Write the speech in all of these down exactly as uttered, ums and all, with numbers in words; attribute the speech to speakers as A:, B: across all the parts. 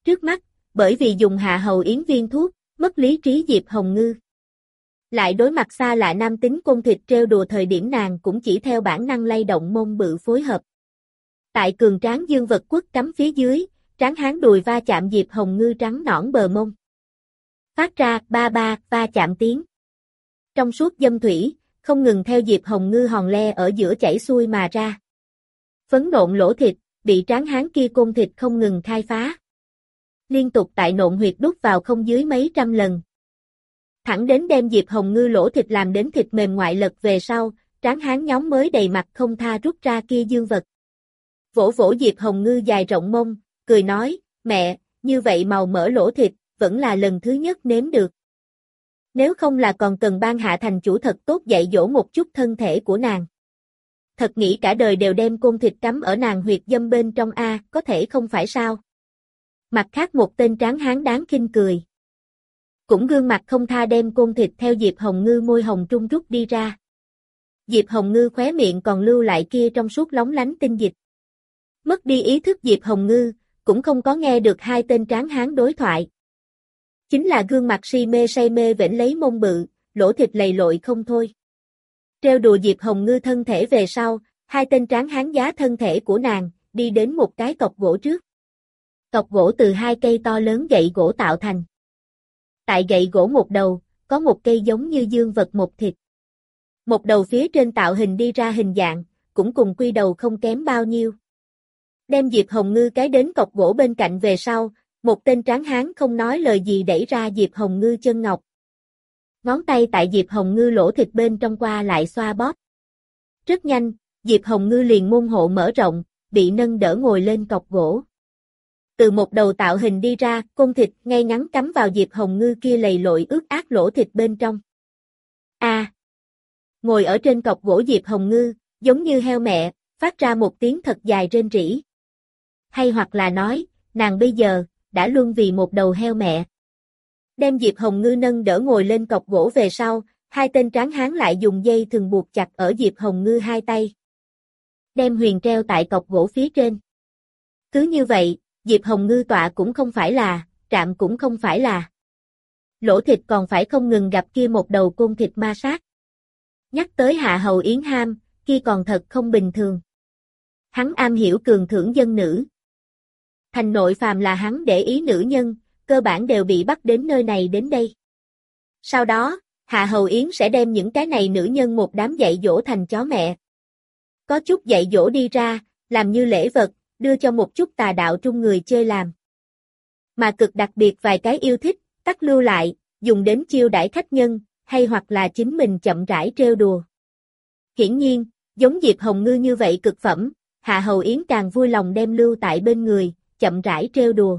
A: Trước mắt, bởi vì dùng Hạ Hầu Yến viên thuốc, mất lý trí Diệp Hồng Ngư. Lại đối mặt xa lạ nam tính côn thịt trêu đùa thời điểm nàng cũng chỉ theo bản năng lay động mông bự phối hợp. Tại cường tráng dương vật quất cắm phía dưới, tráng hán đùi va chạm Diệp Hồng Ngư trắng nõn bờ mông. Phát ra ba ba va chạm tiếng. Trong suốt dâm thủy, không ngừng theo Diệp Hồng Ngư hòn le ở giữa chảy xuôi mà ra. Phấn nộn lỗ thịt, bị tráng hán kia côn thịt không ngừng khai phá. Liên tục tại nộn huyệt đút vào không dưới mấy trăm lần. Thẳng đến đem Diệp Hồng Ngư lỗ thịt làm đến thịt mềm ngoại lật về sau, tráng hán nhóm mới đầy mặt không tha rút ra kia dương vật. Vỗ vỗ Diệp Hồng Ngư dài rộng mông, cười nói, mẹ, như vậy màu mỡ lỗ thịt, vẫn là lần thứ nhất nếm được. Nếu không là còn cần ban hạ thành chủ thật tốt dạy dỗ một chút thân thể của nàng. Thật nghĩ cả đời đều đem côn thịt cắm ở nàng huyệt dâm bên trong A, có thể không phải sao. Mặt khác một tên tráng hán đáng khinh cười. Cũng gương mặt không tha đem côn thịt theo Diệp Hồng Ngư môi hồng trung rút đi ra. Diệp Hồng Ngư khóe miệng còn lưu lại kia trong suốt lóng lánh tinh dịch. Mất đi ý thức Diệp Hồng Ngư, cũng không có nghe được hai tên tráng hán đối thoại. Chính là gương mặt si mê say mê vểnh lấy mông bự, lỗ thịt lầy lội không thôi. Trêu đùa Diệp Hồng Ngư thân thể về sau, hai tên tráng hán giá thân thể của nàng, đi đến một cái cọc gỗ trước. Cọc gỗ từ hai cây to lớn gậy gỗ tạo thành. Tại gậy gỗ một đầu, có một cây giống như dương vật một thịt. Một đầu phía trên tạo hình đi ra hình dạng, cũng cùng quy đầu không kém bao nhiêu. Đem Diệp Hồng Ngư cái đến cọc gỗ bên cạnh về sau, một tên tráng hán không nói lời gì đẩy ra Diệp Hồng Ngư chân ngọc. Ngón tay tại Diệp Hồng Ngư lỗ thịt bên trong qua lại xoa bóp. Rất nhanh, Diệp Hồng Ngư liền môn hộ mở rộng, bị nâng đỡ ngồi lên cọc gỗ. Từ một đầu tạo hình đi ra, côn thịt ngay ngắn cắm vào Diệp Hồng Ngư kia lầy lội ướt át lỗ thịt bên trong. A. À, ngồi ở trên cọc gỗ Diệp Hồng Ngư, giống như heo mẹ, phát ra một tiếng thật dài rên rỉ. Hay hoặc là nói, nàng bây giờ, đã luôn vì một đầu heo mẹ. Đem Diệp Hồng Ngư nâng đỡ ngồi lên cọc gỗ về sau, hai tên tráng hán lại dùng dây thừng buộc chặt ở Diệp Hồng Ngư hai tay. Đem huyền treo tại cọc gỗ phía trên. Cứ như vậy, Diệp Hồng Ngư tọa cũng không phải là, trạm cũng không phải là. Lỗ thịt còn phải không ngừng gặp kia một đầu côn thịt ma sát. Nhắc tới Hạ Hầu Yến ham, kia còn thật không bình thường. Hắn am hiểu cường thưởng dân nữ. Thành nội phàm là hắn để ý nữ nhân, cơ bản đều bị bắt đến nơi này đến đây. Sau đó, Hạ Hầu Yến sẽ đem những cái này nữ nhân một đám dạy dỗ thành chó mẹ. Có chút dạy dỗ đi ra, làm như lễ vật, đưa cho một chút tà đạo trung người chơi làm. Mà cực đặc biệt vài cái yêu thích, tắt lưu lại, dùng đến chiêu đãi khách nhân, hay hoặc là chính mình chậm rãi trêu đùa. Hiển nhiên, giống Diệp Hồng Ngư như vậy cực phẩm, Hạ Hầu Yến càng vui lòng đem lưu tại bên người, chậm rãi trêu đùa.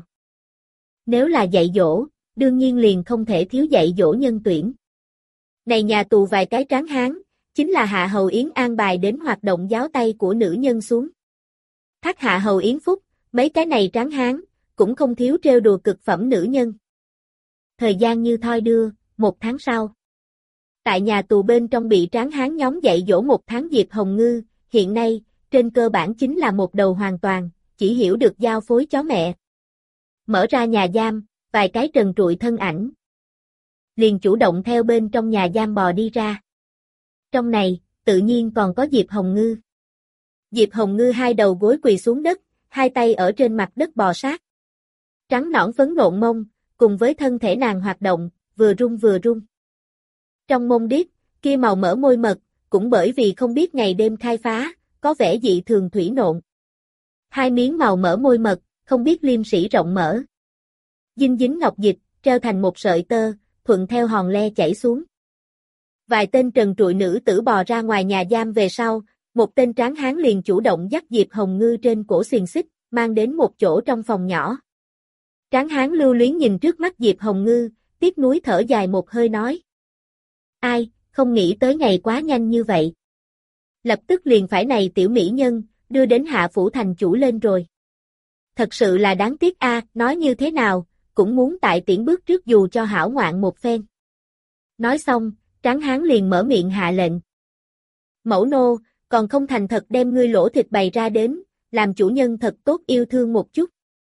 A: Nếu là dạy dỗ, đương nhiên liền không thể thiếu dạy dỗ nhân tuyển. Này nhà tù vài cái tráng hán, chính là Hạ Hầu Yến an bài đến hoạt động giáo tay của nữ nhân xuống. Thác Hạ Hầu Yến phúc, mấy cái này tráng hán, cũng không thiếu trêu đùa cực phẩm nữ nhân. Thời gian như thoi đưa, một tháng sau. Tại nhà tù bên trong bị tráng hán nhóm dạy dỗ một tháng Diệp Hồng Ngư, hiện nay, trên cơ bản chính là một đầu hoàn toàn, chỉ hiểu được giao phối chó mẹ. Mở ra nhà giam, vài cái trần trụi thân ảnh. Liền chủ động theo bên trong nhà giam bò đi ra. Trong này, tự nhiên còn có Diệp Hồng Ngư. Diệp Hồng Ngư hai đầu gối quỳ xuống đất, hai tay ở trên mặt đất bò sát. Trắng nõn phấn nộn mông, cùng với thân thể nàng hoạt động, vừa rung vừa rung. Trong mông điếc, kia màu mỡ môi mật, cũng bởi vì không biết ngày đêm khai phá, có vẻ dị thường thủy nộn. Hai miếng màu mỡ môi mật, không biết liêm sỉ rộng mở. Dinh dính ngọc dịch, treo thành một sợi tơ, thuận theo hòn le chảy xuống. Vài tên trần trụi nữ tử bò ra ngoài nhà giam về sau, một tên tráng hán liền chủ động dắt Diệp Hồng Ngư trên cổ xiềng xích, mang đến một chỗ trong phòng nhỏ. Tráng hán lưu luyến nhìn trước mắt Diệp Hồng Ngư, tiếc nuối thở dài một hơi nói. Ai, không nghĩ tới ngày quá nhanh như vậy. Lập tức liền phải này tiểu mỹ nhân, đưa đến Hạ Phủ thành chủ lên rồi. Thật sự là đáng tiếc a, nói như thế nào, cũng muốn tại tiễn bước trước dù cho hảo ngoạn một phen. Nói xong, tráng hán liền mở miệng hạ lệnh. Mẫu nô, còn không thành thật đem ngươi lỗ thịt bày ra đến, làm chủ nhân thật tốt yêu thương một chút.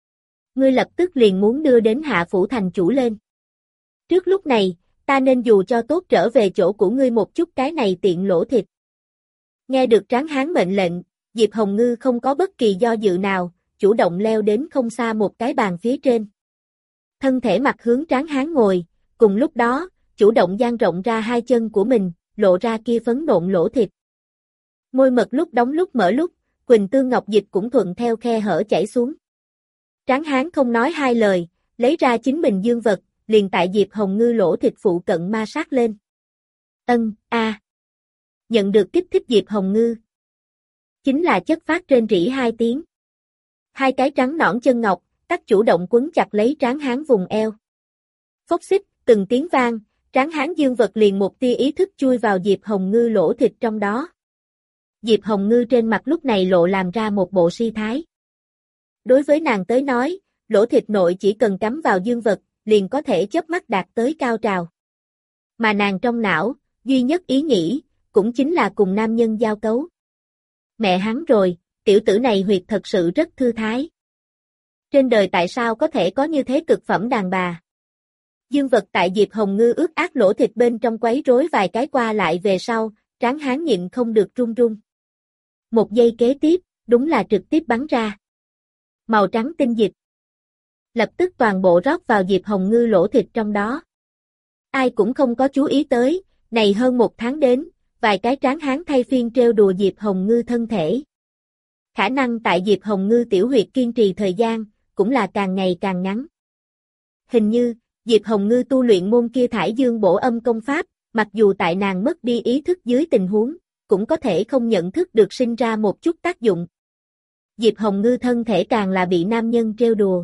A: Ngươi lập tức liền muốn đưa đến Hạ phủ thành chủ lên. Trước lúc này, ta nên dù cho tốt trở về chỗ của ngươi một chút cái này tiện lỗ thịt. Nghe được Tráng Hán mệnh lệnh, Diệp Hồng Ngư không có bất kỳ do dự nào, chủ động leo đến không xa một cái bàn phía trên. Thân thể mặt hướng Tráng Hán ngồi, cùng lúc đó, chủ động dang rộng ra hai chân của mình, lộ ra kia phấn nộn lỗ thịt. Môi mật lúc đóng lúc mở lúc, Quỳnh Tương Ngọc Dịch cũng thuận theo khe hở chảy xuống. Tráng Hán không nói hai lời, lấy ra chính mình dương vật, liền tại Diệp Hồng Ngư lỗ thịt phụ cận ma sát lên. Ân, a. À. Nhận được kích thích Diệp Hồng Ngư. Chính là chất phát trên rỉ hai tiếng. Hai cái trắng nõn chân ngọc, tắt chủ động quấn chặt lấy Tráng Hán vùng eo. Phốc xích, từng tiếng vang, Tráng Hán dương vật liền một tia ý thức chui vào Diệp Hồng Ngư lỗ thịt trong đó. Diệp Hồng Ngư trên mặt lúc này lộ làm ra một bộ si thái. Đối với nàng tới nói, lỗ thịt nội chỉ cần cắm vào dương vật, liền có thể chớp mắt đạt tới cao trào. Mà nàng trong não, duy nhất ý nghĩ, cũng chính là cùng nam nhân giao cấu. Mẹ hắn rồi, tiểu tử này huyệt thật sự rất thư thái. Trên đời tại sao có thể có như thế cực phẩm đàn bà? Dương vật tại Diệp Hồng Ngư ướt át lỗ thịt bên trong quấy rối vài cái qua lại về sau, Tráng Hán nhịn không được run run. Một giây kế tiếp, đúng là trực tiếp bắn ra. Màu trắng tinh dịch. Lập tức toàn bộ rót vào Diệp Hồng Ngư lỗ thịt trong đó. Ai cũng không có chú ý tới, này hơn một tháng đến, vài cái Tráng Hán thay phiên trêu đùa Diệp Hồng Ngư thân thể. Khả năng tại Diệp Hồng Ngư tiểu huyệt kiên trì thời gian, cũng là càng ngày càng ngắn. Hình như, Diệp Hồng Ngư tu luyện môn kia thải dương bổ âm công pháp, mặc dù tại nàng mất đi ý thức dưới tình huống, cũng có thể không nhận thức được sinh ra một chút tác dụng. Diệp Hồng Ngư thân thể càng là bị nam nhân trêu đùa.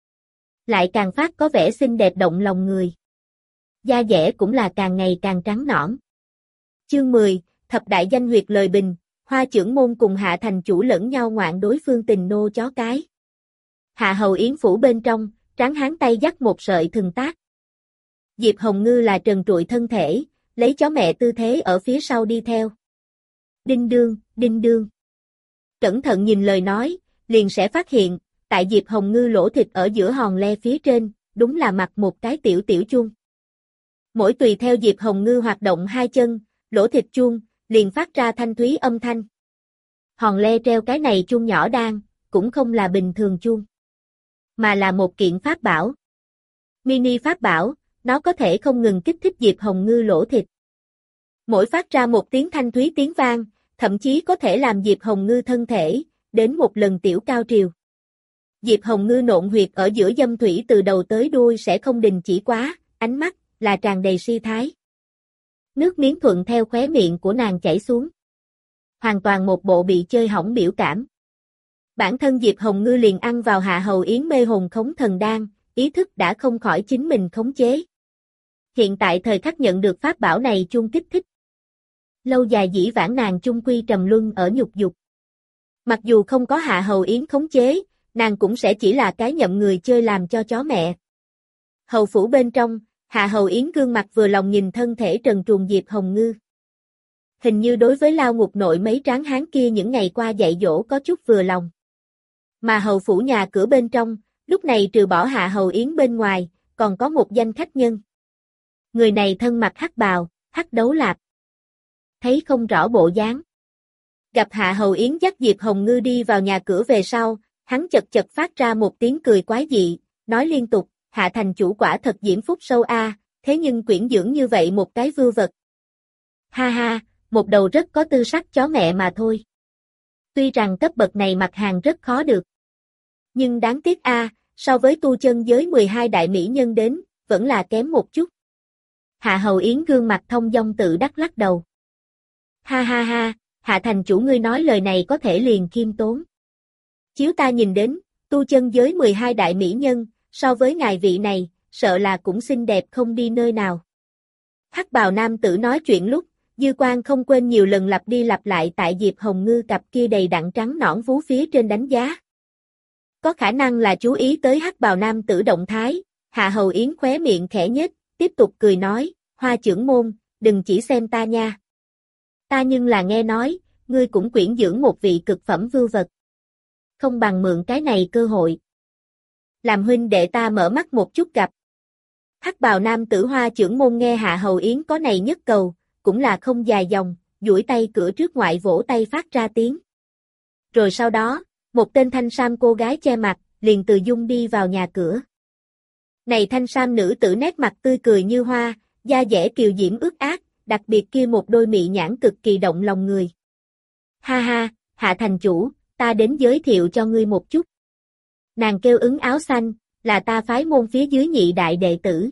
A: Lại càng phát có vẻ xinh đẹp động lòng người. Da dẻ cũng là càng ngày càng trắng nõn. Chương mười, thập đại danh huyệt lời bình, Hoa trưởng môn cùng Hạ thành chủ lẫn nhau ngoạn đối phương tình nô chó cái. Hạ hầu yến phủ bên trong, Tráng Hán tay dắt một sợi thừng tác. Diệp Hồng Ngư là trần trụi thân thể, lấy chó mẹ tư thế ở phía sau đi theo. Đinh đương, đinh đương. Cẩn thận nhìn lời nói, liền sẽ phát hiện, tại Diệp Hồng Ngư lỗ thịt ở giữa hòn le phía trên, đúng là mặc một cái tiểu tiểu chuông. Mỗi tùy theo Diệp Hồng Ngư hoạt động hai chân, lỗ thịt chuông, liền phát ra thanh thúy âm thanh. Hòn le treo cái này chuông nhỏ đan, cũng không là bình thường chuông, mà là một kiện pháp bảo. Mini pháp bảo, nó có thể không ngừng kích thích Diệp Hồng Ngư lỗ thịt. Mỗi phát ra một tiếng thanh thúy tiếng vang, thậm chí có thể làm Diệp Hồng Ngư thân thể, đến một lần tiểu cao triều. Diệp Hồng Ngư nộn huyệt ở giữa dâm thủy từ đầu tới đuôi sẽ không đình chỉ quá, ánh mắt, là tràn đầy si thái. Nước miếng thuận theo khóe miệng của nàng chảy xuống. Hoàn toàn một bộ bị chơi hỏng biểu cảm. Bản thân Diệp Hồng Ngư liền ăn vào Hạ hầu yến mê hồn khống thần đan, ý thức đã không khỏi chính mình khống chế. Hiện tại thời khắc nhận được pháp bảo này chung kích thích. Lâu dài dĩ vãng nàng chung quy trầm luân ở nhục dục. Mặc dù không có Hạ hầu yến khống chế, nàng cũng sẽ chỉ là cái nhậm người chơi làm cho chó mẹ. Hầu phủ bên trong, Hạ hầu yến gương mặt vừa lòng nhìn thân thể trần truồng Diệp Hồng Ngư. Hình như đối với lao ngục nội mấy Tráng Hán kia những ngày qua dạy dỗ có chút vừa lòng. Mà hầu phủ nhà cửa bên trong, lúc này trừ bỏ Hạ hầu yến bên ngoài, còn có một danh khách nhân. Người này thân mặc hắc bào, hắc đấu lạp. Thấy không rõ bộ dáng. Gặp Hạ hầu yến dắt Diệp Hồng Ngư đi vào nhà cửa về sau, hắn chật chật phát ra một tiếng cười quái dị, nói liên tục, Hạ thành chủ quả thật diễm phúc sâu a, thế nhưng quyển dưỡng như vậy một cái vưu vật. Ha ha, một đầu rất có tư sắc chó mẹ mà thôi. Tuy rằng cấp bậc này mặt hàng rất khó được. Nhưng đáng tiếc a, so với tu chân giới mười hai đại mỹ nhân đến, vẫn là kém một chút. Hạ hầu yến gương mặt thông dong tự đắc lắc đầu. Ha ha ha, Hạ thành chủ ngươi nói lời này có thể liền khiêm tốn. Chiếu ta nhìn đến, tu chân giới mười hai đại mỹ nhân, so với ngài vị này, sợ là cũng xinh đẹp không đi nơi nào. Hắc bào nam tử nói chuyện lúc, dư quan không quên nhiều lần lặp đi lặp lại tại Diệp Hồng Ngư cặp kia đầy đặn trắng nõn vú phía trên đánh giá. Có khả năng là chú ý tới hắc bào nam tử động thái, Hạ hầu yến khóe miệng khẽ nhếch, tiếp tục cười nói, Hoa trưởng môn, đừng chỉ xem ta nha. Ta nhưng là nghe nói, ngươi cũng quyển dưỡng một vị cực phẩm vưu vật. Không bằng mượn cái này cơ hội. Làm huynh đệ ta mở mắt một chút gặp. Hắc bào nam tử Hoa trưởng môn nghe Hạ Hầu Yến có này nhất cầu, cũng là không dài dòng, duỗi tay cửa trước ngoại vỗ tay phát ra tiếng. Rồi sau đó, một tên thanh sam cô gái che mặt, liền từ dung đi vào nhà cửa. Này thanh sam nữ tử nét mặt tươi cười như hoa, da dẻ kiều diễm ướt át, đặc biệt kia một đôi mị nhãn cực kỳ động lòng người. Ha ha, Hạ thành chủ, ta đến giới thiệu cho ngươi một chút. Nàng kêu Ứng Áo Xanh, là ta phái môn phía dưới nhị đại đệ tử.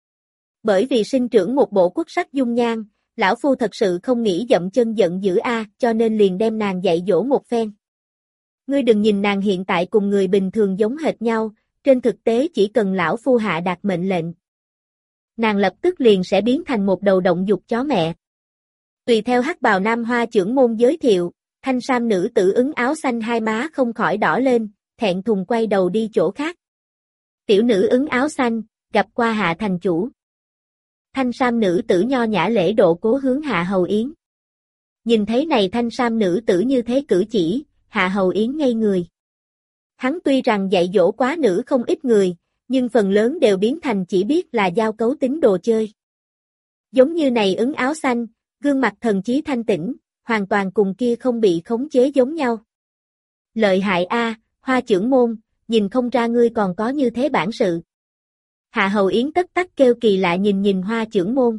A: Bởi vì sinh trưởng một bộ quốc sắc dung nhan, lão phu thật sự không nghĩ dậm chân giận dữ a, cho nên liền đem nàng dạy dỗ một phen. Ngươi đừng nhìn nàng hiện tại cùng người bình thường giống hệt nhau, trên thực tế chỉ cần lão phu hạ đạt mệnh lệnh. Nàng lập tức liền sẽ biến thành một đầu động dục chó mẹ. Tùy theo hắc bào nam Hoa trưởng môn giới thiệu, thanh sam nữ tử Ứng Áo Xanh hai má không khỏi đỏ lên, thẹn thùng quay đầu đi chỗ khác. Tiểu nữ Ứng Áo Xanh, gặp qua Hạ thành chủ. Thanh sam nữ tử nho nhã lễ độ cố hướng Hạ Hầu Yến. Nhìn thấy này thanh sam nữ tử như thế cử chỉ, Hạ Hầu Yến ngây người. Hắn tuy rằng dạy dỗ quá nữ không ít người, nhưng phần lớn đều biến thành chỉ biết là giao cấu tính đồ chơi. Giống như này Ứng Áo Xanh, gương mặt thần trí thanh tĩnh, hoàn toàn cùng kia không bị khống chế giống nhau. Lợi hại a, Hoa trưởng môn, nhìn không ra ngươi còn có như thế bản sự. Hạ Hầu Yến tất tắc kêu kỳ lạ nhìn nhìn Hoa trưởng môn.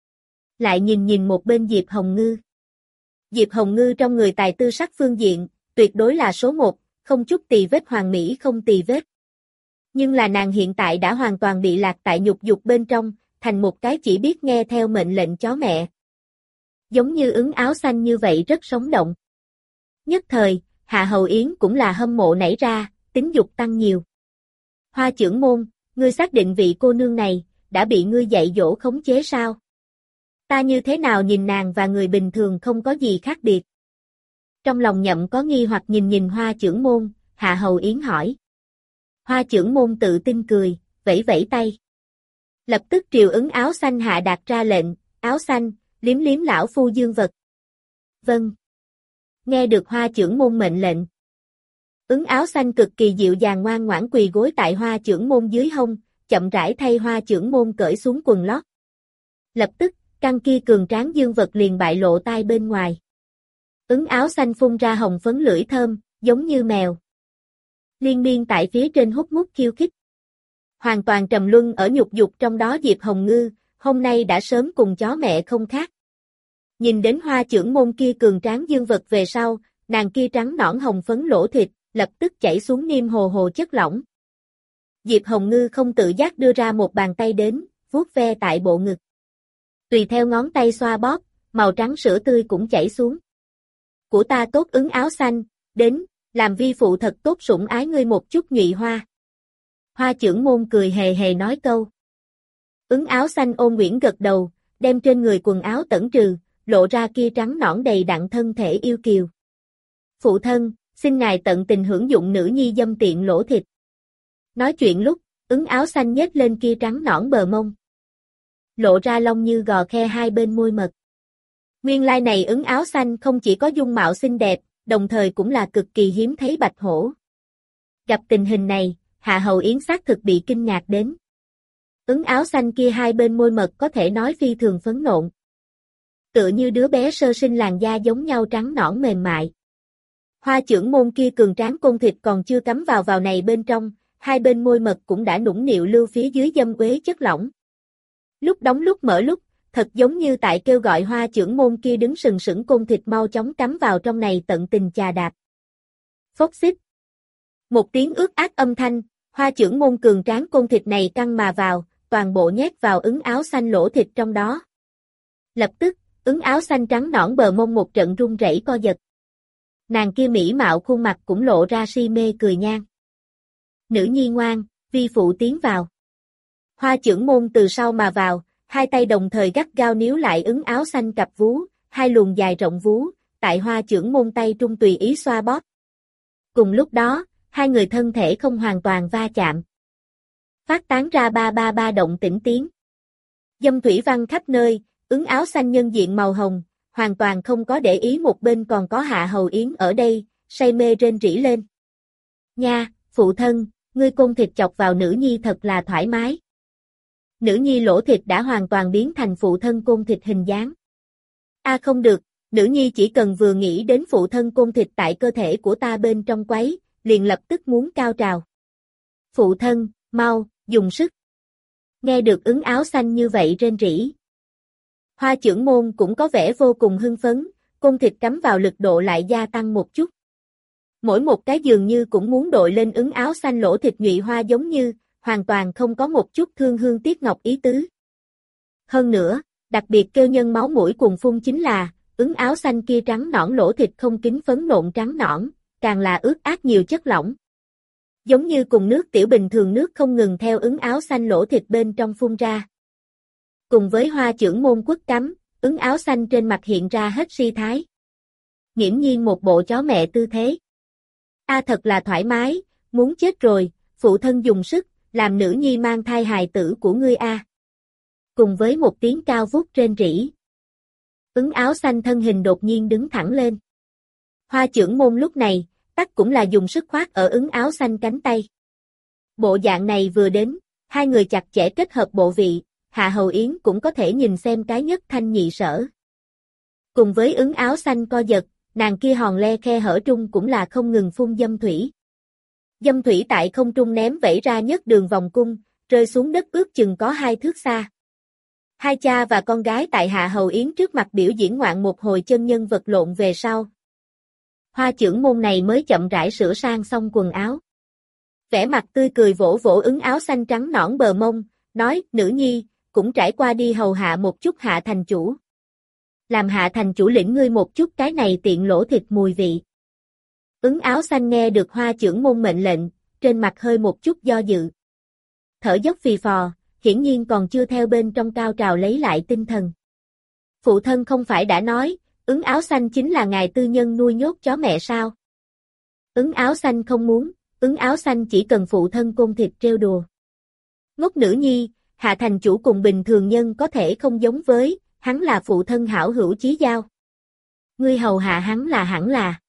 A: Lại nhìn nhìn một bên Diệp Hồng Ngư. Diệp Hồng Ngư trong người tài tư sắc phương diện, tuyệt đối là số một, không chút tì vết hoàn mỹ không tì vết. Nhưng là nàng hiện tại đã hoàn toàn bị lạc tại nhục dục bên trong, thành một cái chỉ biết nghe theo mệnh lệnh chó mẹ. Giống như Ứng Áo Xanh như vậy rất sống động. Nhất thời, Hạ Hầu Yến cũng là hâm mộ nảy ra, tính dục tăng nhiều. Hoa trưởng môn, ngươi xác định vị cô nương này, đã bị ngươi dạy dỗ khống chế sao? Ta như thế nào nhìn nàng và người bình thường không có gì khác biệt? Trong lòng Nhậm có nghi hoặc nhìn nhìn Hoa trưởng môn, Hạ Hầu Yến hỏi. Hoa trưởng môn tự tin cười, vẫy vẫy tay. Lập tức triều Ứng Áo Xanh hạ đạt ra lệnh, Áo Xanh, liếm liếm lão phu dương vật. Vâng. Nghe được Hoa trưởng môn mệnh lệnh. Ứng Áo Xanh cực kỳ dịu dàng ngoan ngoãn quỳ gối tại Hoa trưởng môn dưới hông, chậm rãi thay Hoa trưởng môn cởi xuống quần lót. Lập tức, căn kia cường tráng dương vật liền bại lộ tai bên ngoài. Ứng Áo Xanh phun ra hồng phấn lưỡi thơm, giống như mèo. Liên miên tại phía trên hút mút khiêu khích. Hoàn toàn trầm luân ở nhục dục trong đó Diệp Hồng Ngư, hôm nay đã sớm cùng chó mẹ không khác. Nhìn đến Hoa trưởng môn kia cường tráng dương vật về sau, nàng kia trắng nõn hồng phấn lỗ thịt, lập tức chảy xuống niêm hồ hồ chất lỏng. Diệp Hồng Ngư không tự giác đưa ra một bàn tay đến, vuốt ve tại bộ ngực. Tùy theo ngón tay xoa bóp, màu trắng sữa tươi cũng chảy xuống. Của ta tốt Ứng Áo Xanh, đến, làm vi phụ thật tốt sủng ái ngươi một chút nhụy hoa. Hoa trưởng môn cười hề hề nói câu. Ứng Áo Xanh ôn nguyễn gật đầu, đem trên người quần áo tẩn trừ, lộ ra kia trắng nõn đầy đặn thân thể yêu kiều. Phụ thân, xin ngài tận tình hưởng dụng nữ nhi dâm tiện lỗ thịt. Nói chuyện lúc, Ứng Áo Xanh nhếch lên kia trắng nõn bờ mông. Lộ ra lông như gò khe hai bên môi mật. Nguyên lai này Ứng Áo Xanh không chỉ có dung mạo xinh đẹp, đồng thời cũng là cực kỳ hiếm thấy bạch hổ. Gặp tình hình này, Hạ Hầu Yến xác thực bị kinh ngạc đến. Ứng Áo Xanh kia hai bên môi mật có thể nói phi thường phấn nộn. Tựa như đứa bé sơ sinh làn da giống nhau trắng nõn mềm mại. Hoa trưởng môn kia cường tráng côn thịt còn chưa cắm vào vào này bên trong, hai bên môi mật cũng đã nũng nịu lưu phía dưới dâm uế chất lỏng. Lúc đóng lúc mở lúc, thật giống như tại kêu gọi Hoa trưởng môn kia đứng sừng sững côn thịt mau chóng cắm vào trong này tận tình chà đạp. Phốc xích. Một tiếng ướt át âm thanh, Hoa trưởng môn cường tráng côn thịt này căng mà vào, toàn bộ nhét vào Ứng Áo Xanh lỗ thịt trong đó. Lập tức, Ứng Áo Xanh trắng nõn bờ mông một trận run rẩy co giật. Nàng kia mỹ mạo khuôn mặt cũng lộ ra si mê cười nhan. Nữ nhi ngoan, vi phụ tiến vào. Hoa trưởng môn từ sau mà vào, hai tay đồng thời gắt gao níu lại Ứng Áo Xanh cặp vú, hai luồng dài rộng vú, tại Hoa trưởng môn tay trung tùy ý xoa bóp. Cùng lúc đó, hai người thân thể không hoàn toàn va chạm. Phát tán ra ba ba ba động tĩnh tiếng. Dâm thủy văn khắp nơi, Ứng Áo Xanh nhân diện màu hồng, hoàn toàn không có để ý một bên còn có Hạ Hầu Yến ở đây, say mê rên rỉ lên. Nha, phụ thân, Ngươi côn thịt chọc vào nữ nhi thật là thoải mái. Nữ nhi lỗ thịt đã hoàn toàn biến thành phụ thân côn thịt hình dáng. A à không được, nữ nhi chỉ cần vừa nghĩ đến phụ thân côn thịt tại cơ thể của ta bên trong quấy, liền lập tức muốn cao trào. Phụ thân, mau, dùng sức. Nghe được ứng áo xanh như vậy rên rỉ. Hoa chưởng môn cũng có vẻ vô cùng hưng phấn, côn thịt cắm vào lực độ lại gia tăng một chút. Mỗi một cái dường như cũng muốn đội lên ứng áo xanh lỗ thịt nhụy hoa giống như, hoàn toàn không có một chút thương hương tiếc ngọc ý tứ. Hơn nữa, đặc biệt kêu nhân máu mũi cùng phun chính là, ứng áo xanh kia trắng nõn lỗ thịt không kính phấn nộn trắng nõn, càng là ướt át nhiều chất lỏng. Giống như cùng nước tiểu bình thường nước không ngừng theo ứng áo xanh lỗ thịt bên trong phun ra. Cùng với hoa chưởng môn quất cắm, ứng áo xanh trên mặt hiện ra hết si thái. Nghiễm nhiên một bộ chó mẹ tư thế. A thật là thoải mái, muốn chết rồi, phụ thân dùng sức, làm nữ nhi mang thai hài tử của ngươi a. Cùng với một tiếng cao vút rên rỉ. Ứng áo xanh thân hình đột nhiên đứng thẳng lên. Hoa chưởng môn lúc này, tắc cũng là dùng sức khoát ở ứng áo xanh cánh tay. Bộ dạng này vừa đến, hai người chặt chẽ kết hợp bộ vị, Hạ Hầu Yến cũng có thể nhìn xem cái nhất thanh nhị sở. Cùng với ứng áo xanh co giật, nàng kia hòn le khe hở trung cũng là không ngừng phun dâm thủy. Dâm thủy tại không trung ném vẩy ra nhất đường vòng cung, rơi xuống đất ước chừng có hai thước xa. Hai cha và con gái tại Hạ Hầu Yến trước mặt biểu diễn ngoạn một hồi chân nhân vật lộn về sau. Hoa chưởng môn này mới chậm rãi sửa sang xong quần áo. Vẻ mặt tươi cười vỗ vỗ ứng áo xanh trắng nõn bờ mông, nói, nữ nhi, cũng trải qua đi hầu hạ một chút Hạ thành chủ. Làm Hạ thành chủ lĩnh ngươi một chút cái này tiện lỗ thịt mùi vị. Ứng áo xanh nghe được hoa chưởng môn mệnh lệnh, trên mặt hơi một chút do dự. Thở dốc phì phò, hiển nhiên còn chưa theo bên trong cao trào lấy lại tinh thần. Phụ thân không phải đã nói, ứng áo xanh chính là ngài tư nhân nuôi nhốt chó mẹ sao? Ứng áo xanh không muốn, ứng áo xanh chỉ cần phụ thân côn thịt trêu đùa. Ngốc nữ nhi, Hạ thành chủ cùng bình thường nhân có thể không giống với, hắn là phụ thân hảo hữu chí giao. Ngươi hầu hạ hắn là hẳn là.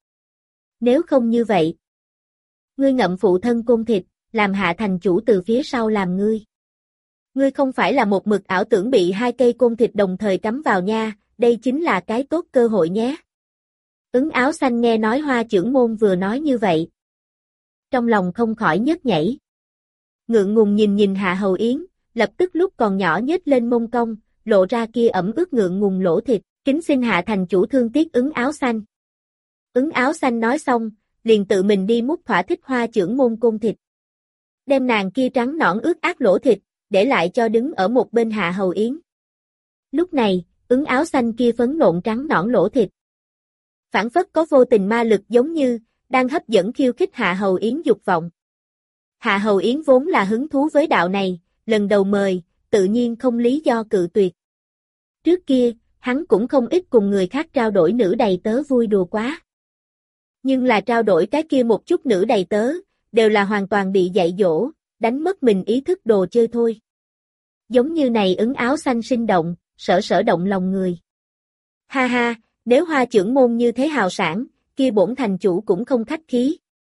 A: Nếu không như vậy, ngươi ngậm phụ thân côn thịt, làm Hạ thành chủ từ phía sau làm ngươi. Ngươi không phải là một mực ảo tưởng bị hai cây côn thịt đồng thời cắm vào nha, đây chính là cái tốt cơ hội nhé. Ứng áo xanh nghe nói hoa chưởng môn vừa nói như vậy. Trong lòng không khỏi nhấc nhảy. Ngượng ngùng nhìn nhìn Hạ Hầu Yến, lập tức lúc còn nhỏ nhếch lên mông cong, lộ ra kia ẩm ướt ngượng ngùng lỗ thịt, kính xin Hạ thành chủ thương tiếc ứng áo xanh. Ứng áo xanh nói xong, liền tự mình đi múc thỏa thích hoa chưởng môn côn thịt. Đem nàng kia trắng nõn ướt át lỗ thịt, để lại cho đứng ở một bên Hạ Hầu Yến. Lúc này, ứng áo xanh kia phấn nộn trắng nõn lỗ thịt. Phản phất có vô tình ma lực giống như, đang hấp dẫn khiêu khích Hạ Hầu Yến dục vọng. Hạ Hầu Yến vốn là hứng thú với đạo này, lần đầu mời, tự nhiên không lý do cự tuyệt. Trước kia, hắn cũng không ít cùng người khác trao đổi nữ đầy tớ vui đùa quá. Nhưng là trao đổi cái kia một chút nữ đầy tớ, đều là hoàn toàn bị dạy dỗ, đánh mất mình ý thức đồ chơi thôi. Giống như này ứng áo xanh sinh động, sở sở động lòng người. Ha ha, nếu hoa chưởng môn như thế hào sản, kia bổn thành chủ cũng không khách khí.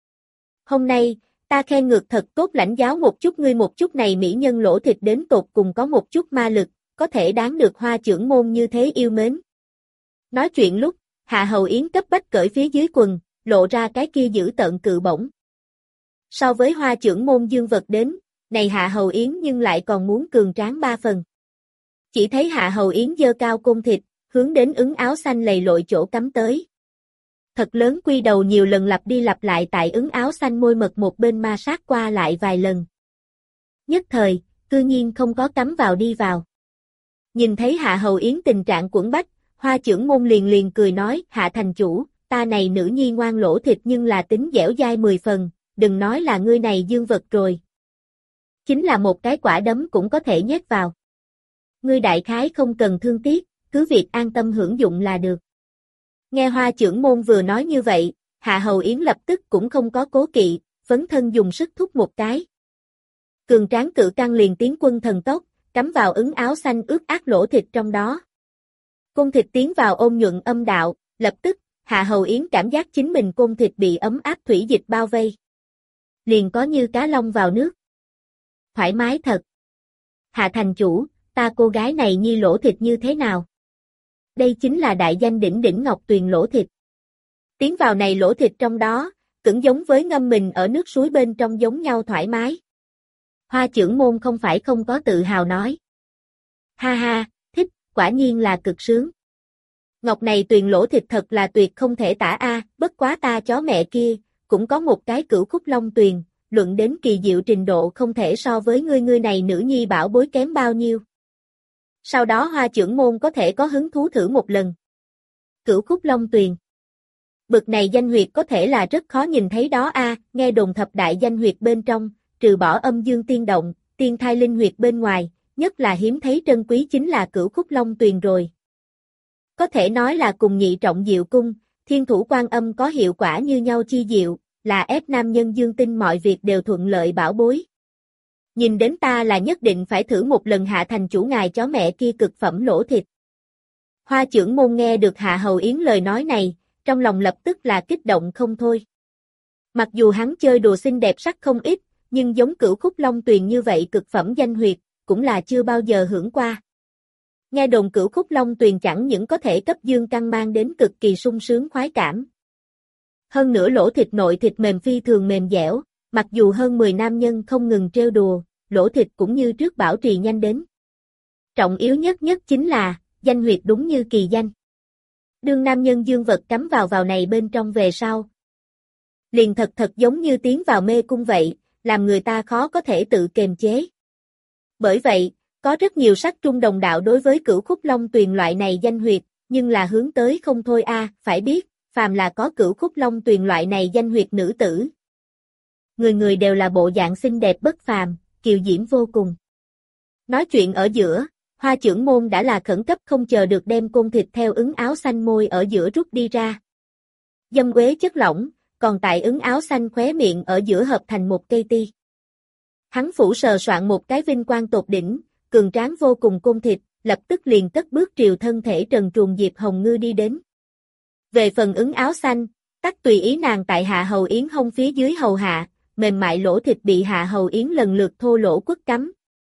A: Hôm nay, ta khen ngược thật tốt lãnh giáo một chút ngươi một chút này mỹ nhân lỗ thịt đến tột cùng có một chút ma lực, có thể đáng được hoa chưởng môn như thế yêu mến. Nói chuyện lúc, Hạ Hầu Yến cấp bách cởi phía dưới quần, lộ ra cái kia giữ tợn cự bổng. So với hoa chưởng môn dương vật đến, này Hạ Hầu Yến nhưng lại còn muốn cường tráng ba phần. Chỉ thấy Hạ Hầu Yến giơ cao côn thịt, hướng đến ứng áo xanh lầy lội chỗ cắm tới. Thật lớn quy đầu nhiều lần lặp đi lặp lại tại ứng áo xanh môi mật một bên ma sát qua lại vài lần. Nhất thời, cư nhiên không có cắm vào đi vào. Nhìn thấy Hạ Hầu Yến tình trạng quẫn bách, hoa chưởng môn liền liền cười nói, Hạ thành chủ, ta này nữ nhi ngoan lỗ thịt nhưng là tính dẻo dai mười phần, đừng nói là ngươi này dương vật rồi. Chính là một cái quả đấm cũng có thể nhét vào. Ngươi đại khái không cần thương tiếc, cứ việc an tâm hưởng dụng là được. Nghe hoa chưởng môn vừa nói như vậy, Hạ Hầu Yến lập tức cũng không có cố kỵ, phấn thân dùng sức thúc một cái. Cường tráng cự căng liền tiến quân thần tốc, cắm vào ứng áo xanh ướt át lỗ thịt trong đó. Côn thịt tiến vào ôn nhuận âm đạo, lập tức, Hạ Hầu Yến cảm giác chính mình côn thịt bị ấm áp thủy dịch bao vây. liền có như cá long vào nước. Thoải mái thật. Hạ thành chủ, ta cô gái này nhi lỗ thịt như thế nào? Đây chính là đại danh đỉnh đỉnh Ngọc Tuyền lỗ thịt. Tiến vào này lỗ thịt trong đó, cũng giống với ngâm mình ở nước suối bên trong giống nhau thoải mái. Hoa chưởng môn không phải không có tự hào nói. Ha ha, thích, quả nhiên là cực sướng. Ngọc này Tuyền lỗ thịt thật là tuyệt không thể tả a, bất quá ta chó mẹ kia, cũng có một cái cửu khúc long tuyền, luận đến kỳ diệu trình độ không thể so với ngươi ngươi này nữ nhi bảo bối kém bao nhiêu. Sau đó Hoa chưởng môn có thể có hứng thú thử một lần. Cửu khúc long tuyền. Bực này danh huyệt có thể là rất khó nhìn thấy đó a, nghe đồn thập đại danh huyệt bên trong, trừ bỏ âm dương tiên động, tiên thai linh huyệt bên ngoài, nhất là hiếm thấy trân quý chính là cửu khúc long tuyền rồi. Có thể nói là cùng nhị trọng diệu cung, thiên thủ quan âm có hiệu quả như nhau chi diệu, là ép nam nhân dương tinh mọi việc đều thuận lợi bảo bối. Nhìn đến ta là nhất định phải thử một lần hạ thành chủ ngài chó mẹ kia cực phẩm lỗ thịt. Hoa chưởng môn nghe được Hạ Hầu Yến lời nói này, trong lòng lập tức là kích động không thôi. Mặc dù hắn chơi đùa xinh đẹp sắc không ít, nhưng giống cửu khúc long tuyền như vậy cực phẩm danh huyệt, cũng là chưa bao giờ hưởng qua. Nghe đồn cửu khúc long tuyền chẳng những có thể cấp dương căn mang đến cực kỳ sung sướng khoái cảm. Hơn nữa lỗ thịt nội thịt mềm phi thường mềm dẻo, mặc dù hơn mười nam nhân không ngừng trêu đùa, lỗ thịt cũng như trước bảo trì nhanh đến. Trọng yếu nhất nhất chính là, danh huyệt đúng như kỳ danh. Đương nam nhân dương vật cắm vào vào này bên trong về sau. Liền thật thật giống như tiến vào mê cung vậy, làm người ta khó có thể tự kiềm chế. Bởi vậy, có rất nhiều sắc trung đồng đạo đối với cửu khúc long tuyền loại này danh huyệt, nhưng là hướng tới không thôi a, phải biết, phàm là có cửu khúc long tuyền loại này danh huyệt nữ tử. Người người đều là bộ dạng xinh đẹp bất phàm, kiều diễm vô cùng. Nói chuyện ở giữa, Hoa chưởng môn đã là khẩn cấp không chờ được đem côn thịt theo ứng áo xanh môi ở giữa rút đi ra. Dâm quế chất lỏng, còn tại ứng áo xanh khóe miệng ở giữa hợp thành một cây ti. Hắn phủ sờ soạn một cái vinh quang tột đỉnh, cường tráng vô cùng côn thịt, lập tức liền cất bước triều thân thể trần truồng Diệp Hồng Ngư đi đến. Về phần ứng áo xanh, tắc tùy ý nàng tại Hạ Hầu Yến hông phía dưới hầu hạ, mềm mại lỗ thịt bị Hạ Hầu Yến lần lượt thô lỗ quất cắm.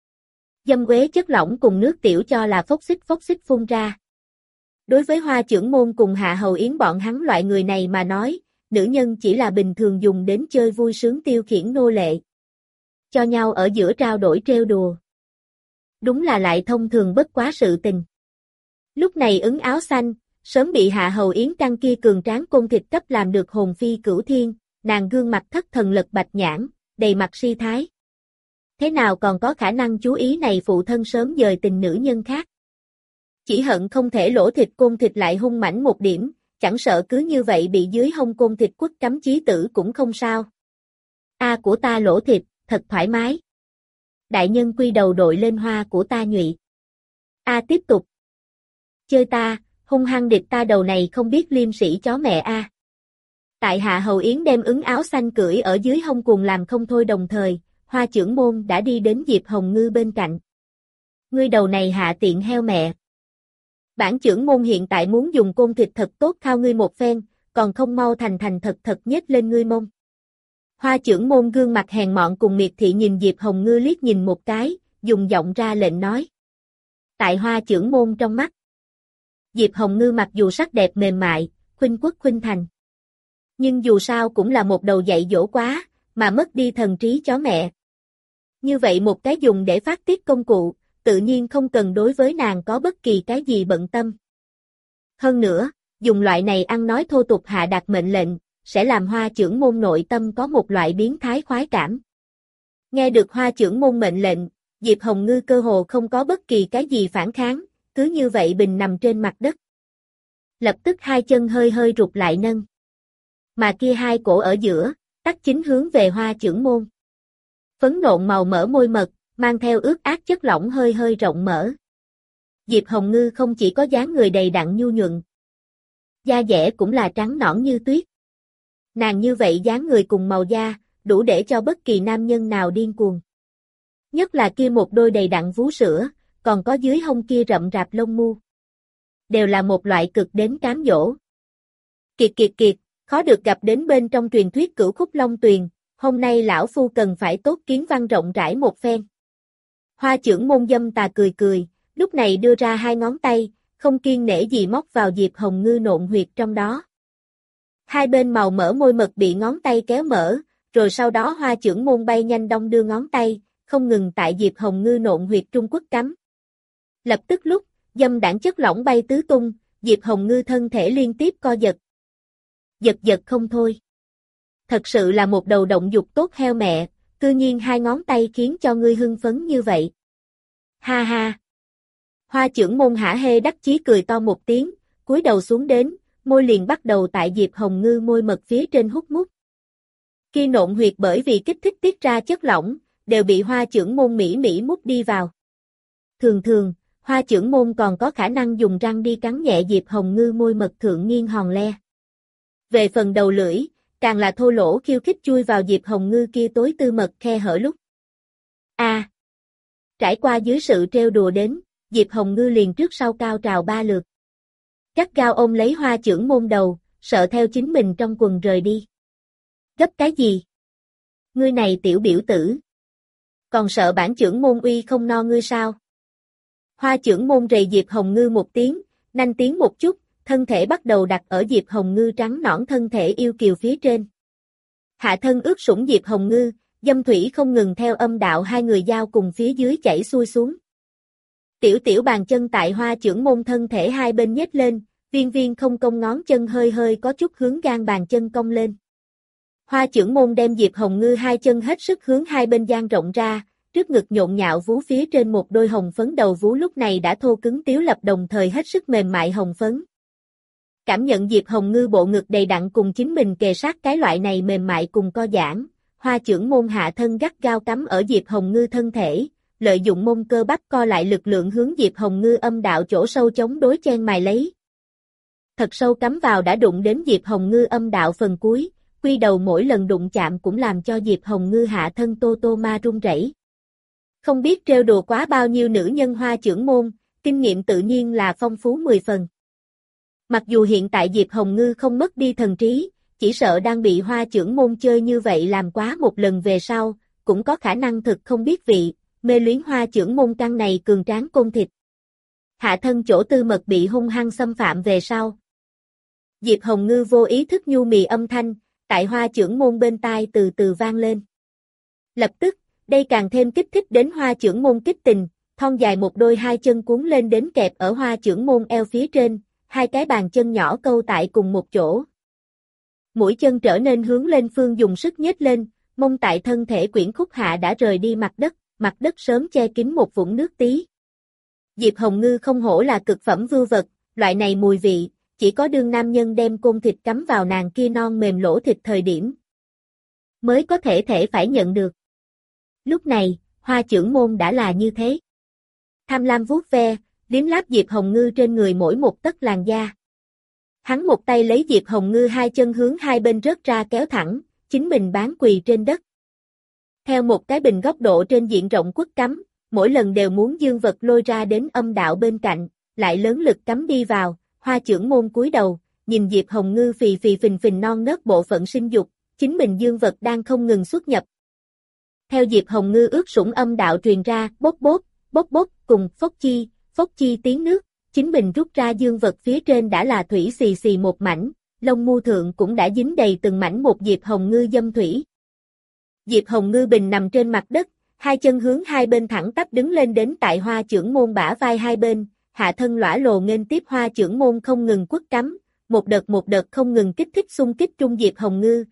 A: Dâm quế chất lỏng cùng nước tiểu cho là phốc xích phốc xích phun ra. Đối với Hoa chưởng môn cùng Hạ Hầu Yến bọn hắn loại người này mà nói, nữ nhân chỉ là bình thường dùng đến chơi vui sướng tiêu khiển nô lệ. Cho nhau ở giữa trao đổi trêu đùa. Đúng là lại thông thường bất quá sự tình. Lúc này ứng áo xanh, sớm bị Hạ Hầu Yến căng kia cường tráng côn thịt cấp làm được hồn phi cửu thiên, nàng gương mặt thất thần lật bạch nhãn, đầy mặt si thái. Thế nào còn có khả năng chú ý này phụ thân sớm dời tình nữ nhân khác. Chỉ hận không thể lỗ thịt côn thịt lại hung mãnh một điểm, chẳng sợ cứ như vậy bị dưới hông côn thịt quất cắm chí tử cũng không sao. A của ta lỗ thịt, thật thoải mái. Đại nhân quy đầu đội lên hoa của ta nhụy. A tiếp tục. Chơi ta, hung hăng địch ta đầu này không biết liêm sĩ chó mẹ a. Tại Hạ Hầu Yến đem ứng áo xanh cưỡi ở dưới hông cuồng làm không thôi đồng thời, Hoa chưởng môn đã đi đến Diệp Hồng Ngư bên cạnh. Ngươi đầu này hạ tiện heo mẹ. Bản chưởng môn hiện tại muốn dùng côn thịt thật tốt khao ngươi một phen, còn không mau thành thành thật thật nhét lên ngươi mông. Hoa chưởng môn gương mặt hèn mọn cùng miệt thị nhìn Diệp Hồng Ngư liếc nhìn một cái, dùng giọng ra lệnh nói. Tại Hoa chưởng môn trong mắt. Diệp Hồng Ngư mặc dù sắc đẹp mềm mại, khuynh quốc khuynh thành. Nhưng dù sao cũng là một đầu dạy dỗ quá, mà mất đi thần trí chó mẹ. Như vậy một cái dùng để phát tiết công cụ, tự nhiên không cần đối với nàng có bất kỳ cái gì bận tâm. Hơn nữa, dùng loại này ăn nói thô tục hạ đạt mệnh lệnh, sẽ làm Hoa chưởng môn nội tâm có một loại biến thái khoái cảm. Nghe được Hoa chưởng môn mệnh lệnh, Diệp Hồng Ngư cơ hồ không có bất kỳ cái gì phản kháng, cứ như vậy bình nằm trên mặt đất. Lập tức hai chân hơi hơi rụt lại nâng. Mà kia hai cổ ở giữa, tắc chính hướng về Hoa chưởng môn. Phấn nộn màu mỡ môi mật, mang theo ướt át chất lỏng hơi hơi rộng mở. Diệp Hồng Ngư không chỉ có dáng người đầy đặn nhu nhuận. Da dẻ cũng là trắng nõn như tuyết. Nàng như vậy dáng người cùng màu da, đủ để cho bất kỳ nam nhân nào điên cuồng. Nhất là kia một đôi đầy đặn vú sữa, còn có dưới hông kia rậm rạp lông mu. Đều là một loại cực đến cám dỗ. Kiệt kiệt kiệt, khó được gặp đến bên trong truyền thuyết cửu khúc long tuyền, hôm nay lão phu cần phải tốt kiến văn rộng rãi một phen. Hoa chưởng môn dâm tà cười cười, lúc này đưa ra hai ngón tay, không kiêng nể gì móc vào Diệp Hồng Ngư nộn huyệt trong đó. Hai bên màu mỡ môi mật bị ngón tay kéo mở, rồi sau đó hoa chưởng môn bay nhanh đong đưa ngón tay, không ngừng tại Diệp Hồng Ngư nộn huyệt trung quốc cắm. Lập tức lúc, dâm đảng chất lỏng bay tứ tung, Diệp Hồng Ngư thân thể liên tiếp co giật. Giật giật không thôi. Thật sự là một đầu động dục tốt heo mẹ, cư nhiên hai ngón tay khiến cho ngươi hưng phấn như vậy. Ha ha. Hoa chưởng môn hả hê đắc chí cười to một tiếng, cúi đầu xuống đến, môi liền bắt đầu tại Diệp Hồng Ngư môi mật phía trên hút mút. Khi nộn huyệt bởi vì kích thích tiết ra chất lỏng, đều bị hoa chưởng môn mỹ mỹ mút đi vào. Thường thường, hoa chưởng môn còn có khả năng dùng răng đi cắn nhẹ Diệp Hồng Ngư môi mật thượng nghiêng hòn le. Về phần đầu lưỡi, càng là thô lỗ khiêu khích chui vào Diệp Hồng Ngư kia tối tư mật khe hở lúc. A. À, trải qua dưới sự trêu đùa đến, Diệp Hồng Ngư liền trước sau cao trào ba lượt. Gắt gao ôm lấy hoa chưởng môn đầu, sợ theo chính mình trong quần rời đi. Gấp cái gì? Ngươi này tiểu biểu tử. Còn sợ bản chưởng môn uy không no ngươi sao? Hoa chưởng môn rầy Diệp Hồng Ngư một tiếng, nanh tiếng một chút, thân thể bắt đầu đặt ở Diệp Hồng Ngư trắng nõn thân thể yêu kiều phía trên. Hạ thân ướt sũng Diệp Hồng Ngư, dâm thủy không ngừng theo âm đạo hai người giao cùng phía dưới chảy xuôi xuống. Tiểu tiểu bàn chân tại hoa chưởng môn thân thể hai bên nhếch lên, viên viên không cong ngón chân hơi hơi có chút hướng gan bàn chân cong lên. Hoa chưởng môn đem Diệp Hồng Ngư hai chân hết sức hướng hai bên dang rộng ra, trước ngực nhộn nhạo vú phía trên một đôi hồng phấn đầu vú lúc này đã thô cứng tiếu lập đồng thời hết sức mềm mại hồng phấn. Cảm nhận Diệp Hồng Ngư bộ ngực đầy đặn cùng chính mình kề sát cái loại này mềm mại cùng co giãn, hoa chưởng môn hạ thân gắt gao cắm ở Diệp Hồng Ngư thân thể, lợi dụng môn cơ bắp co lại lực lượng hướng Diệp Hồng Ngư âm đạo chỗ sâu chống đối chen mài lấy. Thật sâu cắm vào đã đụng đến Diệp Hồng Ngư âm đạo phần cuối, quy đầu mỗi lần đụng chạm cũng làm cho Diệp Hồng Ngư hạ thân tô tô ma run rẩy. Không biết trêu đùa quá bao nhiêu nữ nhân hoa chưởng môn, kinh nghiệm tự nhiên là phong phú mười phần. Mặc dù hiện tại Diệp Hồng Ngư không mất đi thần trí, chỉ sợ đang bị hoa chưởng môn chơi như vậy làm quá một lần về sau, cũng có khả năng thực không biết vị, mê luyến hoa chưởng môn căn này cường tráng côn thịt. Hạ thân chỗ tư mật bị hung hăng xâm phạm về sau. Diệp Hồng Ngư vô ý thức nhu mì âm thanh, tại hoa chưởng môn bên tai từ từ vang lên. Lập tức, đây càng thêm kích thích đến hoa chưởng môn kích tình, thon dài một đôi hai chân cuốn lên đến kẹp ở hoa chưởng môn eo phía trên, hai cái bàn chân nhỏ câu tại cùng một chỗ. Mũi chân trở nên hướng lên phương dùng sức nhếch lên, mông tại thân thể quyển khúc hạ đã rời đi mặt đất, mặt đất sớm che kín một vũng nước tí. Diệp Hồng Ngư không hổ là cực phẩm vưu vật, loại này mùi vị, chỉ có đương nam nhân đem côn thịt cắm vào nàng kia non mềm lỗ thịt thời điểm, mới có thể thể phải nhận được. Lúc này, hoa chưởng môn đã là như thế. Tham lam vuốt ve, liếm láp Diệp Hồng Ngư trên người mỗi một tấc làn da. Hắn một tay lấy Diệp Hồng Ngư hai chân hướng hai bên rớt ra kéo thẳng, chính mình bán quỳ trên đất. Theo một cái bình góc độ trên diện rộng quất cắm, mỗi lần đều muốn dương vật lôi ra đến âm đạo bên cạnh, lại lớn lực cắm đi vào, hoa chưởng môn cúi đầu, nhìn Diệp Hồng Ngư phì phì phình phình non nớt bộ phận sinh dục, chính mình dương vật đang không ngừng xuất nhập. Theo Diệp Hồng Ngư ướt sũng âm đạo truyền ra, bốp bốp, bốp bốp, cùng phốc chi, phốc chi tiếng nước, chính mình rút ra dương vật phía trên đã là thủy xì xì một mảnh, lông mu thượng cũng đã dính đầy từng mảnh một Diệp Hồng Ngư dâm thủy. Diệp Hồng Ngư bình nằm trên mặt đất, hai chân hướng hai bên thẳng tắp đứng lên đến tại hoa chưởng môn bả vai hai bên, hạ thân lõa lồ nghênh tiếp hoa chưởng môn không ngừng quất cắm, một đợt một đợt không ngừng kích thích xung kích trung Diệp Hồng Ngư.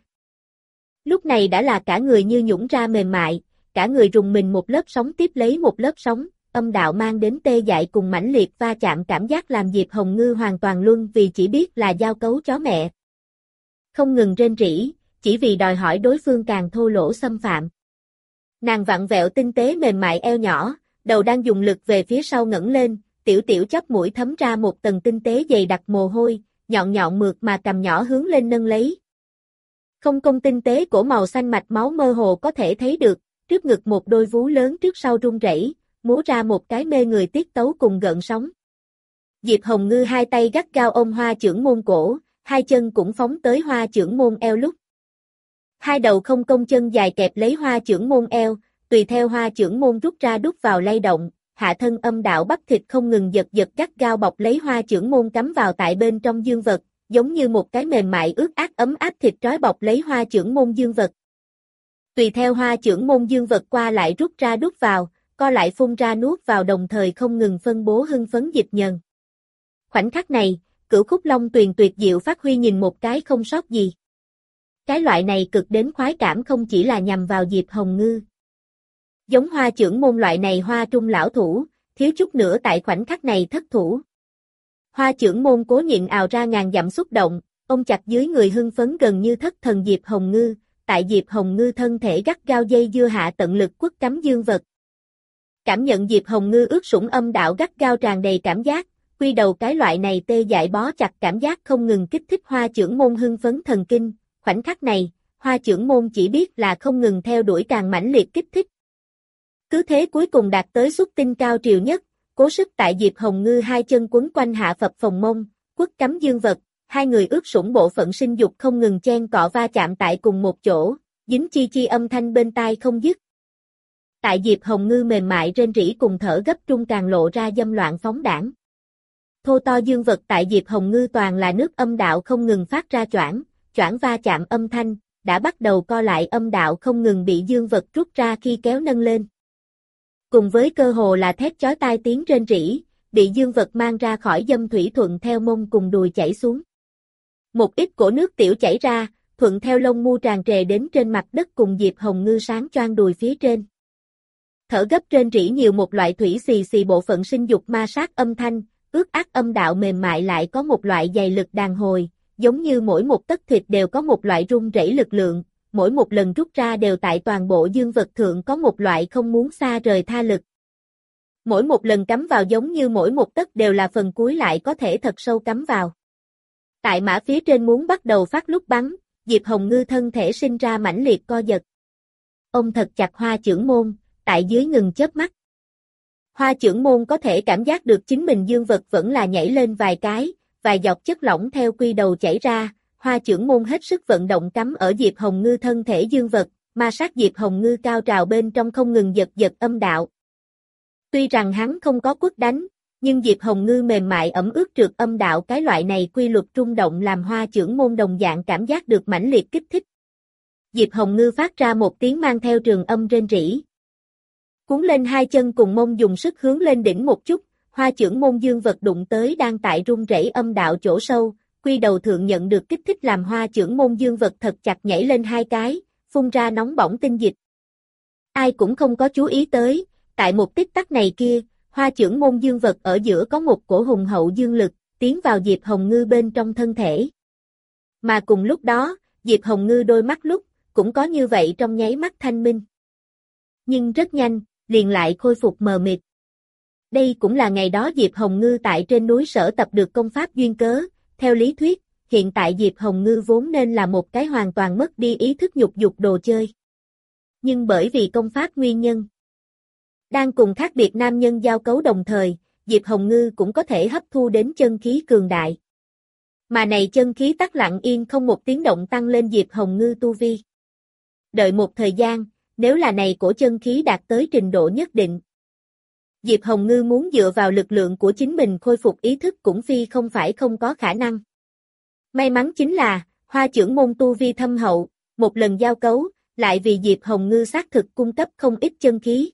A: Lúc này đã là cả người như nhũng ra mềm mại, cả người rùng mình một lớp sóng tiếp lấy một lớp sóng, âm đạo mang đến tê dại cùng mãnh liệt va chạm cảm giác làm Diệp Hồng Ngư hoàn toàn luân vì chỉ biết là giao cấu chó mẹ. Không ngừng rên rỉ, chỉ vì đòi hỏi đối phương càng thô lỗ xâm phạm. Nàng vặn vẹo tinh tế mềm mại eo nhỏ, đầu đang dùng lực về phía sau ngẩng lên, tiểu tiểu chóp mũi thấm ra một tầng tinh tế dày đặc mồ hôi, nhọn nhọn mượt mà cầm nhỏ hướng lên nâng lấy. Không công tinh tế của màu xanh mạch máu mơ hồ có thể thấy được, trước ngực một đôi vú lớn trước sau rung rẩy, múa ra một cái mê người tiết tấu cùng gợn sóng. Diệp Hồng Ngư hai tay gắt gao ôm hoa chưởng môn cổ, hai chân cũng phóng tới hoa chưởng môn eo lúc. Hai đầu không công chân dài kẹp lấy Hoa Chưởng Môn eo, tùy theo Hoa Chưởng Môn rút ra đút vào lay động, hạ thân âm đạo bắp thịt không ngừng giật giật gắt gao bọc lấy Hoa Chưởng Môn cắm vào tại bên trong dương vật, giống như một cái mềm mại ướt át ấm áp thịt trói bọc lấy Hoa Chưởng Môn dương vật. Tùy theo Hoa Chưởng Môn dương vật qua lại rút ra đút vào, co lại phun ra nuốt vào đồng thời không ngừng phân bố hưng phấn dịch nhờn. Khoảnh khắc này, Cửu Khúc Long Tuyền tuyệt diệu phát huy nhìn một cái không sót gì. Cái loại này cực đến khoái cảm không chỉ là nhằm vào Diệp Hồng Ngư. Giống Hoa Chưởng Môn loại này Hoa Trung lão thủ, thiếu chút nữa tại khoảnh khắc này thất thủ. Hoa Chưởng Môn cố nhịn ào ra ngàn dặm xúc động, ôm chặt dưới người hưng phấn gần như thất thần Diệp Hồng Ngư, tại Diệp Hồng Ngư thân thể gắt gao dây dưa hạ tận lực quất cắm dương vật. Cảm nhận Diệp Hồng Ngư ướt sũng âm đạo gắt gao tràn đầy cảm giác, quy đầu cái loại này tê dại bó chặt cảm giác không ngừng kích thích Hoa Chưởng Môn hưng phấn thần kinh, khoảnh khắc này, Hoa Chưởng Môn chỉ biết là không ngừng theo đuổi càng mãnh liệt kích thích. Cứ thế cuối cùng đạt tới xúc tinh cao triều nhất, cố sức tại Diệp Hồng Ngư hai chân quấn quanh hạ phập phồng mông, quất cắm dương vật, hai người ướt sũng bộ phận sinh dục không ngừng chen cọ va chạm tại cùng một chỗ, dính chi chi âm thanh bên tai không dứt. Tại Diệp Hồng Ngư mềm mại rên rỉ cùng thở gấp trung càng lộ ra dâm loạn phóng đảng. Thô to dương vật tại Diệp Hồng Ngư toàn là nước âm đạo không ngừng phát ra choảng, choảng va chạm âm thanh, đã bắt đầu co lại âm đạo không ngừng bị dương vật rút ra khi kéo nâng lên. Cùng với cơ hồ là thét chói tai tiếng rên rỉ, bị dương vật mang ra khỏi dâm thủy thuận theo mông cùng đùi chảy xuống. Một ít cổ nước tiểu chảy ra, thuận theo lông mu tràn trề đến trên mặt đất cùng Diệp Hồng Ngư sáng choang đùi phía trên. Thở gấp rên rỉ nhiều một loại thủy xì xì bộ phận sinh dục ma sát âm thanh, ướt át âm đạo mềm mại lại có một loại dày lực đàn hồi, giống như mỗi một tấc thịt đều có một loại rung rẩy lực lượng, mỗi một lần rút ra đều tại toàn bộ dương vật thượng có một loại không muốn xa rời tha lực. Mỗi một lần cắm vào giống như mỗi một tấc đều là phần cuối lại có thể thật sâu cắm vào. Tại mã phía trên muốn bắt đầu phát lúc bắn, Diệp Hồng Ngư thân thể sinh ra mãnh liệt co giật. Ông thật chặt Hoa Chưởng Môn, tại dưới ngừng chớp mắt. Hoa Chưởng Môn có thể cảm giác được chính mình dương vật vẫn là nhảy lên vài cái, vài giọt chất lỏng theo quy đầu chảy ra, Hoa Chưởng Môn hết sức vận động cắm ở Diệp Hồng Ngư thân thể dương vật, ma sát Diệp Hồng Ngư cao trào bên trong không ngừng giật giật âm đạo. Tuy rằng hắn không có quất đánh, nhưng Diệp Hồng Ngư mềm mại ẩm ướt trượt âm đạo cái loại này quy luật rung động làm Hoa Chưởng Môn đồng dạng cảm giác được mãnh liệt kích thích. Diệp Hồng Ngư phát ra một tiếng mang theo trường âm rên rỉ. Cuốn lên hai chân cùng mông dùng sức hướng lên đỉnh một chút, Hoa Chưởng Môn dương vật đụng tới đang tại rung rẩy âm đạo chỗ sâu, quy đầu thượng nhận được kích thích làm Hoa Chưởng Môn dương vật thật chặt nhảy lên hai cái, phun ra nóng bỏng tinh dịch. Ai cũng không có chú ý tới, tại một tích tắc này kia, Hoa Chưởng Môn dương vật ở giữa có một cổ hùng hậu dương lực, tiến vào Diệp Hồng Ngư bên trong thân thể. Mà cùng lúc đó, Diệp Hồng Ngư đôi mắt lúc, cũng có như vậy trong nháy mắt thanh minh. Nhưng rất nhanh, liền lại khôi phục mờ mịt. Đây cũng là ngày đó Diệp Hồng Ngư tại trên núi sở tập được công pháp duyên cớ, theo lý thuyết, hiện tại Diệp Hồng Ngư vốn nên là một cái hoàn toàn mất đi ý thức nhục dục đồ chơi. Nhưng bởi vì công pháp nguyên nhân, đang cùng khác biệt nam nhân giao cấu đồng thời, Diệp Hồng Ngư cũng có thể hấp thu đến chân khí cường đại. Mà này chân khí tắc lặng yên không một tiếng động tăng lên Diệp Hồng Ngư tu vi. Đợi một thời gian, nếu là này cổ chân khí đạt tới trình độ nhất định, Diệp Hồng Ngư muốn dựa vào lực lượng của chính mình khôi phục ý thức cũng phi không phải không có khả năng. May mắn chính là, Hoa Chưởng Môn tu vi thâm hậu, một lần giao cấu, lại vì Diệp Hồng Ngư xác thực cung cấp không ít chân khí.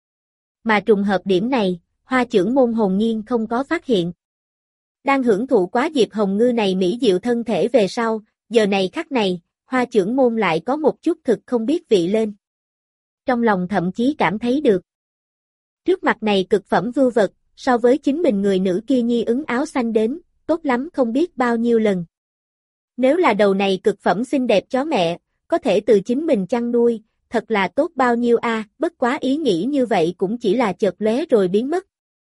A: Mà trùng hợp điểm này, Hoa Chưởng Môn hồn nhiên không có phát hiện. Đang hưởng thụ quá Diệp Hồng Ngư này mỹ diệu thân thể về sau, giờ này khắc này, Hoa Chưởng Môn lại có một chút thực không biết vị lên. Trong lòng thậm chí cảm thấy được. Trước mặt này cực phẩm vưu vật, so với chính mình người nữ kia nhi ứng áo xanh đến, tốt lắm không biết bao nhiêu lần. Nếu là đầu này cực phẩm xinh đẹp chó mẹ, có thể từ chính mình chăn nuôi, thật là tốt bao nhiêu a, à, bất quá ý nghĩ như vậy cũng chỉ là chợt lóe rồi biến mất.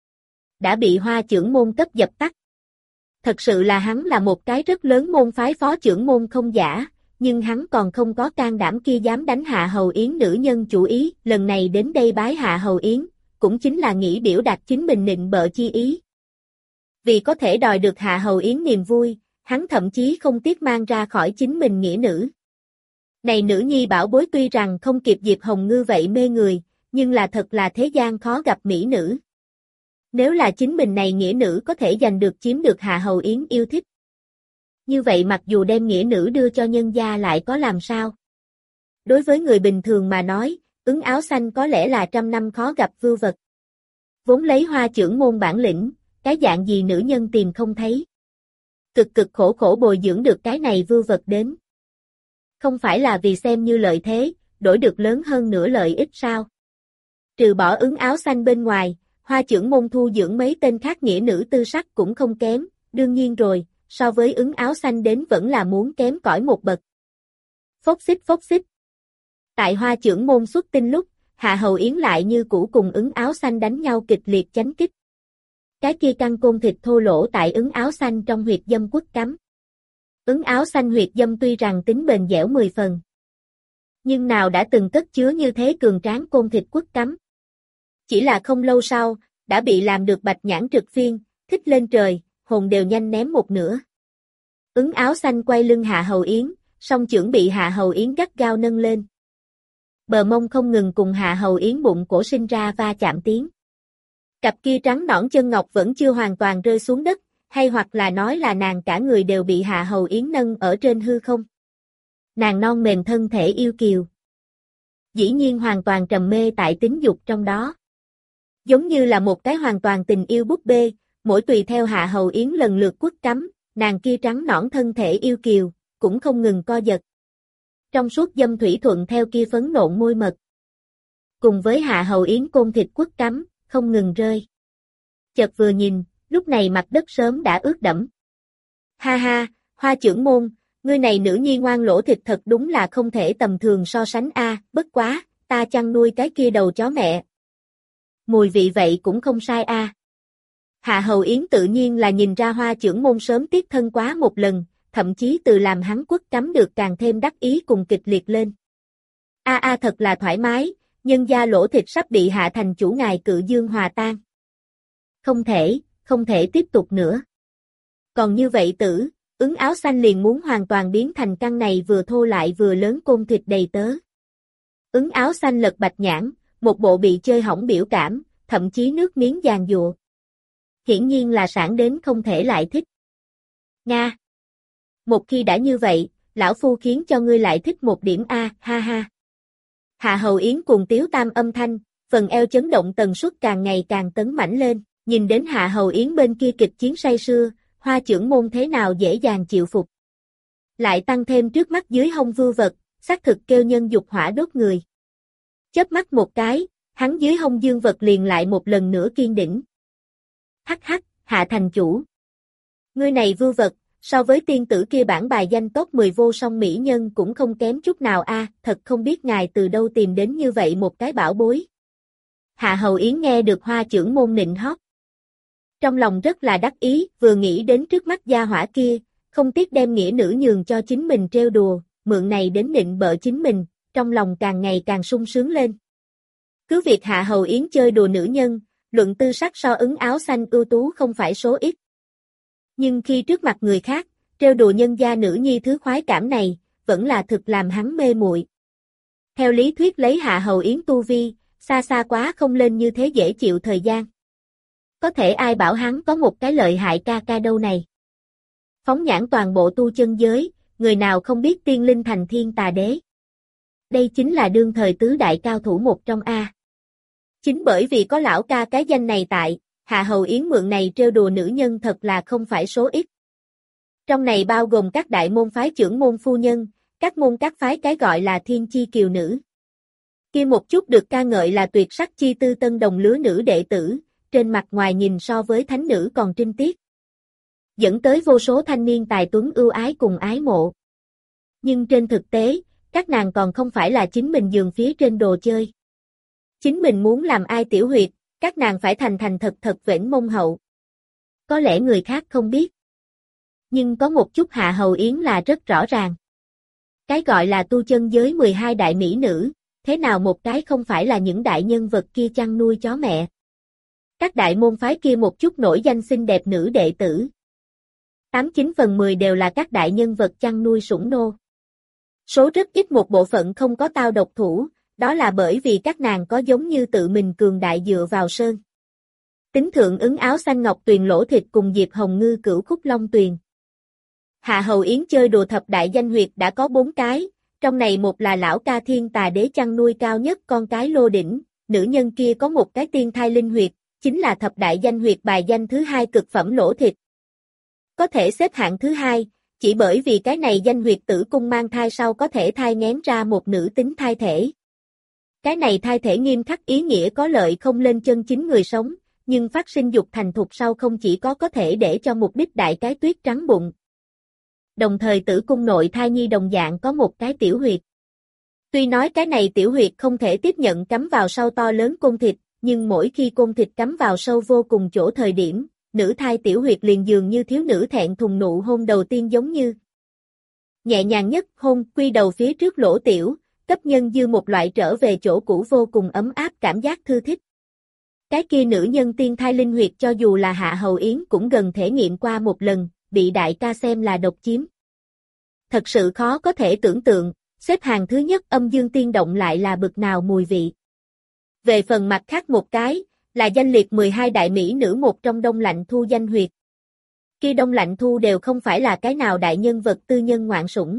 A: Đã bị Hoa Chưởng Môn cấp dập tắt. Thật sự là hắn là một cái rất lớn môn phái phó chưởng môn không giả, nhưng hắn còn không có can đảm kia dám đánh Hạ Hầu Yến nữ nhân chủ ý, lần này đến đây bái Hạ Hầu Yến, cũng chính là nghĩ biểu đạt chính mình nịnh bợ chi ý. Vì có thể đòi được Hạ Hầu Yến niềm vui, hắn thậm chí không tiếc mang ra khỏi chính mình nghĩa nữ. Này nữ nhi bảo bối tuy rằng không kịp Diệp Hồng Ngư vậy mê người, nhưng là thật là thế gian khó gặp mỹ nữ. Nếu là chính mình này nghĩa nữ có thể giành được chiếm được Hạ Hầu Yến yêu thích. Như vậy mặc dù đem nghĩa nữ đưa cho nhân gia lại có làm sao? Đối với người bình thường mà nói, ứng áo xanh có lẽ là trăm năm khó gặp vưu vật. Vốn lấy Hoa trưởng môn bản lĩnh, cái dạng gì nữ nhân tìm không thấy. Cực cực khổ khổ bồi dưỡng được cái này vưu vật đến. Không phải là vì xem như lợi thế, đổi được lớn hơn nửa lợi ích sao? Trừ bỏ ứng áo xanh bên ngoài, Hoa trưởng môn thu dưỡng mấy tên khác nghĩa nữ tư sắc cũng không kém, đương nhiên rồi, so với ứng áo xanh đến vẫn là muốn kém cỏi một bậc. Phốc xích phốc xích. Tại Hoa trưởng môn xuất tinh lúc, Hạ Hầu Yến lại như cũ cùng ứng áo xanh đánh nhau kịch liệt chánh kích. Cái kia căng côn thịt thô lỗ tại ứng áo xanh trong huyệt dâm quất cắm. Ứng áo xanh huyệt dâm tuy rằng tính bền dẻo mười phần. Nhưng nào đã từng cất chứa như thế cường tráng côn thịt quất cắm. Chỉ là không lâu sau, đã bị làm được bạch nhãn trực phiên, thích lên trời, hồn đều nhanh ném một nửa. Ứng áo xanh quay lưng Hạ Hầu Yến, song chưởng bị Hạ Hầu Yến gắt gao nâng lên. Bờ mông không ngừng cùng Hạ Hầu Yến bụng cổ sinh ra va chạm tiếng. Cặp kia trắng nõn chân ngọc vẫn chưa hoàn toàn rơi xuống đất, hay hoặc là nói là nàng cả người đều bị Hạ Hầu Yến nâng ở trên hư không. Nàng non mềm thân thể yêu kiều. Dĩ nhiên hoàn toàn trầm mê tại tính dục trong đó. Giống như là một cái hoàn toàn tình yêu búp bê, mỗi tùy theo Hạ Hầu Yến lần lượt quất cắm, nàng kia trắng nõn thân thể yêu kiều, cũng không ngừng co giật. Trong suốt dâm thủy thuận theo kia phấn nộn môi mật. Cùng với Hạ Hầu Yến côn thịt quất cắm, không ngừng rơi. Chợt vừa nhìn, lúc này mặt đất sớm đã ướt đẫm. Ha ha, Hoa trưởng môn, ngươi này nữ nhi ngoan lỗ thịt thật đúng là không thể tầm thường so sánh a, bất quá, ta chăn nuôi cái kia đầu chó mẹ. Mùi vị vậy cũng không sai a. Hạ Hầu Yến tự nhiên là nhìn ra Hoa trưởng môn sớm tiết thân quá một lần, thậm chí từ làm hắn quất cắm được càng thêm đắc ý cùng kịch liệt lên. A a thật là thoải mái, nhân gia lỗ thịt sắp bị Hạ thành chủ ngài cự dương hòa tan. Không thể, không thể tiếp tục nữa. Còn như vậy tử, ứng áo xanh liền muốn hoàn toàn biến thành căn này vừa thô lại vừa lớn côn thịt đầy tớ. Ứng áo xanh lật bạch nhãn, một bộ bị chơi hỏng biểu cảm, thậm chí nước miếng giàn giụa. Hiển nhiên là sản đến không thể lại thích. Nga. Một khi đã như vậy, lão phu khiến cho ngươi lại thích một điểm a, ha ha. Hạ Hầu Yến cuồng tiếu tam âm thanh, phần eo chấn động tần suất càng ngày càng tấn mãnh lên, nhìn đến Hạ Hầu Yến bên kia kịch chiến say sưa, Hoa trưởng môn thế nào dễ dàng chịu phục. Lại tăng thêm trước mắt dưới hông vưu vật, xác thực kêu nhân dục hỏa đốt người. Chớp mắt một cái, hắn dưới hông dương vật liền lại một lần nữa kiên đỉnh. Hắc hắc, Hạ thành chủ. Ngươi này vưu vật, so với tiên tử kia bản bài danh top mười vô song mỹ nhân cũng không kém chút nào a, thật không biết ngài từ đâu tìm đến như vậy một cái bảo bối. Hạ Hầu Yến nghe được Hoa trưởng môn nịnh hót. Trong lòng rất là đắc ý, vừa nghĩ đến trước mắt gia hỏa kia, không tiếc đem nghĩa nữ nhường cho chính mình trêu đùa, mượn này đến nịnh bợ chính mình, trong lòng càng ngày càng sung sướng lên. Cứ việc Hạ Hầu Yến chơi đùa nữ nhân, luận tư sắc so ứng áo xanh ưu tú không phải số ít. Nhưng khi trước mặt người khác, trêu đùa nhân gia nữ nhi thứ khoái cảm này, vẫn là thực làm hắn mê muội. Theo lý thuyết lấy Hạ Hầu Yến tu vi, xa xa quá không lên như thế dễ chịu thời gian. Có thể ai bảo hắn có một cái lợi hại ca ca đâu này. Phóng nhãn toàn bộ tu chân giới, người nào không biết tiên linh thành thiên tà đế. Đây chính là đương thời tứ đại cao thủ một trong A. Chính bởi vì có lão ca cái danh này tại, Hạ Hầu Yến mượn này trêu đùa nữ nhân thật là không phải số ít. Trong này bao gồm các đại môn phái trưởng môn phu nhân, các môn các phái cái gọi là thiên chi kiều nữ. Kia một chút được ca ngợi là tuyệt sắc chi tư tân đồng lứa nữ đệ tử, trên mặt ngoài nhìn so với thánh nữ còn trinh tiết. Dẫn tới vô số thanh niên tài tuấn ưu ái cùng ái mộ. Nhưng trên thực tế, các nàng còn không phải là chính mình giường phía trên đồ chơi. Chính mình muốn làm ai tiểu huyệt, các nàng phải thành thành thật thật vĩnh mông hậu. Có lẽ người khác không biết. Nhưng có một chút Hạ Hầu Yến là rất rõ ràng. Cái gọi là tu chân giới mười hai đại mỹ nữ, thế nào một cái không phải là những đại nhân vật kia chăn nuôi chó mẹ. Các đại môn phái kia một chút nổi danh xinh đẹp nữ đệ tử. Tám chín phần mười đều là các đại nhân vật chăn nuôi sủng nô. Số rất ít một bộ phận không có tao độc thủ, đó là bởi vì các nàng có giống như tự mình cường đại dựa vào sơn. Tính thượng ứng áo xanh ngọc tuyền lỗ thịt cùng Diệp Hồng Ngư cửu khúc long tuyền. Hạ Hầu Yến chơi đùa thập đại danh huyệt đã có bốn cái, trong này một là lão ca thiên tà đế chăn nuôi cao nhất con cái lô đỉnh, nữ nhân kia có một cái tiên thai linh huyệt, chính là thập đại danh huyệt bài danh thứ hai cực phẩm lỗ thịt. Có thể xếp hạng thứ hai, chỉ bởi vì cái này danh huyệt tử cung mang thai sau có thể thai nghén ra một nữ tính thai thể. Cái này thai thể nghiêm khắc ý nghĩa có lợi không lên chân chính người sống, nhưng phát sinh dục thành thục sau không chỉ có có thể để cho mục đích đại cái tuyết trắng bụng. Đồng thời tử cung nội thai nhi đồng dạng có một cái tiểu huyệt. Tuy nói cái này tiểu huyệt không thể tiếp nhận cắm vào sâu to lớn côn thịt, nhưng mỗi khi côn thịt cắm vào sâu vô cùng chỗ thời điểm, nữ thai tiểu huyệt liền dường như thiếu nữ thẹn thùng nụ hôn đầu tiên giống như. Nhẹ nhàng nhất hôn quy đầu phía trước lỗ tiểu, cấp nhân dư một loại trở về chỗ cũ vô cùng ấm áp cảm giác thư thích. Cái kia nữ nhân tiên thai linh huyệt cho dù là Hạ Hầu Yến cũng gần thể nghiệm qua một lần, bị đại ca xem là độc chiếm. Thật sự khó có thể tưởng tượng, xếp hàng thứ nhất âm dương tiên động lại là bực nào mùi vị. Về phần mặt khác một cái, là danh liệt mười hai đại mỹ nữ một trong Đông Lạnh Thu danh huyệt. Kia Đông Lạnh Thu đều không phải là cái nào đại nhân vật tư nhân ngoạn sủng.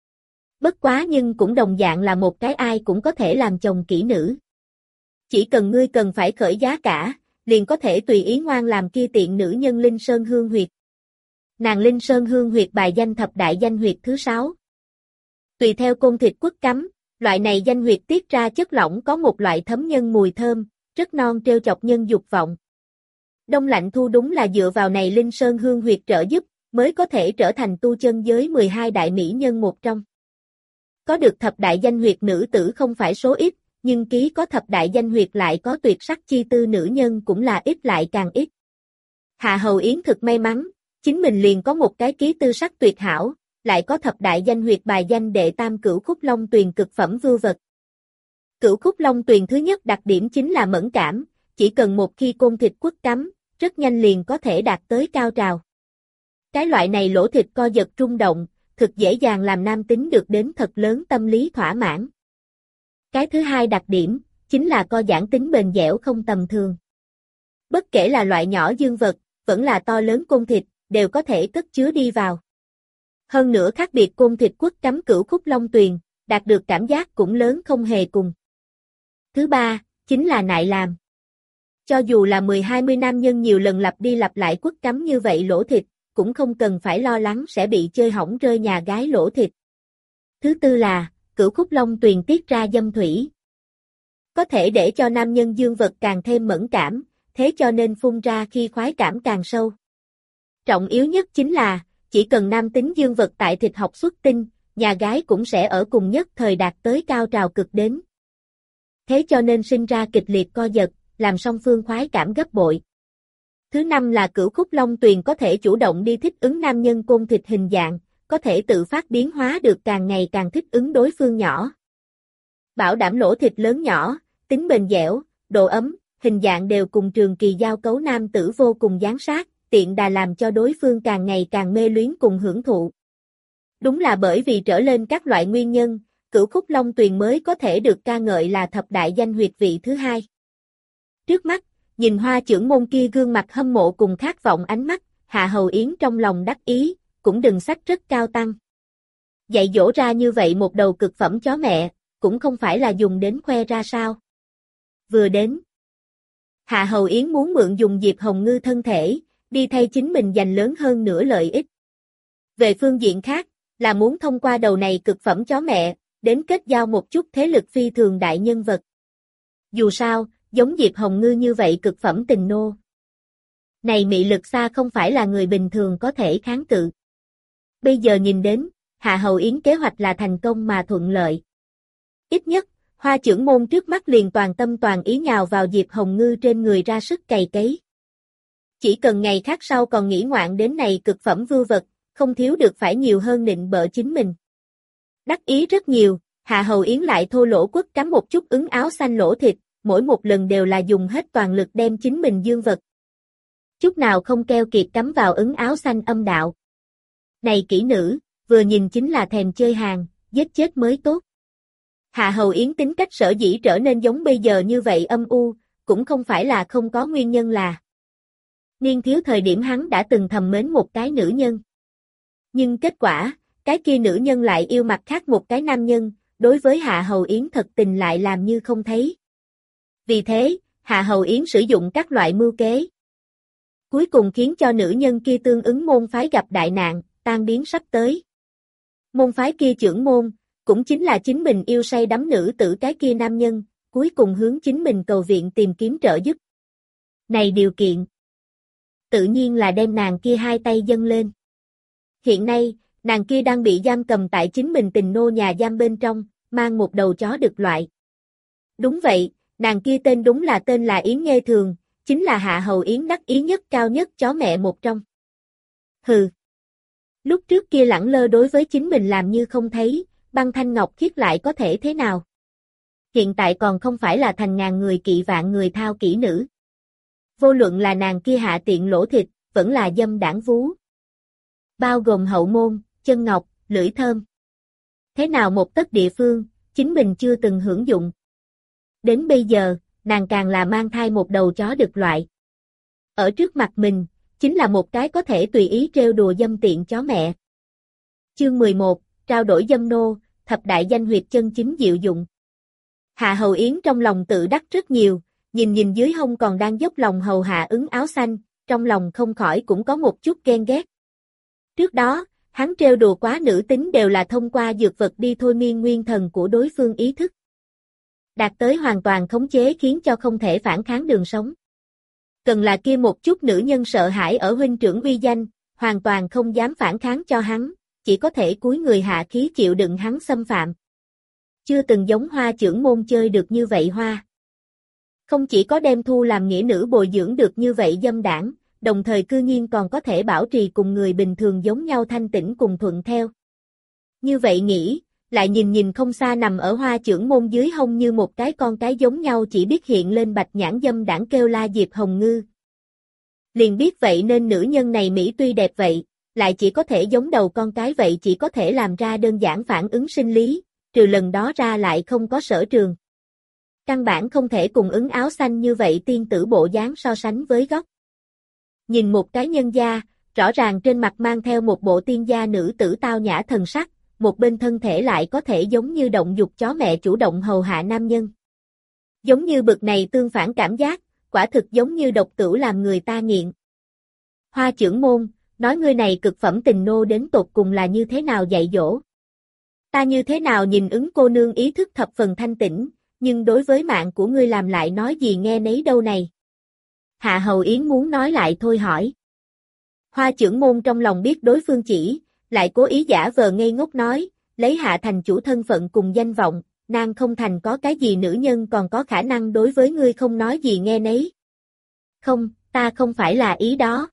A: Bất quá nhưng cũng đồng dạng là một cái ai cũng có thể làm chồng kỹ nữ. Chỉ cần ngươi cần phải khởi giá cả, liền có thể tùy ý ngoan làm kia tiện nữ nhân Linh Sơn Hương huyệt. Nàng Linh Sơn Hương huyệt bài danh thập đại danh huyệt thứ sáu. Tùy theo côn thịt quất cắm, loại này danh huyệt tiết ra chất lỏng có một loại thấm nhân mùi thơm, rất non treo chọc nhân dục vọng. Đông Lạnh Thu đúng là dựa vào này Linh Sơn Hương huyệt trợ giúp, mới có thể trở thành tu chân giới mười hai đại mỹ nhân một trong. Có được thập đại danh huyệt nữ tử không phải số ít, nhưng ký có thập đại danh huyệt lại có tuyệt sắc chi tư nữ nhân cũng là ít lại càng ít. Hạ Hầu Yến thực may mắn, chính mình liền có một cái ký tư sắc tuyệt hảo, lại có thập đại danh huyệt bài danh đệ tam cửu khúc long tuyền cực phẩm vưu vật. Cửu khúc long tuyền thứ nhất đặc điểm chính là mẫn cảm, chỉ cần một khi côn thịt quất cắm, rất nhanh liền có thể đạt tới cao trào. Cái loại này lỗ thịt co giật rung động, thực dễ dàng làm nam tính được đến thật lớn tâm lý thỏa mãn. Cái thứ hai đặc điểm, chính là co giãn tính bền dẻo không tầm thường. Bất kể là loại nhỏ dương vật, vẫn là to lớn côn thịt, đều có thể cất chứa đi vào. Hơn nữa khác biệt côn thịt quất cắm cửu khúc long tuyền, đạt được cảm giác cũng lớn không hề cùng. Thứ ba, chính là nại làm. Cho dù là mười hai mươi nam nhân nhiều lần lặp đi lặp lại quất cắm như vậy lỗ thịt, cũng không cần phải lo lắng sẽ bị chơi hỏng rơi nhà gái lỗ thịt. Thứ tư là, cửu khúc long tuyền tiết ra dâm thủy. Có thể để cho nam nhân dương vật càng thêm mẫn cảm, thế cho nên phun ra khi khoái cảm càng sâu. Trọng yếu nhất chính là, chỉ cần nam tính dương vật tại thịt học xuất tinh, nhà gái cũng sẽ ở cùng nhất thời đạt tới cao trào cực đến. Thế cho nên sinh ra kịch liệt co giật, làm song phương khoái cảm gấp bội. Thứ năm là cửu khúc long tuyền có thể chủ động đi thích ứng nam nhân côn thịt hình dạng, có thể tự phát biến hóa được càng ngày càng thích ứng đối phương nhỏ. Bảo đảm lỗ thịt lớn nhỏ, tính bền dẻo, độ ấm, hình dạng đều cùng trường kỳ giao cấu nam tử vô cùng dán sát, tiện đà làm cho đối phương càng ngày càng mê luyến cùng hưởng thụ. Đúng là bởi vì trở lên các loại nguyên nhân, cửu khúc long tuyền mới có thể được ca ngợi là thập đại danh huyệt vị thứ hai. Trước mắt, nhìn Hoa trưởng môn kia gương mặt hâm mộ cùng khát vọng ánh mắt, Hạ Hầu Yến trong lòng đắc ý, cũng đừng sách rất cao tăng. Dạy dỗ ra như vậy một đầu cực phẩm chó mẹ, cũng không phải là dùng đến khoe ra sao. Vừa đến, Hạ Hầu Yến muốn mượn dùng Diệp Hồng Ngư thân thể, đi thay chính mình giành lớn hơn nửa lợi ích. Về phương diện khác, là muốn thông qua đầu này cực phẩm chó mẹ, đến kết giao một chút thế lực phi thường đại nhân vật. Dù sao, giống Diệp Hồng Ngư như vậy cực phẩm tình nô. Này mị lực xa không phải là người bình thường có thể kháng cự. Bây giờ nhìn đến, Hạ Hầu Yến kế hoạch là thành công mà thuận lợi. Ít nhất, Hoa trưởng môn trước mắt liền toàn tâm toàn ý nhào vào Diệp Hồng Ngư trên người ra sức cày cấy. Chỉ cần ngày khác sau còn nghĩ ngoạn đến này cực phẩm vưu vật, không thiếu được phải nhiều hơn nịnh bợ chính mình. Đắc ý rất nhiều, Hạ Hầu Yến lại thô lỗ quất cắm một chút ứng áo xanh lỗ thịt, mỗi một lần đều là dùng hết toàn lực đem chính mình dương vật. Chút nào không keo kiệt cắm vào ứng áo xanh âm đạo. Này kỹ nữ, vừa nhìn chính là thèm chơi hàng, giết chết mới tốt. Hạ Hầu Yến tính cách sở dĩ trở nên giống bây giờ như vậy âm u, cũng không phải là không có nguyên nhân là niên thiếu thời điểm hắn đã từng thầm mến một cái nữ nhân. Nhưng kết quả, cái kia nữ nhân lại yêu mặt khác một cái nam nhân, đối với Hạ Hầu Yến thật tình lại làm như không thấy. Vì thế, Hạ Hầu Yến sử dụng các loại mưu kế. Cuối cùng khiến cho nữ nhân kia tương ứng môn phái gặp đại nạn, tan biến sắp tới. Môn phái kia trưởng môn, cũng chính là chính mình yêu say đắm nữ tử cái kia nam nhân, cuối cùng hướng chính mình cầu viện tìm kiếm trợ giúp. Này điều kiện, tự nhiên là đem nàng kia hai tay dâng lên. Hiện nay, nàng kia đang bị giam cầm tại chính mình tình nô nhà giam bên trong, mang một đầu chó đực loại. Đúng vậy, nàng kia tên đúng là tên là Yến Nghê Thường, chính là Hạ Hầu Yến đắc ý nhất cao nhất chó mẹ một trong. Hừ. Lúc trước kia lẳng lơ đối với chính mình làm như không thấy, băng thanh ngọc khiết lại có thể thế nào? Hiện tại còn không phải là thành ngàn người kỵ vạn người thao kỹ nữ. Vô luận là nàng kia hạ tiện lỗ thịt, vẫn là dâm đảng vú. Bao gồm hậu môn, chân ngọc, lưỡi thơm. Thế nào một tấc địa phương, chính mình chưa từng hưởng dụng. Đến bây giờ, nàng càng là mang thai một đầu chó đực loại. Ở trước mặt mình, chính là một cái có thể tùy ý trêu đùa dâm tiện chó mẹ. Chương mười một, trao đổi dâm nô, thập đại danh huyệt chân chính diệu dụng. Hạ Hầu Yến trong lòng tự đắc rất nhiều, nhìn nhìn dưới hông còn đang dốc lòng hầu hạ ứng áo xanh, trong lòng không khỏi cũng có một chút ghen ghét. Trước đó, hắn trêu đùa quá nữ tính đều là thông qua dược vật đi thôi miên nguyên thần của đối phương ý thức. Đạt tới hoàn toàn khống chế khiến cho không thể phản kháng đường sống. Cần là kia một chút nữ nhân sợ hãi ở huynh trưởng uy danh, hoàn toàn không dám phản kháng cho hắn, chỉ có thể cúi người hạ khí chịu đựng hắn xâm phạm. Chưa từng giống Hoa trưởng môn chơi được như vậy Hoa. Không chỉ có đem thu làm nghĩa nữ bồi dưỡng được như vậy dâm đảng, đồng thời cư nhiên còn có thể bảo trì cùng người bình thường giống nhau thanh tĩnh cùng thuận theo. Như vậy nghĩ, lại nhìn nhìn không xa nằm ở Hoa trưởng môn dưới hông như một cái con cái giống nhau chỉ biết hiện lên bạch nhãn dâm đảng kêu la Diệp Hồng Ngư. Liền biết vậy nên nữ nhân này Mỹ tuy đẹp vậy, lại chỉ có thể giống đầu con cái vậy chỉ có thể làm ra đơn giản phản ứng sinh lý, trừ lần đó ra lại không có sở trường. Căn bản không thể cùng ứng áo xanh như vậy tiên tử bộ dáng so sánh với góc. Nhìn một cái nhân gia, rõ ràng trên mặt mang theo một bộ tiên gia nữ tử tao nhã thần sắc, một bên thân thể lại có thể giống như động dục chó mẹ chủ động hầu hạ nam nhân. Giống như bực này tương phản cảm giác, quả thực giống như độc tửu làm người ta nghiện. Hoa trưởng môn, nói ngươi này cực phẩm tình nô đến tột cùng là như thế nào dạy dỗ? Ta như thế nào nhìn ứng cô nương ý thức thập phần thanh tĩnh, nhưng đối với mạng của ngươi làm lại nói gì nghe nấy đâu này? Hạ Hầu Yến muốn nói lại thôi hỏi. Hoa trưởng môn trong lòng biết đối phương chỉ, lại cố ý giả vờ ngây ngốc nói, lấy Hạ thành chủ thân phận cùng danh vọng, nàng không thành có cái gì nữ nhân còn có khả năng đối với ngươi không nói gì nghe nấy. Không, ta không phải là ý đó.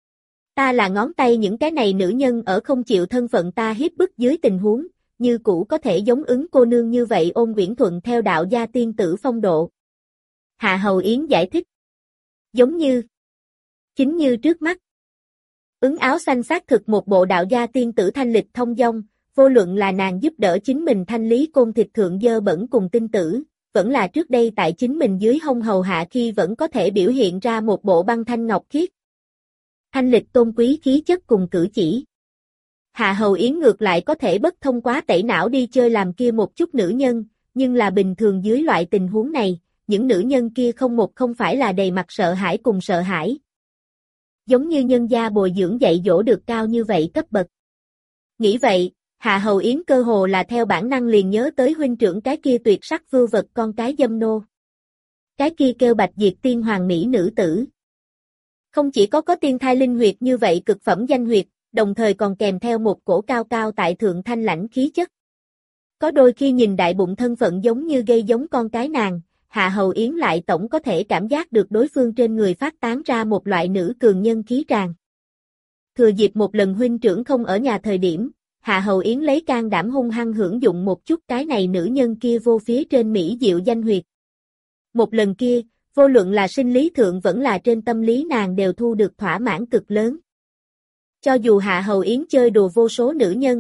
A: Ta là ngón tay những cái này nữ nhân ở không chịu thân phận ta hiếp bức dưới tình huống, như cũ có thể giống ứng cô nương như vậy ôn quyển thuận theo đạo gia tiên tử phong độ. Hạ Hầu Yến giải thích. Giống như, chính như trước mắt. Ứng áo xanh xác thực một bộ đạo gia tiên tử thanh lịch thông dong, vô luận là nàng giúp đỡ chính mình thanh lý côn thịt thượng dơ bẩn cùng tinh tử, vẫn là trước đây tại chính mình dưới hông hầu hạ khi vẫn có thể biểu hiện ra một bộ băng thanh ngọc khiết. Thanh lịch tôn quý khí chất cùng cử chỉ. Hạ Hầu Yến ngược lại có thể bất thông quá tẩy não đi chơi làm kia một chút nữ nhân, nhưng là bình thường dưới loại tình huống này, những nữ nhân kia không một không phải là đầy mặt sợ hãi cùng sợ hãi. Giống như nhân gia bồi dưỡng dạy dỗ được cao như vậy cấp bậc. Nghĩ vậy, Hạ Hầu Yến cơ hồ là theo bản năng liền nhớ tới huynh trưởng cái kia tuyệt sắc vưu vật con cái dâm nô. Cái kia kêu Bạch Diệt tiên hoàng mỹ nữ tử. Không chỉ có có tiên thai linh huyệt như vậy cực phẩm danh huyệt, đồng thời còn kèm theo một cổ cao cao tại thượng thanh lãnh khí chất. Có đôi khi nhìn đại bụng thân phận giống như gây giống con cái nàng, Hạ Hầu Yến lại tổng có thể cảm giác được đối phương trên người phát tán ra một loại nữ cường nhân khí tràn. Thừa dịp một lần huynh trưởng không ở nhà thời điểm, Hạ Hầu Yến lấy can đảm hung hăng hưởng dụng một chút cái này nữ nhân kia vô phía trên mỹ diệu danh huyệt. Một lần kia, vô luận là sinh lý thượng vẫn là trên tâm lý nàng đều thu được thỏa mãn cực lớn. Cho dù Hạ Hầu Yến chơi đùa vô số nữ nhân,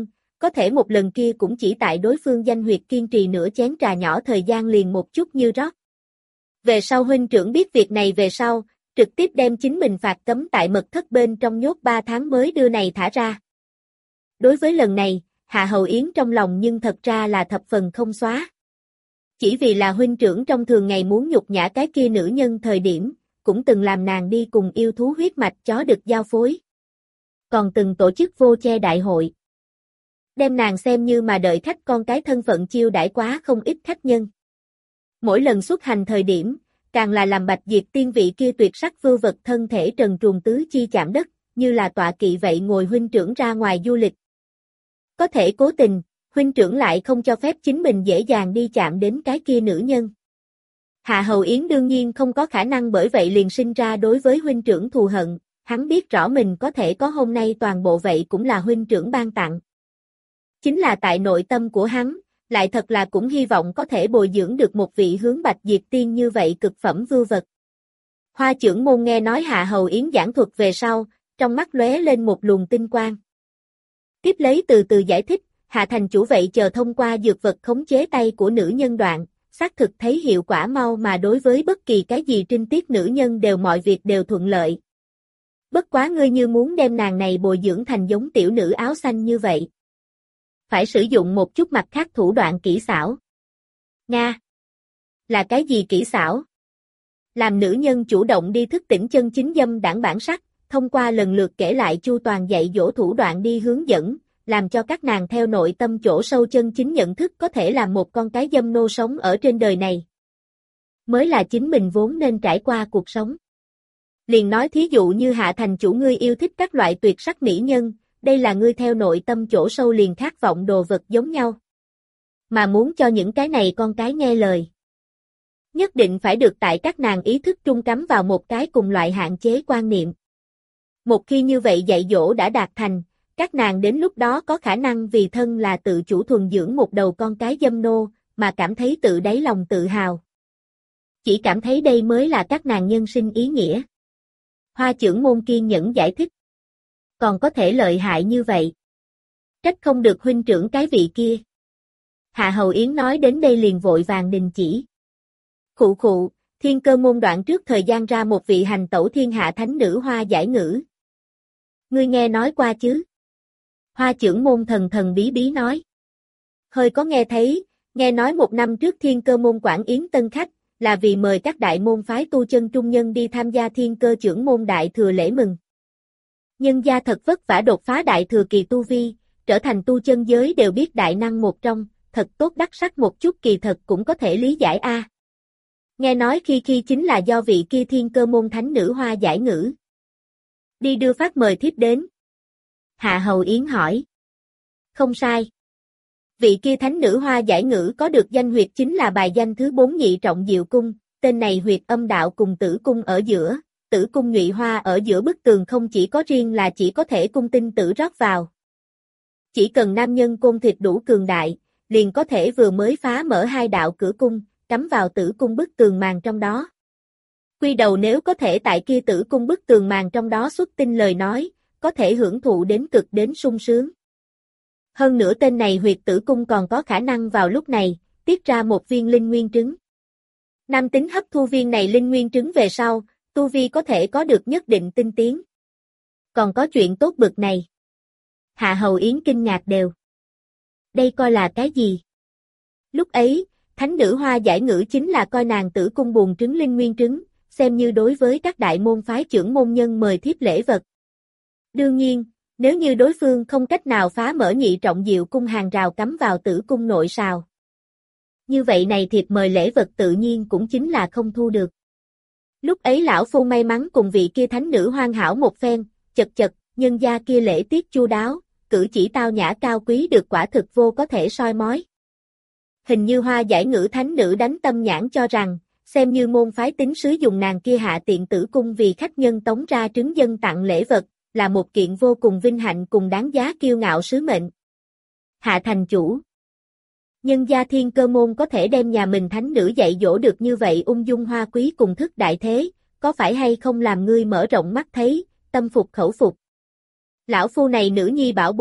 A: có thể một lần kia cũng chỉ tại đối phương danh huyệt kiên trì nửa chén trà nhỏ thời gian liền một chút như rót. Về sau huynh trưởng biết việc này về sau, trực tiếp đem chính mình phạt cấm tại mật thất bên trong nhốt ba tháng mới đưa này thả ra. Đối với lần này, Hạ Hầu Yến trong lòng nhưng thật ra là thập phần không xóa. Chỉ vì là huynh trưởng trong thường ngày muốn nhục nhã cái kia nữ nhân thời điểm, cũng từng làm nàng đi cùng yêu thú huyết mạch chó được giao phối. Còn từng tổ chức vô che đại hội. Đem nàng xem như mà đợi khách con cái thân phận chiêu đãi quá không ít khách nhân. Mỗi lần xuất hành thời điểm, càng là làm Bạch Diệp tiên vị kia tuyệt sắc vưu vật thân thể trần truồng tứ chi chạm đất, như là tọa kỵ vậy ngồi huynh trưởng ra ngoài du lịch. Có thể cố tình, huynh trưởng lại không cho phép chính mình dễ dàng đi chạm đến cái kia nữ nhân. Hạ Hầu Yến đương nhiên không có khả năng bởi vậy liền sinh ra đối với huynh trưởng thù hận, hắn biết rõ mình có thể có hôm nay toàn bộ vậy cũng là huynh trưởng ban tặng. Chính là tại nội tâm của hắn, lại thật là cũng hy vọng có thể bồi dưỡng được một vị hướng Bạch Diệp tiên như vậy cực phẩm vưu vật. Hoa trưởng môn nghe nói Hạ Hầu Yến giảng thuật về sau, trong mắt lóe lên một luồng tinh quang. Tiếp lấy từ từ giải thích, Hạ thành chủ vậy chờ thông qua dược vật khống chế tay của nữ nhân đoạn, xác thực thấy hiệu quả mau mà đối với bất kỳ cái gì trinh tiết nữ nhân đều mọi việc đều thuận lợi. Bất quá ngươi như muốn đem nàng này bồi dưỡng thành giống tiểu nữ áo xanh như vậy. Phải sử dụng một chút mặt khác thủ đoạn kỹ xảo. Nga. Là cái gì kỹ xảo? Làm nữ nhân chủ động đi thức tỉnh chân chính dâm đảng bản sắc, thông qua lần lượt kể lại chu toàn dạy dỗ thủ đoạn đi hướng dẫn, làm cho các nàng theo nội tâm chỗ sâu chân chính nhận thức có thể làm một con cái dâm nô sống ở trên đời này. Mới là chính mình vốn nên trải qua cuộc sống. Liền nói thí dụ như Hạ thành chủ ngươi yêu thích các loại tuyệt sắc mỹ nhân, đây là ngươi theo nội tâm chỗ sâu liền khát vọng đồ vật giống nhau. Mà muốn cho những cái này con cái nghe lời. Nhất định phải được tại các nàng ý thức trung cắm vào một cái cùng loại hạn chế quan niệm. Một khi như vậy dạy dỗ đã đạt thành, các nàng đến lúc đó có khả năng vì thân là tự chủ thuần dưỡng một đầu con cái dâm nô, mà cảm thấy tự đáy lòng tự hào. Chỉ cảm thấy đây mới là các nàng nhân sinh ý nghĩa. Hoa trưởng môn kiên nhẫn giải thích. Còn có thể lợi hại như vậy. Trách không được huynh trưởng cái vị kia. Hạ Hầu Yến nói đến đây liền vội vàng đình chỉ. Khụ khụ, Thiên Cơ môn đoạn trước thời gian ra một vị hành tẩu thiên hạ thánh nữ Hoa Giải Ngữ. Ngươi nghe nói qua chứ? Hoa trưởng môn thần thần bí bí nói. Hơi có nghe thấy, nghe nói một năm trước Thiên Cơ môn quản yến tân khách, là vì mời các đại môn phái tu chân trung nhân đi tham gia Thiên Cơ trưởng môn đại thừa lễ mừng. Nhân gia thật vất vả đột phá đại thừa kỳ tu vi, trở thành tu chân giới đều biết đại năng một trong, thật tốt đắc sắc một chút kỳ thật cũng có thể lý giải a. Nghe nói khi khi chính là do vị kia Thiên Cơ môn thánh nữ Hoa Giải Ngữ đi đưa phát mời thiếp đến. Hạ Hầu Yến hỏi. Không sai. Vị kia thánh nữ Hoa Giải Ngữ có được danh huyệt chính là bài danh thứ bốn nhị trọng diệu cung, tên này huyệt âm đạo cùng tử cung ở giữa, tử cung nhụy hoa ở giữa bức tường không chỉ có riêng là chỉ có thể cung tinh tử rót vào. Chỉ cần nam nhân côn thịt đủ cường đại, liền có thể vừa mới phá mở hai đạo cửa cung, cắm vào tử cung bức tường màn trong đó. Quy đầu nếu có thể tại kia tử cung bức tường màn trong đó xuất tinh lời nói, có thể hưởng thụ đến cực đến sung sướng. Hơn nữa tên này huyệt tử cung còn có khả năng vào lúc này, tiết ra một viên linh nguyên trứng. Nam tính hấp thu viên này linh nguyên trứng về sau, tu vi có thể có được nhất định tinh tiến. Còn có chuyện tốt bực này. Hạ Hầu Yến kinh ngạc đều. Đây coi là cái gì? Lúc ấy, thánh nữ Hoa Giải Ngữ chính là coi nàng tử cung buồn trứng linh nguyên trứng, xem như đối với các đại môn phái trưởng môn nhân mời thiếp lễ vật. Đương nhiên, nếu như đối phương không cách nào phá mở nhị trọng diệu cung hàng rào cắm vào tử cung nội sào. Như vậy này thiệp mời lễ vật tự nhiên cũng chính là không thu được. Lúc ấy lão phu may mắn cùng vị kia thánh nữ hoàn hảo một phen, chật chật, nhân gia kia lễ tiết chu đáo, cử chỉ tao nhã cao quý được quả thực vô có thể soi mói. Hình như Hoa Giải Ngữ thánh nữ đánh tâm nhãn cho rằng, xem như môn phái tính sứ dùng nàng kia hạ tiện tử cung vì khách nhân tống ra trứng dân tặng lễ vật, là một kiện vô cùng vinh hạnh cùng đáng giá kiêu ngạo sứ mệnh. Hạ thành chủ. Nhân gia Thiên Cơ môn có thể đem nhà mình thánh nữ dạy dỗ được như vậy ung dung hoa quý cùng thức đại thế, có phải hay không làm ngươi mở rộng mắt thấy, tâm phục khẩu phục. Lão phu này nữ nhi bảo bối,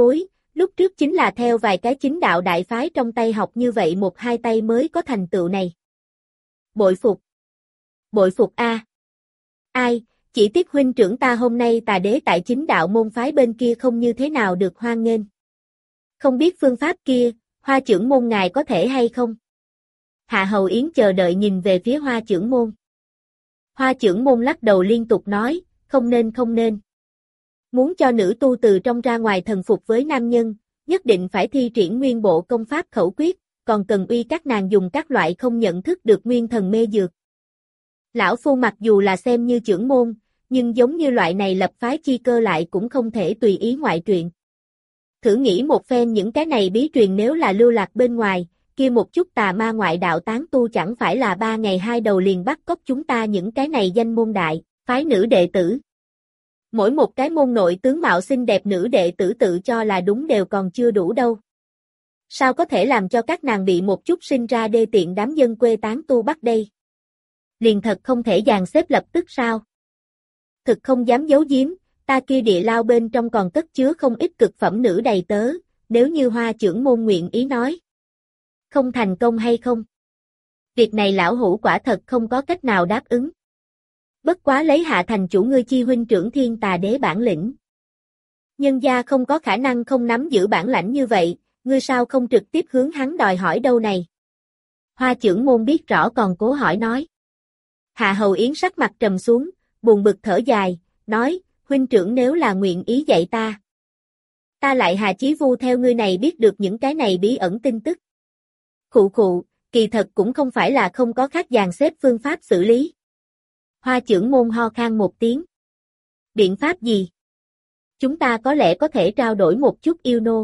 A: lúc trước chính là theo vài cái chính đạo đại phái trong tay học như vậy một hai tay mới có thành tựu này. Bội phục. Bội phục a. À. Ai, chỉ tiếc huynh trưởng ta hôm nay tà đế tại chính đạo môn phái bên kia không như thế nào được hoan nghênh. Không biết phương pháp kia, Hoa trưởng môn ngài có thể hay không? Hạ Hầu Yến chờ đợi nhìn về phía Hoa trưởng môn. Hoa trưởng môn lắc đầu liên tục nói, không nên không nên. Muốn cho nữ tu từ trong ra ngoài thần phục với nam nhân, nhất định phải thi triển nguyên bộ công pháp khẩu quyết, còn cần uy các nàng dùng các loại không nhận thức được nguyên thần mê dược. Lão phu mặc dù là xem như trưởng môn, nhưng giống như loại này lập phái chi cơ lại cũng không thể tùy ý ngoại truyền. Thử nghĩ một phen những cái này bí truyền nếu là lưu lạc bên ngoài, kia một chút tà ma ngoại đạo tán tu chẳng phải là ba ngày hai đầu liền bắt cóc chúng ta những cái này danh môn đại, phái nữ đệ tử. Mỗi một cái môn nội tướng mạo xinh đẹp nữ đệ tử tự cho là đúng đều còn chưa đủ đâu. Sao có thể làm cho các nàng bị một chút sinh ra đê tiện đám dân quê tán tu bắt đây? Liền thật không thể dàn xếp lập tức sao? Thực không dám giấu giếm, ta kia địa lao bên trong còn cất chứa không ít cực phẩm nữ đầy tớ, nếu như Hoa trưởng môn nguyện ý nói. Không thành công hay không? Việc này lão hủ quả thật không có cách nào đáp ứng. Bất quá lấy Hạ thành chủ ngươi chi huynh trưởng thiên tà đế bản lĩnh. Nhân gia không có khả năng không nắm giữ bản lãnh như vậy, ngươi sao không trực tiếp hướng hắn đòi hỏi đâu này? Hoa trưởng môn biết rõ còn cố hỏi nói. Hạ Hầu Yến sắc mặt trầm xuống, buồn bực thở dài, nói, huynh trưởng nếu là nguyện ý dạy ta. Ta lại Hà Chí Vu theo ngươi này biết được những cái này bí ẩn tin tức. Khụ khụ, kỳ thật cũng không phải là không có khác dàn xếp phương pháp xử lý. Hoa trưởng môn ho khan một tiếng. Biện pháp gì? Chúng ta có lẽ có thể trao đổi một chút yêu nô.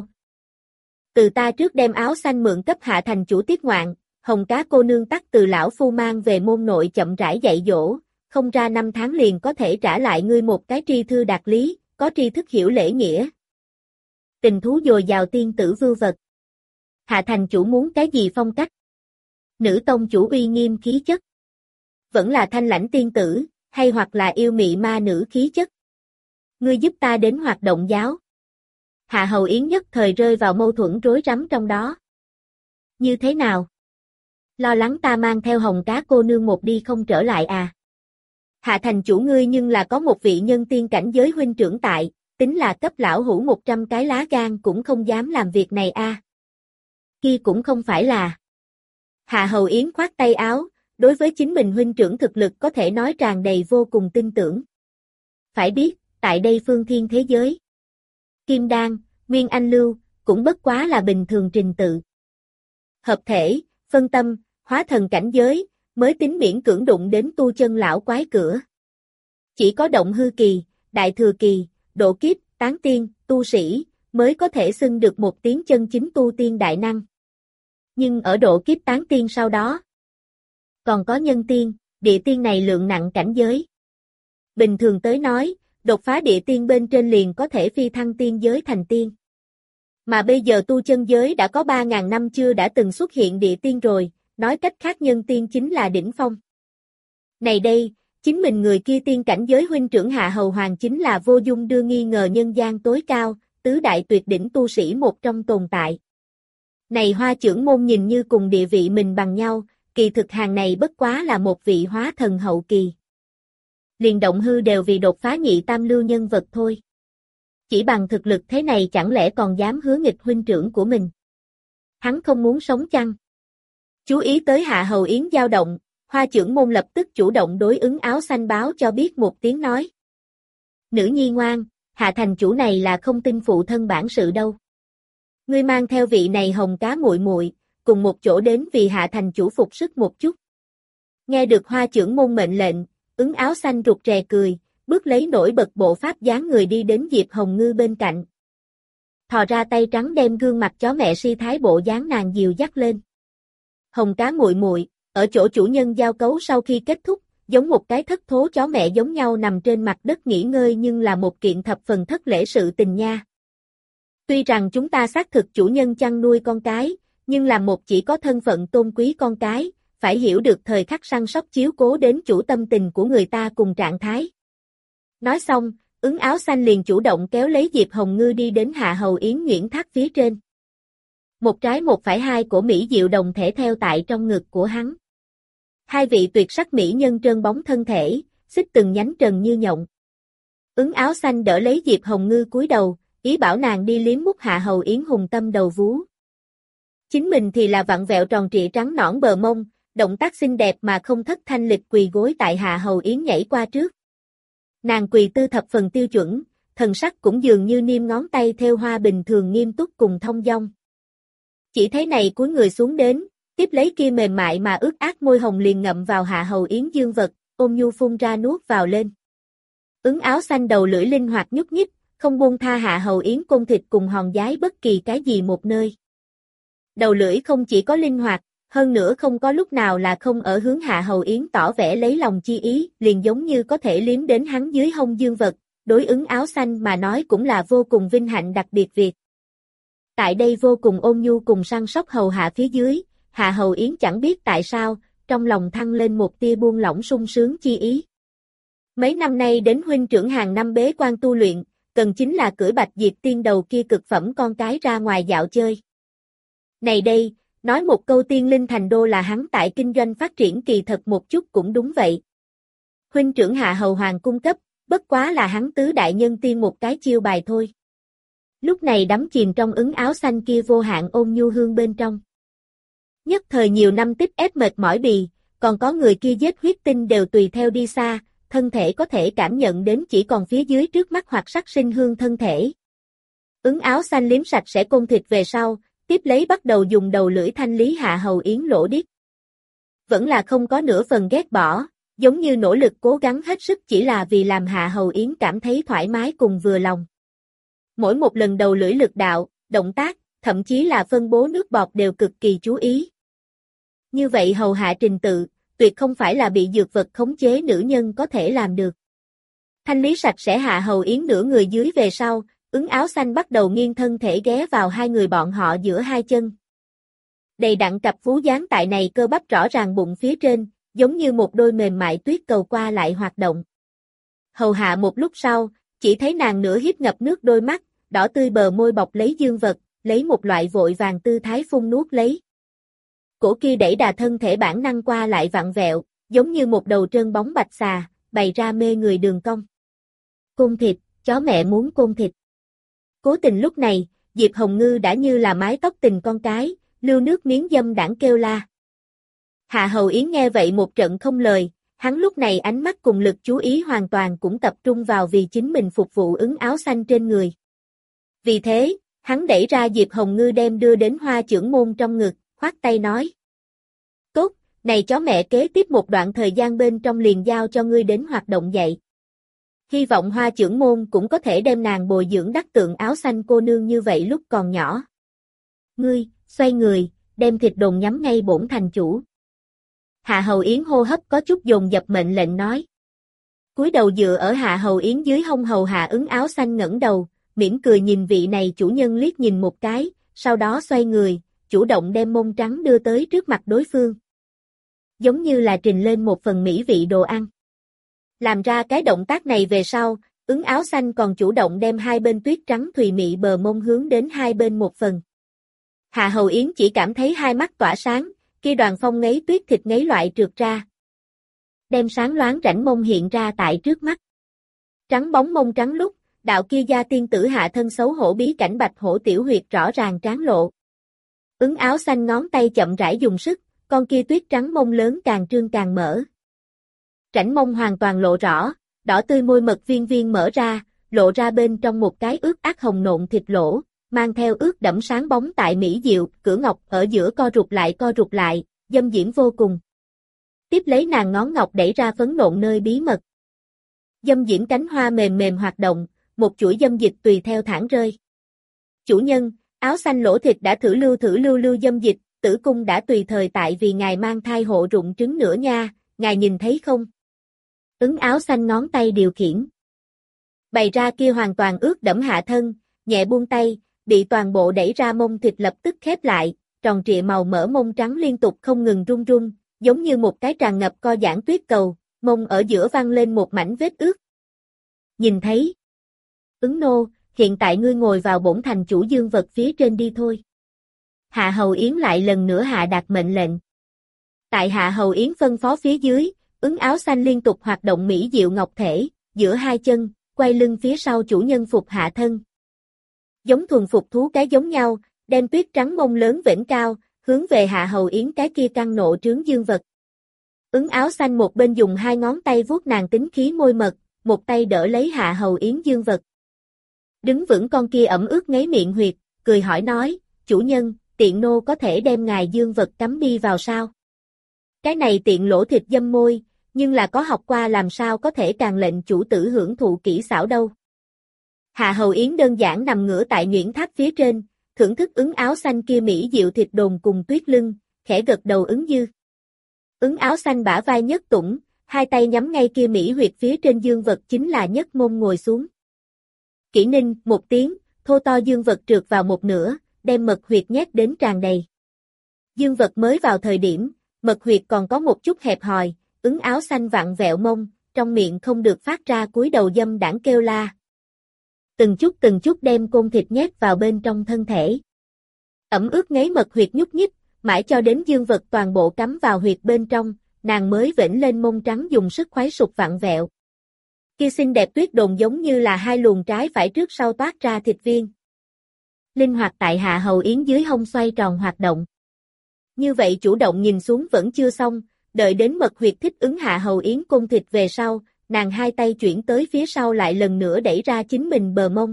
A: Từ ta trước đem áo xanh mượn cấp Hạ thành chủ tiết ngoạn, hồng cá cô nương tắc từ lão phu mang về môn nội chậm rãi dạy dỗ, không ra năm tháng liền có thể trả lại ngươi một cái tri thư đạt lý, có tri thức hiểu lễ nghĩa. Tình thú dồi dào tiên tử vưu vật. Hạ thành chủ muốn cái gì phong cách? Nữ tông chủ uy nghiêm khí chất. Vẫn là thanh lãnh tiên tử, hay hoặc là yêu mị ma nữ khí chất. Ngươi giúp ta đến hoạt động giáo. Hạ Hầu Yến nhất thời rơi vào mâu thuẫn rối rắm trong đó. Như thế nào? Lo lắng ta mang theo hồng cá cô nương một đi không trở lại à? Hạ thành chủ ngươi nhưng là có một vị nhân tiên cảnh giới huynh trưởng tại, tính là cấp lão hủ một trăm cái lá gan cũng không dám làm việc này a. À. Kia cũng không phải là. Hạ Hầu Yến khoát tay áo, đối với chính mình huynh trưởng thực lực có thể nói tràn đầy vô cùng tin tưởng. Phải biết, tại đây phương thiên thế giới, Kim Đan, Nguyên Anh Lưu, cũng bất quá là bình thường trình tự. Hợp thể, phân tâm, hóa thần cảnh giới, mới tính miễn cưỡng đụng đến tu chân lão quái cửa. Chỉ có động hư kỳ, đại thừa kỳ, độ kiếp, tán tiên, tu sĩ, mới có thể xưng được một tiếng chân chính tu tiên đại năng. Nhưng ở độ kiếp tán tiên sau đó, còn có nhân tiên, địa tiên này lượng nặng cảnh giới. Bình thường tới nói, đột phá địa tiên bên trên liền có thể phi thăng tiên giới thành tiên. Mà bây giờ tu chân giới đã có ba ngàn năm chưa đã từng xuất hiện địa tiên rồi, nói cách khác nhân tiên chính là đỉnh phong. Này đây, chính mình người kia tiên cảnh giới huynh trưởng Hạ Hầu Hoàng chính là vô dung đưa nghi ngờ nhân gian tối cao, tứ đại tuyệt đỉnh tu sĩ một trong tồn tại. Này Hoa trưởng môn nhìn như cùng địa vị mình bằng nhau, kỳ thực hàng này bất quá là một vị hóa thần hậu kỳ. Liền động hư đều vì đột phá nhị tam lưu nhân vật thôi. Chỉ bằng thực lực thế này chẳng lẽ còn dám hứa nghịch huynh trưởng của mình. Hắn không muốn sống chăng? Chú ý tới Hạ Hầu Yến dao động, Hoa trưởng môn lập tức chủ động đối ứng áo xanh báo cho biết một tiếng nói. Nữ nhi ngoan, Hạ thành chủ này là không tin phụ thân bản sự đâu. Ngươi mang theo vị này hồng cá muội muội, cùng một chỗ đến vì Hạ thành chủ phục sức một chút. Nghe được Hoa trưởng môn mệnh lệnh, ứng áo xanh rụt rè cười, bước lấy nổi bật bộ pháp dáng người đi đến Diệp Hồng Ngư bên cạnh. Thò ra tay trắng đem gương mặt chó mẹ si thái bộ dáng nàng dìu dắt lên. Hồng cá muội muội, ở chỗ chủ nhân giao cấu sau khi kết thúc, giống một cái thất thố chó mẹ giống nhau nằm trên mặt đất nghỉ ngơi nhưng là một kiện thập phần thất lễ sự tình nha. Tuy rằng chúng ta xác thực chủ nhân chăn nuôi con cái, nhưng là một chỉ có thân phận tôn quý con cái, phải hiểu được thời khắc săn sóc chiếu cố đến chủ tâm tình của người ta cùng trạng thái. Nói xong, ứng áo xanh liền chủ động kéo lấy Diệp Hồng Ngư đi đến Hạ Hầu Yến nhuyễn thác phía trên. Một trái một phải hai cổ mỹ diệu đồng thể theo tại trong ngực của hắn. Hai vị tuyệt sắc mỹ nhân trơn bóng thân thể, xích từng nhánh trần như nhộng. Ứng áo xanh đỡ lấy Diệp Hồng Ngư cúi đầu, ý bảo nàng đi liếm mút Hạ Hầu Yến hùng tâm đầu vú. Chính mình thì là vặn vẹo tròn trịa trắng nõn bờ mông, động tác xinh đẹp mà không thất thanh lịch quỳ gối tại Hạ Hầu Yến nhảy qua trước. Nàng quỳ tư thập phần tiêu chuẩn, thần sắc cũng dường như niêm ngón tay theo hoa bình thường nghiêm túc cùng thông dong. Chỉ thấy này cúi người xuống đến, tiếp lấy kia mềm mại mà ướt át môi hồng liền ngậm vào Hạ Hầu Yến dương vật, ôm nhu phun ra nuốt vào lên. Ứng áo xanh đầu lưỡi linh hoạt nhúc nhích, không buông tha Hạ Hầu Yến côn thịt cùng hòn giái bất kỳ cái gì một nơi. Đầu lưỡi không chỉ có linh hoạt, hơn nữa không có lúc nào là không ở hướng Hạ Hầu Yến tỏ vẻ lấy lòng chi ý, liền giống như có thể liếm đến hắn dưới hông dương vật, đối ứng áo xanh mà nói cũng là vô cùng vinh hạnh đặc biệt việc. Tại đây vô cùng ôn nhu cùng săn sóc hầu hạ phía dưới, Hạ Hầu Yến chẳng biết tại sao, trong lòng thăng lên một tia buông lỏng sung sướng chi ý. Mấy năm nay đến huynh trưởng hàng năm bế quan tu luyện, cần chính là cưỡi Bạch Diệp Tiên đầu kia cực phẩm con cái ra ngoài dạo chơi. Này đây, nói một câu tiên linh thành đô là hắn tại kinh doanh phát triển kỳ thật một chút cũng đúng vậy. Huynh trưởng Hạ Hầu Hoàng cung cấp, bất quá là hắn tứ đại nhân tiên một cái chiêu bài thôi. Lúc này đắm chìm trong ứng áo xanh kia vô hạn ôn nhu hương bên trong. Nhất thời nhiều năm tích ép mệt mỏi bì, còn có người kia giết huyết tinh đều tùy theo đi xa, thân thể có thể cảm nhận đến chỉ còn phía dưới trước mắt hoặc sắc sinh hương thân thể. Ứng áo xanh liếm sạch sẽ côn thịt về sau, tiếp lấy bắt đầu dùng đầu lưỡi thanh lý Hạ Hầu Yến lỗ điếc. Vẫn là không có nửa phần ghét bỏ, giống như nỗ lực cố gắng hết sức chỉ là vì làm Hạ Hầu Yến cảm thấy thoải mái cùng vừa lòng. Mỗi một lần đầu lưỡi lực đạo, động tác, thậm chí là phân bố nước bọt đều cực kỳ chú ý. Như vậy hầu hạ trình tự, tuyệt không phải là bị dược vật khống chế nữ nhân có thể làm được. Thanh lý sạch sẽ Hạ Hầu Yến nửa người dưới về sau, ứng áo xanh bắt đầu nghiêng thân thể ghé vào hai người bọn họ giữa hai chân. Đầy đặn cặp vú dáng tại này cơ bắp rõ ràng bụng phía trên, giống như một đôi mềm mại tuyết cầu qua lại hoạt động. Hầu hạ một lúc sau, chỉ thấy nàng nửa hiếp ngập nước đôi mắt, đỏ tươi bờ môi bọc lấy dương vật, lấy một loại vội vàng tư thái phun nuốt lấy. Cổ kia đẩy đà thân thể bản năng qua lại vặn vẹo, giống như một đầu trơn bóng bạch xà, bày ra mê người đường cong. Côn thịt, chó mẹ muốn côn thịt. Cố tình lúc này, Diệp Hồng Ngư đã như là mái tóc tình con cái, lưu nước miếng dâm đảng kêu la. Hạ Hầu Yến nghe vậy một trận không lời, hắn lúc này ánh mắt cùng lực chú ý hoàn toàn cũng tập trung vào vì chính mình phục vụ ứng áo xanh trên người. Vì thế, hắn đẩy ra Diệp Hồng Ngư đem đưa đến Hoa Chưởng Môn trong ngực, khoát tay nói. Tốt, này chó mẹ kế tiếp một đoạn thời gian bên trong liền giao cho ngươi đến hoạt động dạy. Hy vọng Hoa Chưởng Môn cũng có thể đem nàng bồi dưỡng đắc tượng áo xanh cô nương như vậy lúc còn nhỏ. Ngươi, xoay người, đem thịt đồn nhắm ngay bổn thành chủ. Hạ Hầu Yến hô hấp có chút dồn dập mệnh lệnh nói. Cúi đầu dựa ở Hạ Hầu Yến dưới hông hầu hạ ứng áo xanh ngẩng đầu, mỉm cười nhìn vị này chủ nhân liếc nhìn một cái, sau đó xoay người, chủ động đem mông trắng đưa tới trước mặt đối phương. Giống như là trình lên một phần mỹ vị đồ ăn. Làm ra cái động tác này về sau, ứng áo xanh còn chủ động đem hai bên tuyết trắng thùy mị bờ mông hướng đến hai bên một phần. Hạ Hầu Yến chỉ cảm thấy hai mắt tỏa sáng, kia đoàn phong ngấy tuyết thịt ngấy loại trượt ra. Đem sáng loáng rãnh mông hiện ra tại trước mắt. Trắng bóng mông trắng lúc, đạo kia gia tiên tử hạ thân xấu hổ bí cảnh bạch hổ tiểu huyệt rõ ràng tráng lộ. Ứng áo xanh ngón tay chậm rãi dùng sức, con kia tuyết trắng mông lớn càng trương càng mở. Rãnh mông hoàn toàn lộ rõ, đỏ tươi môi mật viên viên mở ra, lộ ra bên trong một cái ướt át hồng nộn thịt lỗ, mang theo ướt đẫm sáng bóng tại mỹ diệu, cửa ngọc ở giữa co rụt lại co rụt lại, dâm diễm vô cùng. Tiếp lấy nàng ngón ngọc đẩy ra phấn nộn nơi bí mật. Dâm diễm cánh hoa mềm mềm hoạt động, một chuỗi dâm dịch tùy theo thẳng rơi. Chủ nhân, áo xanh lỗ thịt đã thử lưu thử lưu lưu dâm dịch, tử cung đã tùy thời tại vì ngài mang thai hộ rụng trứng nữa nha, ngài nhìn thấy không? Ứng áo xanh ngón tay điều khiển. Bày ra kia hoàn toàn ướt đẫm hạ thân, nhẹ buông tay, bị toàn bộ đẩy ra mông thịt lập tức khép lại, tròn trịa màu mỡ mông trắng liên tục không ngừng rung rung, giống như một cái tràn ngập co giãn tuyết cầu, mông ở giữa văng lên một mảnh vết ướt. Nhìn thấy, Ứng nô, hiện tại ngươi ngồi vào bổn thành chủ dương vật phía trên đi thôi. Hạ Hầu Yến lại lần nữa hạ đạt mệnh lệnh. Tại Hạ Hầu Yến phân phó phía dưới, Ứng áo xanh liên tục hoạt động mỹ diệu ngọc thể, giữa hai chân, quay lưng phía sau chủ nhân phục hạ thân. Giống thuần phục thú cái giống nhau, đem tuyết trắng mông lớn vểnh cao, hướng về Hạ Hầu Yến cái kia căng nộ trướng dương vật. Ứng áo xanh một bên dùng hai ngón tay vuốt nàng tính khí môi mật, một tay đỡ lấy Hạ Hầu Yến dương vật. Đứng vững con kia ẩm ướt ngấy miệng huyệt, cười hỏi nói, chủ nhân, tiện nô có thể đem ngài dương vật cắm đi vào sao? Cái này tiện lỗ thịt dâm môi, nhưng là có học qua làm sao có thể càng lệnh chủ tử hưởng thụ kỹ xảo đâu. Hạ Hầu Yến đơn giản nằm ngửa tại nhuyễn tháp phía trên, thưởng thức Ứng áo xanh kia mỹ diệu thịt đồn cùng tuyết lưng, khẽ gật đầu ứng dư. Ứng áo xanh bả vai nhất tủng, hai tay nhắm ngay kia mỹ huyệt phía trên dương vật chính là nhất mông ngồi xuống. Kỷ ninh, một tiếng, thô to dương vật trượt vào một nửa, đem mật huyệt nhét đến tràn đầy. Dương vật mới vào thời điểm, mật huyệt còn có một chút hẹp hòi, Ứng áo xanh vặn vẹo mông, trong miệng không được phát ra cúi đầu dâm đãng kêu la. Từng chút từng chút đem côn thịt nhét vào bên trong thân thể. Ẩm ướt ngấy mật huyệt nhúc nhích, mãi cho đến dương vật toàn bộ cắm vào huyệt bên trong, nàng mới vểnh lên mông trắng dùng sức khoái sụp vặn vẹo. Kia xinh đẹp tuyết đồn giống như là hai luồng trái phải trước sau toát ra thịt viên. Linh hoạt tại Hạ Hầu Yến dưới hông xoay tròn hoạt động. Như vậy chủ động nhìn xuống vẫn chưa xong, đợi đến mật huyệt thích ứng Hạ Hầu Yến côn thịt về sau, nàng hai tay chuyển tới phía sau lại lần nữa đẩy ra chính mình bờ mông.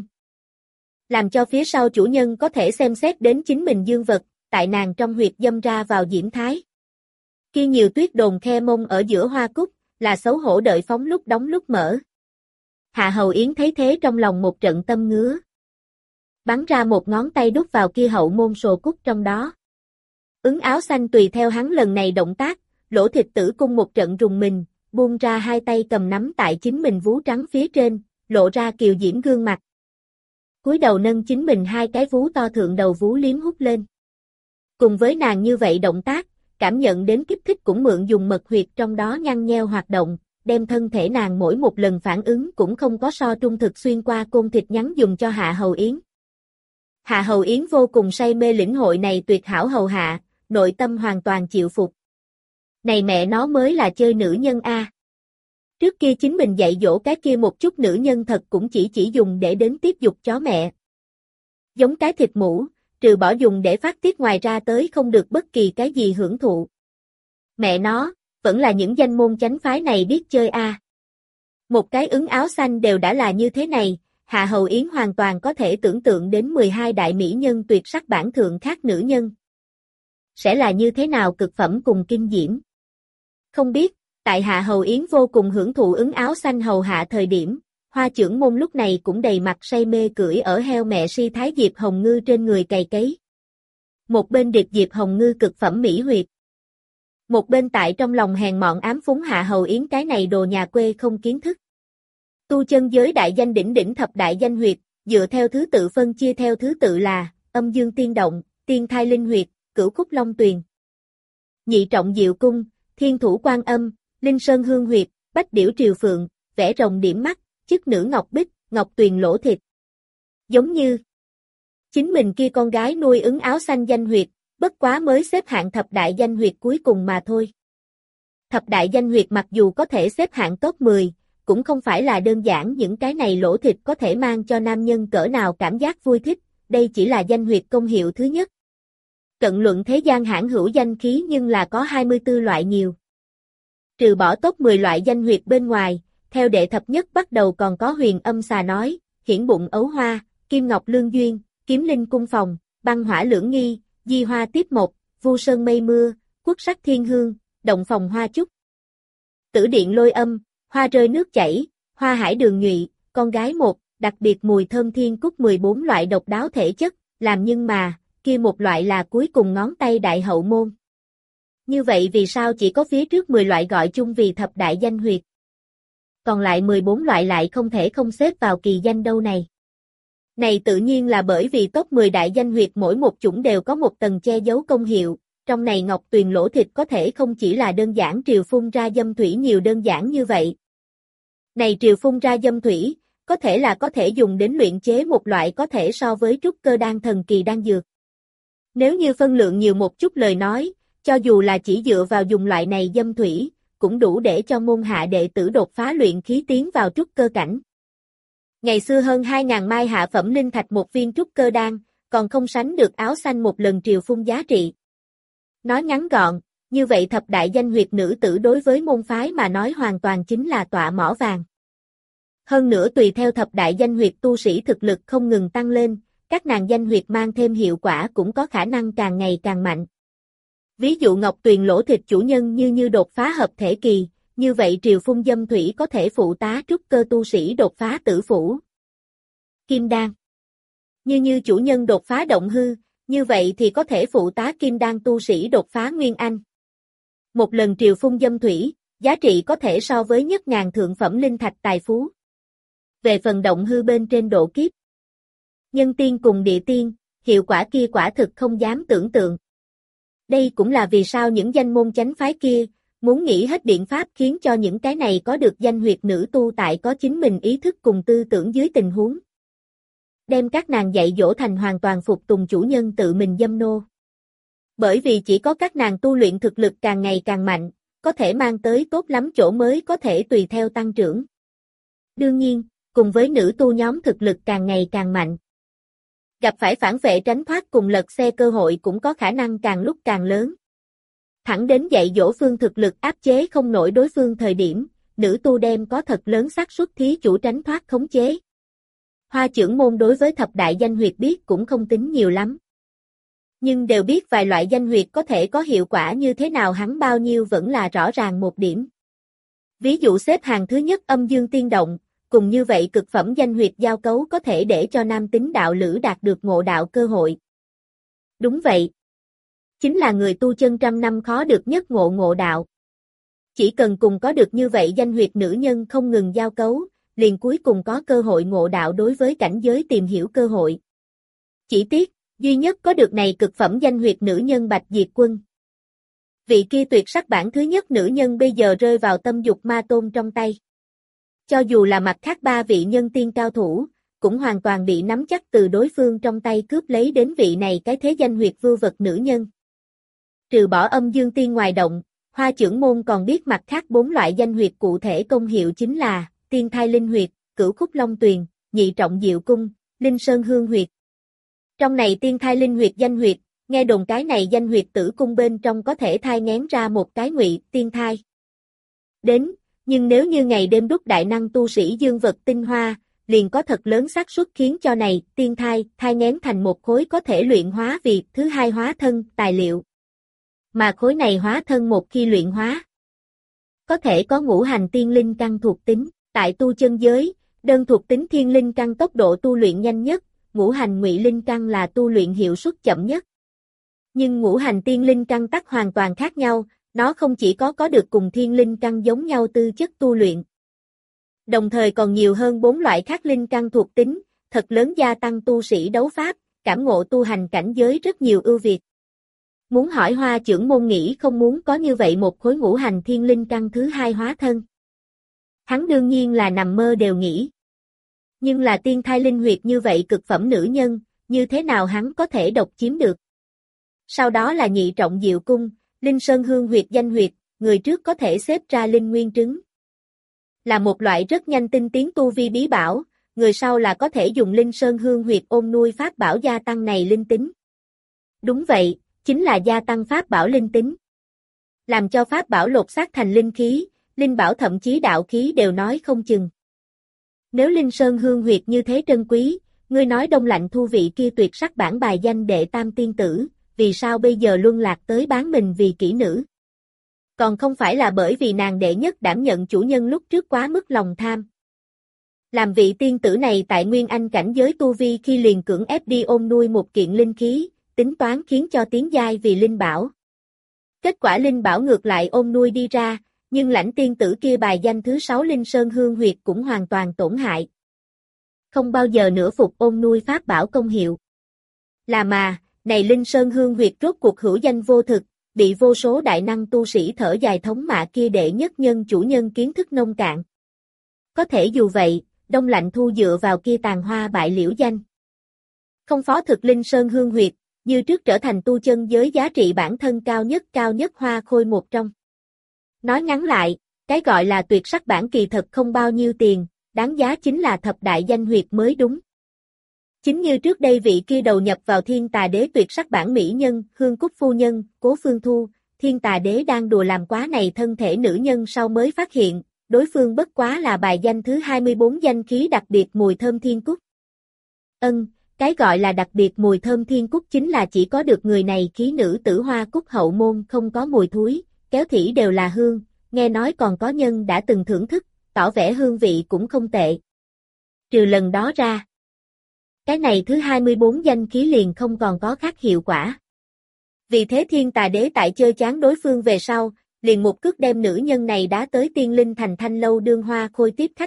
A: Làm cho phía sau chủ nhân có thể xem xét đến chính mình dương vật, tại nàng trong huyệt dâm ra vào diễm thái. Kia nhiều tuyết đồn khe mông ở giữa hoa cúc, là xấu hổ đợi phóng lúc đóng lúc mở. Hạ Hầu Yến thấy thế trong lòng một trận tâm ngứa. Bắn ra một ngón tay đút vào kia hậu môn sồ cúc trong đó. Ứng áo xanh tùy theo hắn lần này động tác, lỗ thịt tử cung một trận rùng mình, buông ra hai tay cầm nắm tại chính mình vú trắng phía trên, lộ ra kiều diễm gương mặt. Cúi đầu nâng chính mình hai cái vú to thượng đầu vú liếm hút lên. Cùng với nàng như vậy động tác, cảm nhận đến kích thích cũng mượn dùng mật huyệt trong đó nhăn nheo hoạt động, đem thân thể nàng mỗi một lần phản ứng cũng không có so trung thực xuyên qua côn thịt nhắn dùng cho Hạ Hầu Yến. Hạ Hầu Yến vô cùng say mê lĩnh hội này tuyệt hảo hầu hạ, nội tâm hoàn toàn chịu phục. Này mẹ nó mới là chơi nữ nhân a. Trước kia chính mình dạy dỗ cái kia một chút nữ nhân thật cũng chỉ chỉ dùng để đến tiếp dục chó mẹ. Giống cái thịt mũ, trừ bỏ dùng để phát tiết ngoài ra tới không được bất kỳ cái gì hưởng thụ. Mẹ nó, vẫn là những danh môn chánh phái này biết chơi a. Một cái Ứng áo xanh đều đã là như thế này, Hạ Hầu Yến hoàn toàn có thể tưởng tượng đến mười hai đại mỹ nhân tuyệt sắc bản thượng khác nữ nhân. Sẽ là như thế nào cực phẩm cùng kinh diễm. Không biết, tại Hạ Hầu Yến vô cùng hưởng thụ Ứng áo xanh hầu hạ thời điểm, Hoa Chưởng Môn lúc này cũng đầy mặt say mê cưỡi ở heo mẹ si thái Diệp Hồng Ngư trên người cày cấy. Một bên điệp Diệp Hồng Ngư cực phẩm mỹ huyệt. Một bên tại trong lòng hèn mọn ám phúng Hạ Hầu Yến cái này đồ nhà quê không kiến thức. Tu chân giới đại danh đỉnh đỉnh thập đại danh huyệt, dựa theo thứ tự phân chia theo thứ tự là Âm Dương Tiên Động, Tiên Thai Linh Huyệt, Cửu Khúc Long Tuyền, Nhị Trọng Diệu Cung, Thiên Thủ Quan Âm, Linh Sơn Hương Huyệt, Bách Điểu Triều Phượng, Vẽ Rồng Điểm Mắt, Chức Nữ Ngọc Bích, Ngọc Tuyền Lỗ Thịt. Giống như chính mình kia con gái nuôi Ứng áo xanh danh huyệt, bất quá mới xếp hạng thập đại danh huyệt cuối cùng mà thôi. Thập đại danh huyệt mặc dù có thể xếp hạng top mười, cũng không phải là đơn giản những cái này lỗ thịt có thể mang cho nam nhân cỡ nào cảm giác vui thích, đây chỉ là danh huyệt công hiệu thứ nhất. Cận luận thế gian hãng hữu danh khí nhưng là có hai mươi tư loại nhiều. Trừ bỏ top mười loại danh huyệt bên ngoài, theo đệ thập nhất bắt đầu còn có Huyền Âm Xà Nói, Hiển Bụng Ấu Hoa, Kim Ngọc Lương Duyên, Kiếm Linh Cung Phòng, Băng Hỏa Lưỡng Nghi, Di Hoa Tiếp Mộc, Vu Sơn Mây Mưa, Quốc Sắc Thiên Hương, Động Phòng Hoa Chúc, Tử Điện Lôi Âm, Hoa Rơi Nước Chảy, Hoa Hải Đường Nhụy, Con Gái Một, đặc biệt mùi thơm thiên cúc mười bốn loại độc đáo thể chất, làm nhưng mà, kia một loại là cuối cùng ngón tay đại hậu môn. Như vậy vì sao chỉ có phía trước mười loại gọi chung vì thập đại danh huyệt? Còn lại mười bốn loại lại không thể không xếp vào kỳ danh đâu này. Này tự nhiên là bởi vì top mười đại danh huyệt mỗi một chủng đều có một tầng che giấu công hiệu, trong này Ngọc Tuyền lỗ thịt có thể không chỉ là đơn giản triều phun ra dâm thủy nhiều đơn giản như vậy. Này triều phun ra dâm thủy, có thể là có thể dùng đến luyện chế một loại có thể so với trúc cơ đan thần kỳ đan dược. Nếu như phân lượng nhiều một chút lời nói, cho dù là chỉ dựa vào dùng loại này dâm thủy, cũng đủ để cho môn hạ đệ tử đột phá luyện khí tiến vào trúc cơ cảnh. Ngày xưa hơn hai ngàn mai hạ phẩm linh thạch một viên trúc cơ đan, còn không sánh được áo xanh một lần triều phun giá trị. Nói ngắn gọn, như vậy thập đại danh huyệt nữ tử đối với môn phái mà nói hoàn toàn chính là tọa mỏ vàng. Hơn nữa tùy theo thập đại danh huyệt tu sĩ thực lực không ngừng tăng lên, các nàng danh huyệt mang thêm hiệu quả cũng có khả năng càng ngày càng mạnh. Ví dụ Ngọc Tuyền lỗ thịt chủ nhân như như đột phá hợp thể kỳ, như vậy triều phun dâm thủy có thể phụ tá trúc cơ tu sĩ đột phá tử phủ. Kim đan. Như như chủ nhân đột phá động hư, như vậy thì có thể phụ tá kim đan tu sĩ đột phá nguyên anh. Một lần triều phun dâm thủy, giá trị có thể so với nhất ngàn thượng phẩm linh thạch tài phú. Về phần động hư bên trên độ kiếp, nhân tiên cùng địa tiên, hiệu quả kia quả thực không dám tưởng tượng. Đây cũng là vì sao những danh môn chánh phái kia, muốn nghĩ hết biện pháp khiến cho những cái này có được danh huyệt nữ tu tại có chính mình ý thức cùng tư tưởng dưới tình huống. Đem các nàng dạy dỗ thành hoàn toàn phục tùng chủ nhân tự mình dâm nô. Bởi vì chỉ có các nàng tu luyện thực lực càng ngày càng mạnh, có thể mang tới tốt lắm chỗ mới có thể tùy theo tăng trưởng. Đương nhiên, cùng với nữ tu nhóm thực lực càng ngày càng mạnh, gặp phải phản vệ tránh thoát cùng lật xe cơ hội cũng có khả năng càng lúc càng lớn. Thẳng đến dạy dỗ phương thực lực áp chế không nổi đối phương thời điểm, nữ tu đem có thật lớn xác suất thí chủ tránh thoát khống chế. Hoa trưởng môn đối với thập đại danh huyệt biết cũng không tính nhiều lắm. Nhưng đều biết vài loại danh huyệt có thể có hiệu quả như thế nào hắn bao nhiêu vẫn là rõ ràng một điểm. Ví dụ xếp hàng thứ nhất âm dương tiên động, cùng như vậy cực phẩm danh huyệt giao cấu có thể để cho nam tính đạo lữ đạt được ngộ đạo cơ hội. Đúng vậy. Chính là người tu chân trăm năm khó được nhất ngộ ngộ đạo. Chỉ cần cùng có được như vậy danh huyệt nữ nhân không ngừng giao cấu, liền cuối cùng có cơ hội ngộ đạo đối với cảnh giới tìm hiểu cơ hội. Chỉ tiếc, duy nhất có được này cực phẩm danh huyệt nữ nhân Bạch Diệt Quân. Vị kia tuyệt sắc bản thứ nhất nữ nhân bây giờ rơi vào tâm dục ma tôn trong tay. Cho dù là mặt khác ba vị nhân tiên cao thủ, cũng hoàn toàn bị nắm chắc từ đối phương trong tay cướp lấy đến vị này cái thế danh huyệt vưu vật nữ nhân. Trừ bỏ âm dương tiên ngoài động, Hoa trưởng môn còn biết mặt khác bốn loại danh huyệt cụ thể công hiệu chính là tiên thai linh huyệt, cửu khúc long tuyền, nhị trọng diệu cung, linh sơn hương huyệt. Trong này tiên thai linh huyệt danh huyệt, nghe đồn cái này danh huyệt tử cung bên trong có thể thai nghén ra một cái ngụy tiên thai. Đến, nhưng nếu như ngày đêm đúc đại năng tu sĩ dương vật tinh hoa, liền có thật lớn xác suất khiến cho này tiên thai thai nghén thành một khối có thể luyện hóa vì thứ hai hóa thân tài liệu. Mà khối này hóa thân một khi luyện hóa, có thể có ngũ hành tiên linh căn thuộc tính. Tại tu chân giới, đơn thuộc tính thiên linh căn tốc độ tu luyện nhanh nhất, ngũ hành ngụy linh căn là tu luyện hiệu suất chậm nhất. Nhưng ngũ hành tiên linh căn tắc hoàn toàn khác nhau, nó không chỉ có có được cùng thiên linh căn giống nhau tư chất tu luyện, đồng thời còn nhiều hơn bốn loại khác linh căn thuộc tính, thật lớn gia tăng tu sĩ đấu pháp, cảm ngộ tu hành cảnh giới rất nhiều ưu việt. Muốn hỏi Hoa trưởng môn nghĩ không muốn có như vậy một khối ngũ hành thiên linh căn thứ hai hóa thân. Hắn đương nhiên là nằm mơ đều nghĩ. Nhưng là tiên thai linh huyệt như vậy cực phẩm nữ nhân, như thế nào hắn có thể độc chiếm được? Sau đó là nhị trọng diệu cung, linh sơn hương huyệt danh huyệt, người trước có thể xếp ra linh nguyên trứng. Là một loại rất nhanh tinh tiến tu vi bí bảo, người sau là có thể dùng linh sơn hương huyệt ôn nuôi pháp bảo gia tăng này linh tính. Đúng vậy, chính là gia tăng pháp bảo linh tính. Làm cho pháp bảo lột xác thành linh khí, linh bảo thậm chí đạo khí đều nói không chừng. Nếu linh sơn hương huyệt như thế trân quý, ngươi nói đông lạnh thu vị kia tuyệt sắc bản bài danh đệ tam tiên tử, vì sao bây giờ luân lạc tới bán mình vì kỹ nữ? Còn không phải là bởi vì nàng đệ nhất đảm nhận chủ nhân lúc trước quá mức lòng tham. Làm vị tiên tử này tại Nguyên Anh cảnh giới tu vi khi liền cưỡng ép đi ôm nuôi một kiện linh khí, tính toán khiến cho tiến giai vì linh bảo. Kết quả linh bảo ngược lại ôm nuôi đi ra, nhưng lãnh tiên tử kia bài danh thứ sáu linh sơn hương huyệt cũng hoàn toàn tổn hại. Không bao giờ nữa phục ôm nuôi pháp bảo công hiệu. Là mà, này linh sơn hương huyệt rốt cuộc hữu danh vô thực, bị vô số đại năng tu sĩ thở dài thống mạ kia đệ nhất nhân chủ nhân kiến thức nông cạn. Có thể dù vậy, đông lạnh thu dựa vào kia tàn hoa bại liễu danh. Không phó thực linh sơn hương huyệt, như trước trở thành tu chân giới giá trị bản thân cao nhất cao nhất hoa khôi một trong. Nói ngắn lại, cái gọi là tuyệt sắc bản kỳ thật không bao nhiêu tiền, đáng giá chính là thập đại danh huyệt mới đúng. Chính như trước đây vị kia đầu nhập vào thiên tà đế tuyệt sắc bản mỹ nhân, Hương Cúc phu nhân, Cố Phương Thu, thiên tà đế đang đùa làm quá này thân thể nữ nhân sau mới phát hiện, đối phương bất quá là bài danh thứ hai mươi bốn danh khí đặc biệt mùi thơm thiên cúc. Ân, cái gọi là đặc biệt mùi thơm thiên cúc chính là chỉ có được người này khí nữ tử hoa cúc hậu môn không có mùi thúi, kéo thỉ đều là hương, nghe nói còn có nhân đã từng thưởng thức, tỏ vẻ hương vị cũng không tệ. Trừ lần đó ra, cái này thứ hai mươi bốn danh khí liền không còn có khác hiệu quả. Vì thế thiên tà đế tại chơi chán đối phương về sau, liền một cước đem nữ nhân này đá tới tiên linh thành thanh lâu đương hoa khôi tiếp khách.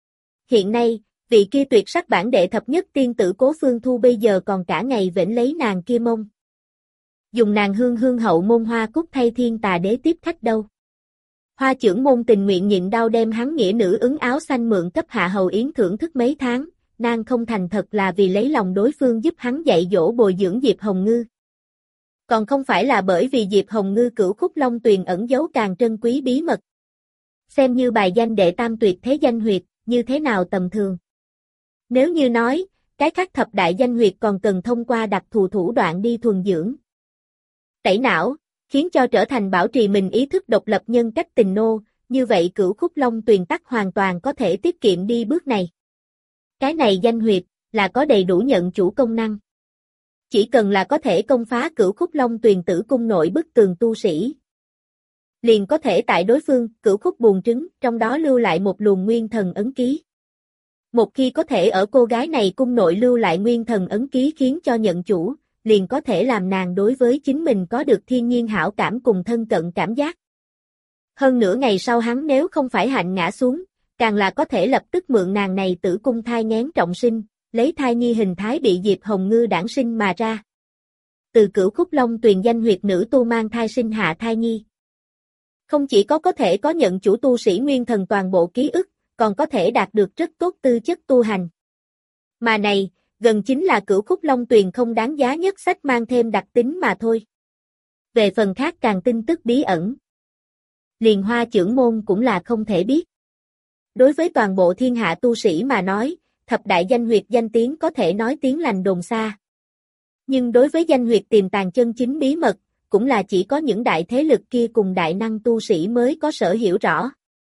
A: Hiện nay, vị kia tuyệt sắc bản đệ thập nhất tiên tử Cố Phương Thu bây giờ còn cả ngày vểnh lấy nàng kia mông. Dùng nàng hương hương hậu môn hoa cúc thay thiên tà đế tiếp khách đâu. Hoa trưởng môn tình nguyện nhịn đau đem hắn nghĩa nữ ứng áo xanh mượn cấp Hạ Hầu Yến thưởng thức mấy tháng, nàng không thành thật là vì lấy lòng đối phương giúp hắn dạy dỗ bồi dưỡng Diệp Hồng Ngư. Còn không phải là bởi vì Diệp Hồng Ngư cửu khúc long tuyền ẩn giấu càng trân quý bí mật. Xem như bài danh đệ tam tuyệt thế danh huyệt, như thế nào tầm thường. Nếu như nói, cái khác thập đại danh huyệt còn cần thông qua đặc thù thủ đoạn đi thuần dưỡng. Tẩy não, khiến cho trở thành bảo trì mình ý thức độc lập nhân cách tình nô, như vậy cửu khúc long tuyền tắc hoàn toàn có thể tiết kiệm đi bước này. Cái này danh huyệt, là có đầy đủ nhận chủ công năng. Chỉ cần là có thể công phá cửu khúc long tuyền tử cung nội bức tường tu sĩ. Liền có thể tại đối phương, cửu khúc buồng trứng, trong đó lưu lại một luồng nguyên thần ấn ký. Một khi có thể ở cô gái này cung nội lưu lại nguyên thần ấn ký khiến cho nhận chủ, liền có thể làm nàng đối với chính mình có được thiên nhiên hảo cảm cùng thân cận cảm giác. Hơn nửa ngày sau hắn nếu không phải hạnh ngã xuống, càng là có thể lập tức mượn nàng này tử cung thai nghén trọng sinh, lấy thai nhi hình thái bị Diệp Hồng Ngư đản sinh mà ra. Từ cửu khúc long tuyền danh huyệt nữ tu mang thai sinh hạ thai nhi. Không chỉ có có thể có nhận chủ tu sĩ nguyên thần toàn bộ ký ức, còn có thể đạt được rất tốt tư chất tu hành. Mà này, gần chính là cửu khúc long tuyền không đáng giá nhất sách mang thêm đặc tính mà thôi. Về phần khác càng tin tức bí ẩn. Liền Hoa trưởng môn cũng là không thể biết. Đối với toàn bộ thiên hạ tu sĩ mà nói, thập đại danh huyệt danh tiếng có thể nói tiếng lành đồn xa. Nhưng đối với danh huyệt tiềm tàng chân chính bí mật, cũng là chỉ có những đại thế lực kia cùng đại năng tu sĩ mới có sở hiểu rõ.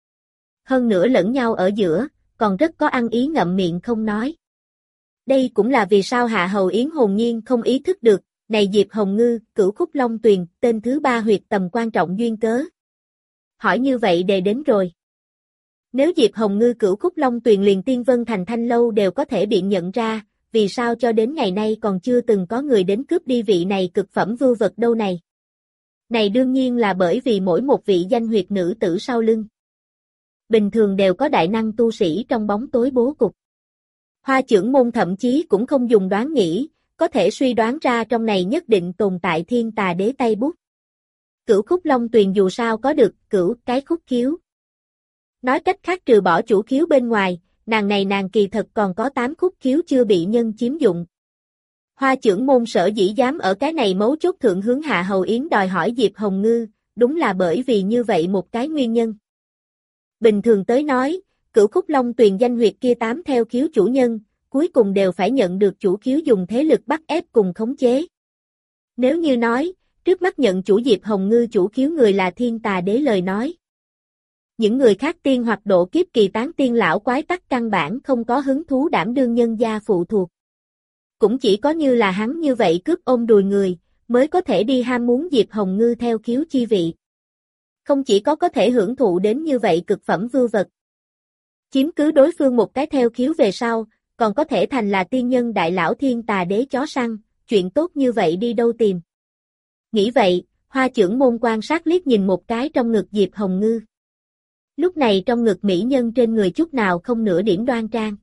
A: Hơn nữa lẫn nhau ở giữa, còn rất có ăn ý ngậm miệng không nói. Đây cũng là vì sao Hạ Hầu Yến hồn nhiên không ý thức được, này Diệp Hồng Ngư, cửu khúc long tuyền, tên thứ ba huyệt tầm quan trọng duyên cớ. Hỏi như vậy đề đến rồi. Nếu Diệp Hồng Ngư cửu khúc long tuyền liền Tiên Vân Thành Thanh Lâu đều có thể biện nhận ra, vì sao cho đến ngày nay còn chưa từng có người đến cướp đi vị này cực phẩm vưu vật đâu này. Này đương nhiên là bởi vì mỗi một vị danh huyệt nữ tử sau lưng. Bình thường đều có đại năng tu sĩ trong bóng tối bố cục. Hoa trưởng môn thậm chí cũng không dùng đoán nghĩ, có thể suy đoán ra trong này nhất định tồn tại thiên tà đế tay bút. Cửu khúc long tuyền dù sao có được cửu cái khúc khiếu. Nói cách khác trừ bỏ chủ khiếu bên ngoài, nàng này nàng kỳ thật còn có tám khúc khiếu chưa bị nhân chiếm dụng. Hoa trưởng môn sở dĩ dám ở cái này mấu chốt thượng hướng Hạ Hầu Yến đòi hỏi Diệp Hồng Ngư, đúng là bởi vì như vậy một cái nguyên nhân. Bình thường tới nói, cửu khúc long tuyền danh huyệt kia tám theo khiếu chủ nhân, cuối cùng đều phải nhận được chủ khiếu dùng thế lực bắt ép cùng khống chế. Nếu như nói, trước mắt nhận chủ Diệp Hồng Ngư chủ khiếu người là thiên tà đế lời nói. Những người khác tiên hoặc độ kiếp kỳ tán tiên lão quái tắc căn bản không có hứng thú đảm đương nhân gia phụ thuộc. Cũng chỉ có như là hắn như vậy cướp ôm đùi người, mới có thể đi ham muốn Diệp Hồng Ngư theo khiếu chi vị. Không chỉ có có thể hưởng thụ đến như vậy cực phẩm vưu vật. Chiếm cứ đối phương một cái theo khiếu về sau, còn có thể thành là tiên nhân đại lão thiên tà đế chó săn, chuyện tốt như vậy đi đâu tìm. Nghĩ vậy, Hoa trưởng môn quan sát liếc nhìn một cái trong ngực Diệp Hồng Ngư. Lúc này trong ngực mỹ nhân trên người chút nào không nửa điểm đoan trang.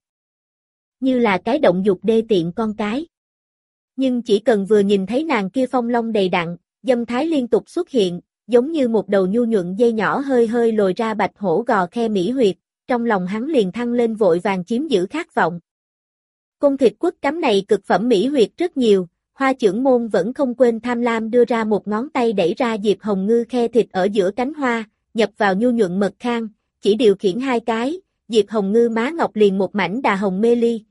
A: Như là cái động dục đê tiện con cái. Nhưng chỉ cần vừa nhìn thấy nàng kia phong long đầy đặn, dâm thái liên tục xuất hiện, giống như một đầu nhu nhuận dây nhỏ hơi hơi lồi ra bạch hổ gò khe mỹ huyệt, trong lòng hắn liền thăng lên vội vàng chiếm giữ khát vọng. Côn thịt quất cắm này cực phẩm mỹ huyệt rất nhiều, Hoa chưởng môn vẫn không quên tham lam đưa ra một ngón tay đẩy ra Diệp Hồng Ngư khe thịt ở giữa cánh hoa, nhập vào nhu nhuận mật khang, chỉ điều khiển hai cái, Diệp Hồng Ngư má ngọc liền một mảnh đà hồng mê ly.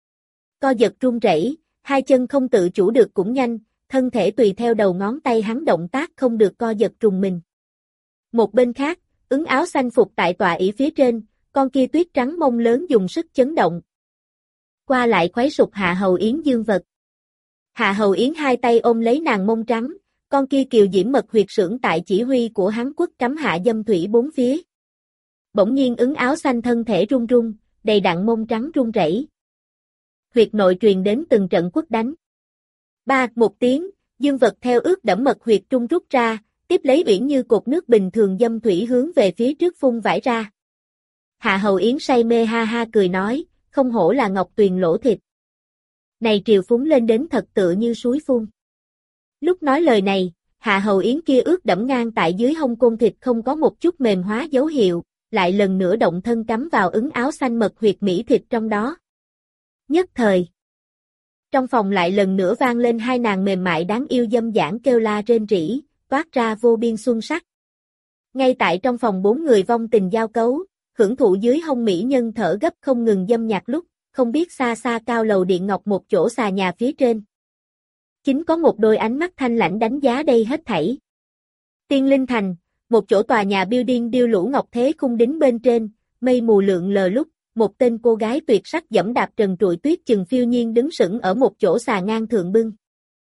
A: Co giật run rẩy, hai chân không tự chủ được cũng nhanh, thân thể tùy theo đầu ngón tay hắn động tác không được co giật trùng mình. Một bên khác, ứng áo xanh phục tại tọa ỷ phía trên, con kia tuyết trắng mông lớn dùng sức chấn động. Qua lại khuấy sụp Hạ Hầu Yến dương vật. Hạ Hầu Yến hai tay ôm lấy nàng mông trắng, con kia kiều diễm mật huyệt sưởng tại chỉ huy của hắn quất cắm hạ dâm thủy bốn phía. Bỗng nhiên ứng áo xanh thân thể run run, đầy đặn mông trắng run rẩy. Huyệt nội truyền đến từng trận quất đánh. Ba, một tiếng, dương vật theo ướt đẫm mật huyệt trung rút ra, tiếp lấy uyển như cột nước bình thường dâm thủy hướng về phía trước phun vãi ra. Hạ Hầu Yến say mê ha ha cười nói, không hổ là ngọc tuyền lỗ thịt. Này triều phúng lên đến thật tựa như suối phun. Lúc nói lời này, Hạ Hầu Yến kia ướt đẫm ngang tại dưới hông côn thịt không có một chút mềm hóa dấu hiệu, lại lần nữa động thân cắm vào ứng áo xanh mật huyệt mỹ thịt trong đó. Nhất thời, trong phòng lại lần nữa vang lên hai nàng mềm mại đáng yêu dâm dãn kêu la rên rỉ, toát ra vô biên xuân sắc. Ngay tại trong phòng bốn người vong tình giao cấu, hưởng thụ dưới hông mỹ nhân thở gấp không ngừng dâm nhạc lúc, không biết xa xa cao lầu điện ngọc một chỗ xà nhà phía trên. Chính có một đôi ánh mắt thanh lãnh đánh giá đây hết thảy. Tiên Linh Thành, một chỗ tòa nhà building điêu lũ ngọc thế khung đính bên trên, mây mù lượn lờ lúc, một tên cô gái tuyệt sắc dẫm đạp trần trụi tuyết chừng phiêu nhiên đứng sững ở một chỗ xà ngang thượng bưng.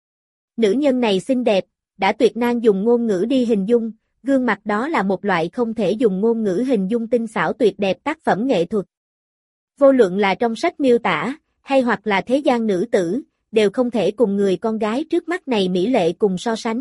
A: Nữ nhân này xinh đẹp, đã tuyệt nan dùng ngôn ngữ đi hình dung, gương mặt đó là một loại không thể dùng ngôn ngữ hình dung tinh xảo tuyệt đẹp tác phẩm nghệ thuật. Vô luận là trong sách miêu tả, hay hoặc là thế gian nữ tử, đều không thể cùng người con gái trước mắt này mỹ lệ cùng so sánh.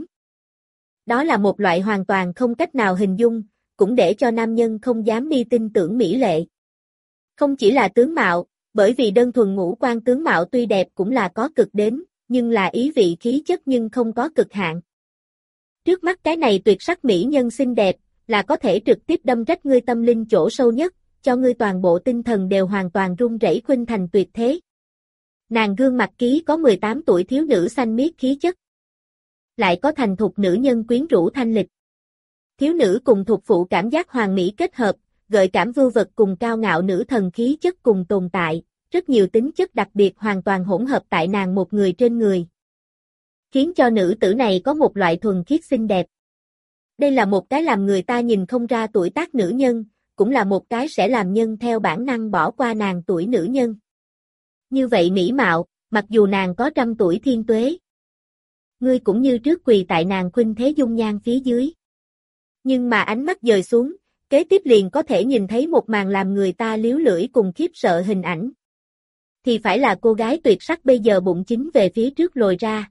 A: Đó là một loại hoàn toàn không cách nào hình dung, cũng để cho nam nhân không dám đi tin tưởng mỹ lệ. Không chỉ là tướng mạo, bởi vì đơn thuần ngũ quan tướng mạo tuy đẹp cũng là có cực đến, nhưng là ý vị khí chất nhưng không có cực hạn. Trước mắt cái này tuyệt sắc mỹ nhân xinh đẹp, là có thể trực tiếp đâm rách ngươi tâm linh chỗ sâu nhất, cho ngươi toàn bộ tinh thần đều hoàn toàn run rẩy khuynh thành tuyệt thế. Nàng gương mặt ký có mười tám tuổi thiếu nữ xanh miết khí chất. Lại có thành thục nữ nhân quyến rũ thanh lịch. Thiếu nữ cùng thục phụ cảm giác hoàn mỹ kết hợp, gợi cảm vưu vật cùng cao ngạo nữ thần khí chất cùng tồn tại, rất nhiều tính chất đặc biệt hoàn toàn hỗn hợp tại nàng một người trên người. Khiến cho nữ tử này có một loại thuần khiết xinh đẹp. Đây là một cái làm người ta nhìn không ra tuổi tác nữ nhân, cũng là một cái sẽ làm nhân theo bản năng bỏ qua nàng tuổi nữ nhân. Như vậy mỹ mạo, mặc dù nàng có trăm tuổi thiên tuế. Ngươi cũng như trước quỳ tại nàng khuynh thế dung nhan phía dưới. Nhưng mà ánh mắt dời xuống, kế tiếp liền có thể nhìn thấy một màn làm người ta liếu lưỡi cùng khiếp sợ hình ảnh. Thì phải là cô gái tuyệt sắc bây giờ bụng chính về phía trước lồi ra.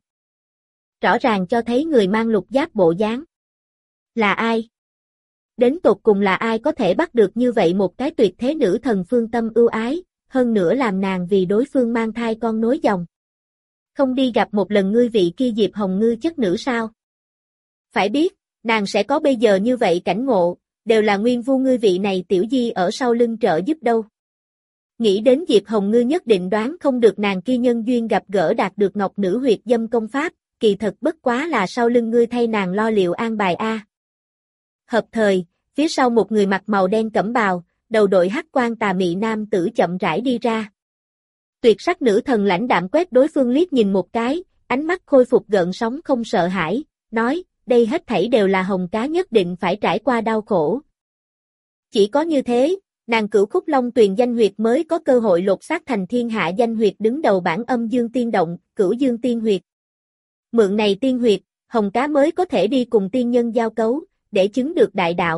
A: Rõ ràng cho thấy người mang lục giáp bộ dáng. Là ai? Đến tột cùng là ai có thể bắt được như vậy một cái tuyệt thế nữ thần phương tâm ưu ái, hơn nữa làm nàng vì đối phương mang thai con nối dòng. Không đi gặp một lần ngươi vị kia Diệp Hồng Ngư chất nữ sao? Phải biết, nàng sẽ có bây giờ như vậy cảnh ngộ, đều là nguyên vu ngươi vị này tiểu di ở sau lưng trợ giúp đâu. Nghĩ đến Diệp Hồng Ngư nhất định đoán không được nàng kia nhân duyên gặp gỡ đạt được ngọc nữ huyệt dâm công pháp, kỳ thật bất quá là sau lưng ngươi thay nàng lo liệu an bài a. Hợp thời, phía sau một người mặc màu đen cẩm bào, đầu đội hắc quan tà mị nam tử chậm rãi đi ra. Tuyệt sắc nữ thần lãnh đạm quét đối phương liếc nhìn một cái, ánh mắt khôi phục gợn sóng không sợ hãi, nói, đây hết thảy đều là hồng cá nhất định phải trải qua đau khổ. Chỉ có như thế, nàng Cửu Khúc Long Tuyền danh huyệt mới có cơ hội lột xác thành thiên hạ danh huyệt đứng đầu bảng âm dương tiên động, Cửu Dương Tiên Huyệt. Mượn này tiên huyệt, hồng cá mới có thể đi cùng tiên nhân giao cấu, để chứng được đại đạo.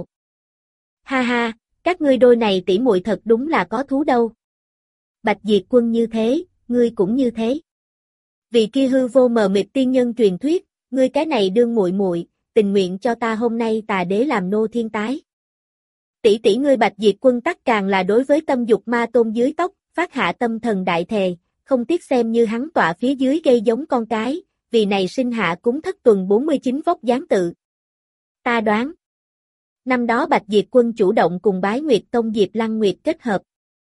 A: Ha ha, các ngươi đôi này tỷ muội thật đúng là có thú đâu. Bạch Diệt Quân như thế, ngươi cũng như thế. Vì kia hư vô mờ mịt tiên nhân truyền thuyết, ngươi cái này đương muội muội, tình nguyện cho ta hôm nay tà đế làm nô thiên tái. Tỷ tỷ ngươi Bạch Diệt Quân tắc càng là đối với tâm dục ma tôn dưới tóc, phát hạ tâm thần đại thề, không tiếc xem như hắn tọa phía dưới gây giống con cái, vì này sinh hạ cúng thất tuần bốn mươi chín vóc dáng tự. Ta đoán, Năm đó Bạch Diệp Quân chủ động cùng Bái Nguyệt Tông Diệp Lăng Nguyệt kết hợp.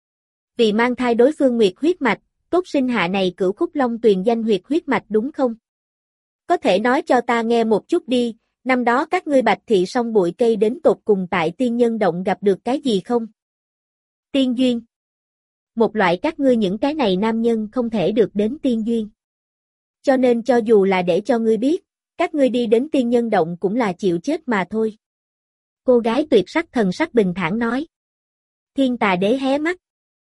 A: Vì mang thai đối phương Nguyệt huyết mạch, cốt sinh hạ này Cửu Khúc Long Tuyền danh huyệt huyết mạch đúng không? Có thể nói cho ta nghe một chút đi, năm đó các ngươi Bạch thị song bụi cây đến tột cùng tại Tiên Nhân Động gặp được cái gì không? Tiên duyên. Một loại các ngươi những cái này nam nhân không thể được đến tiên duyên. Cho nên cho dù là để cho ngươi biết, các ngươi đi đến Tiên Nhân Động cũng là chịu chết mà thôi. Cô gái tuyệt sắc thần sắc bình thản nói. Thiên Tà Đế hé mắt.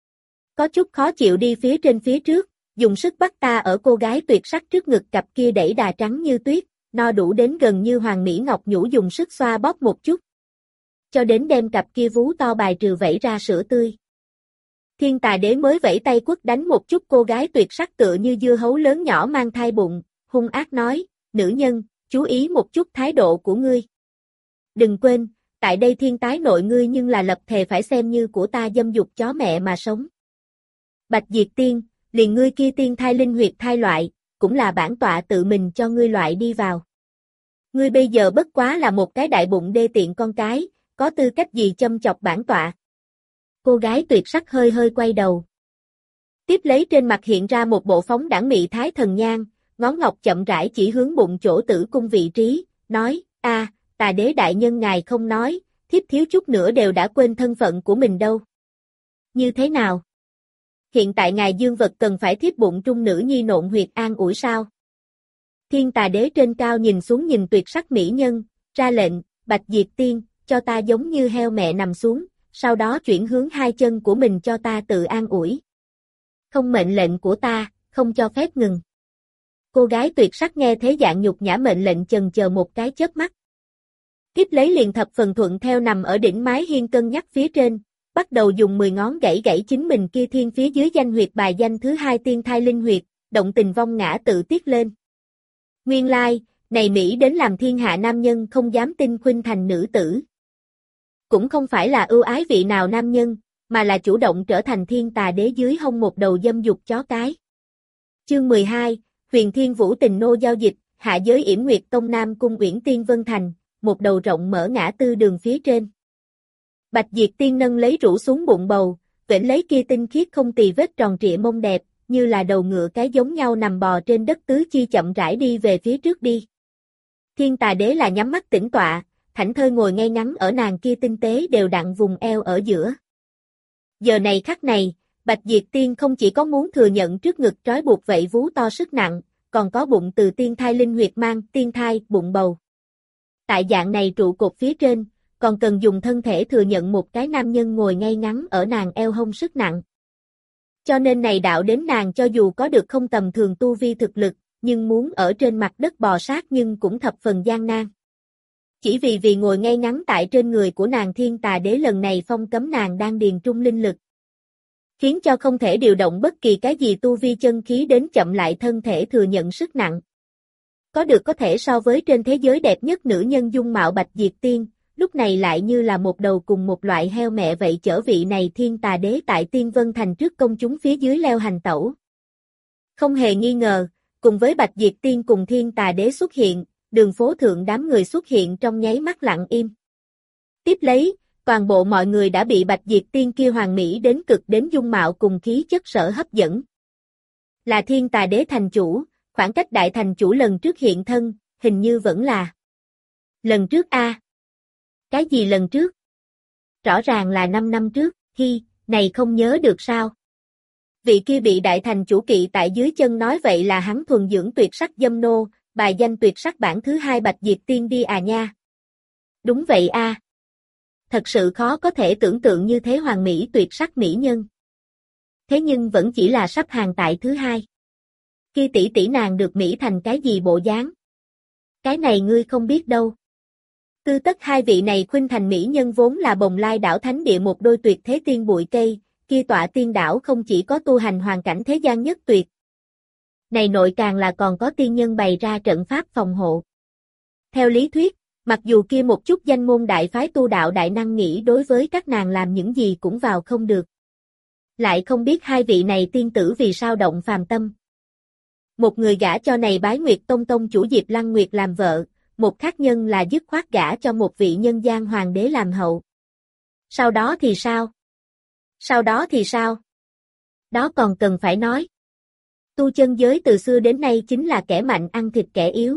A: Có chút khó chịu đi phía trên phía trước, dùng sức bắt ta ở cô gái tuyệt sắc trước ngực cặp kia đẩy đà trắng như tuyết, no đủ đến gần như hoàng mỹ ngọc nhũ dùng sức xoa bóp một chút. Cho đến đem cặp kia vú to bài trừ vẩy ra sữa tươi. Thiên Tà Đế mới vẫy tay quất đánh một chút cô gái tuyệt sắc tựa như dưa hấu lớn nhỏ mang thai bụng, hung ác nói, nữ nhân, chú ý một chút thái độ của ngươi. Đừng quên, tại đây thiên tái nội ngươi nhưng là lập thề phải xem như của ta dâm dục chó mẹ mà sống. Bạch Diệt Tiên, liền ngươi kia tiên thai linh huyệt thai loại, cũng là bản tọa tự mình cho ngươi loại đi vào. Ngươi bây giờ bất quá là một cái đại bụng đê tiện con cái, có tư cách gì châm chọc bản tọa. Cô gái tuyệt sắc hơi hơi quay đầu. Tiếp lấy trên mặt hiện ra một bộ phóng đãng mị thái thần nhang, ngón ngọc chậm rãi chỉ hướng bụng chỗ tử cung vị trí, nói, a, Tà Đế đại nhân ngài không nói, thiếp thiếu chút nữa đều đã quên thân phận của mình đâu. Như thế nào? Hiện tại ngài dương vật cần phải thiếp bụng trung nữ nhi nộn huyệt an ủi sao? Thiên Tà Đế trên cao nhìn xuống nhìn tuyệt sắc mỹ nhân, ra lệnh, Bạch Diệt Tiên, cho ta giống như heo mẹ nằm xuống, sau đó chuyển hướng hai chân của mình cho ta tự an ủi. Không mệnh lệnh của ta, không cho phép ngừng. Cô gái tuyệt sắc nghe thế dạng nhục nhã mệnh lệnh chần chờ một cái chớp mắt. Tiếp lấy liền thập phần thuận theo nằm ở đỉnh mái hiên cân nhắc phía trên, bắt đầu dùng mười ngón gãy gãy chính mình kia thiên phía dưới danh huyệt bài danh thứ hai tiên thai linh huyệt, động tình vong ngã tự tiết lên. Nguyên lai, này Mỹ đến làm thiên hạ nam nhân không dám tin khuynh thành nữ tử. Cũng không phải là ưu ái vị nào nam nhân, mà là chủ động trở thành Thiên Tà Đế dưới hông một đầu dâm dục chó cái. Chương mười hai, Huyền Thiên Vũ Tình Nô giao dịch, hạ giới Yểm Nguyệt Tông Nam Cung Uyển Tiên Vân Thành, một đầu rộng mở ngã tư đường phía trên. Bạch Diệt Tiên nâng lấy rũ xuống bụng bầu, vểnh lấy kia tinh khiết không tì vết tròn trịa mông đẹp, như là đầu ngựa cái giống nhau nằm bò trên đất tứ chi chậm rãi đi về phía trước đi. Thiên Tà Đế là nhắm mắt tĩnh tọa, thảnh thơi ngồi ngay ngắn ở nàng kia tinh tế đều đặn vùng eo ở giữa. Giờ này khắc này, Bạch Diệt Tiên không chỉ có muốn thừa nhận trước ngực trói buộc vậy vú to sức nặng, còn có bụng từ tiên thai linh huyệt mang, tiên thai, bụng bầu. Tại dạng này trụ cột phía trên, còn cần dùng thân thể thừa nhận một cái nam nhân ngồi ngay ngắn ở nàng eo hông sức nặng. Cho nên này đạo đến nàng cho dù có được không tầm thường tu vi thực lực, nhưng muốn ở trên mặt đất bò sát nhưng cũng thập phần gian nan. Chỉ vì vì ngồi ngay ngắn tại trên người của nàng Thiên Tà Đế lần này phong cấm nàng đang điền trung linh lực. Khiến cho không thể điều động bất kỳ cái gì tu vi chân khí đến chậm lại thân thể thừa nhận sức nặng. Có được có thể so với trên thế giới đẹp nhất nữ nhân dung mạo Bạch Diệt Tiên, lúc này lại như là một đầu cùng một loại heo mẹ vậy chở vị này Thiên Tà Đế tại Tiên Vân Thành trước công chúng phía dưới leo hành tẩu. Không hề nghi ngờ, cùng với Bạch Diệt Tiên cùng Thiên Tà Đế xuất hiện, đường phố thượng đám người xuất hiện trong nháy mắt lặng im. Tiếp lấy, toàn bộ mọi người đã bị Bạch Diệt Tiên kia hoàn mỹ đến cực đến dung mạo cùng khí chất sở hấp dẫn. Là Thiên Tà Đế thành chủ, khoảng cách đại thành chủ lần trước hiện thân, hình như vẫn là lần trước a. À. Cái gì lần trước? Rõ ràng là năm năm trước, hi, này không nhớ được sao? Vị kia bị đại thành chủ kỵ tại dưới chân nói vậy là hắn thuần dưỡng tuyệt sắc dâm nô, bài danh tuyệt sắc bản thứ hai Bạch Diệt Tiên đi à nha. Đúng vậy a. À. Thật sự khó có thể tưởng tượng như thế hoàn mỹ tuyệt sắc mỹ nhân. Thế nhưng vẫn chỉ là sắp hàng tại thứ hai. Kia tỷ tỷ nàng được mỹ thành cái gì bộ dáng? Cái này ngươi không biết đâu. Tư tất hai vị này khuynh thành mỹ nhân vốn là Bồng Lai đảo thánh địa một đôi tuyệt thế tiên bụi cây, kia tọa tiên đảo không chỉ có tu hành hoàn cảnh thế gian nhất tuyệt. Này nội càng là còn có tiên nhân bày ra trận pháp phòng hộ. Theo lý thuyết, mặc dù kia một chút danh môn đại phái tu đạo đại năng nghĩ đối với các nàng làm những gì cũng vào không được. Lại không biết hai vị này tiên tử vì sao động phàm tâm. Một người gả cho này Bái Nguyệt Tông tông chủ Diệp Lăng Nguyệt làm vợ, một khác nhân là dứt khoát gả cho một vị nhân gian hoàng đế làm hậu. Sau đó thì sao? Sau đó thì sao? Đó còn cần phải nói. Tu chân giới từ xưa đến nay chính là kẻ mạnh ăn thịt kẻ yếu.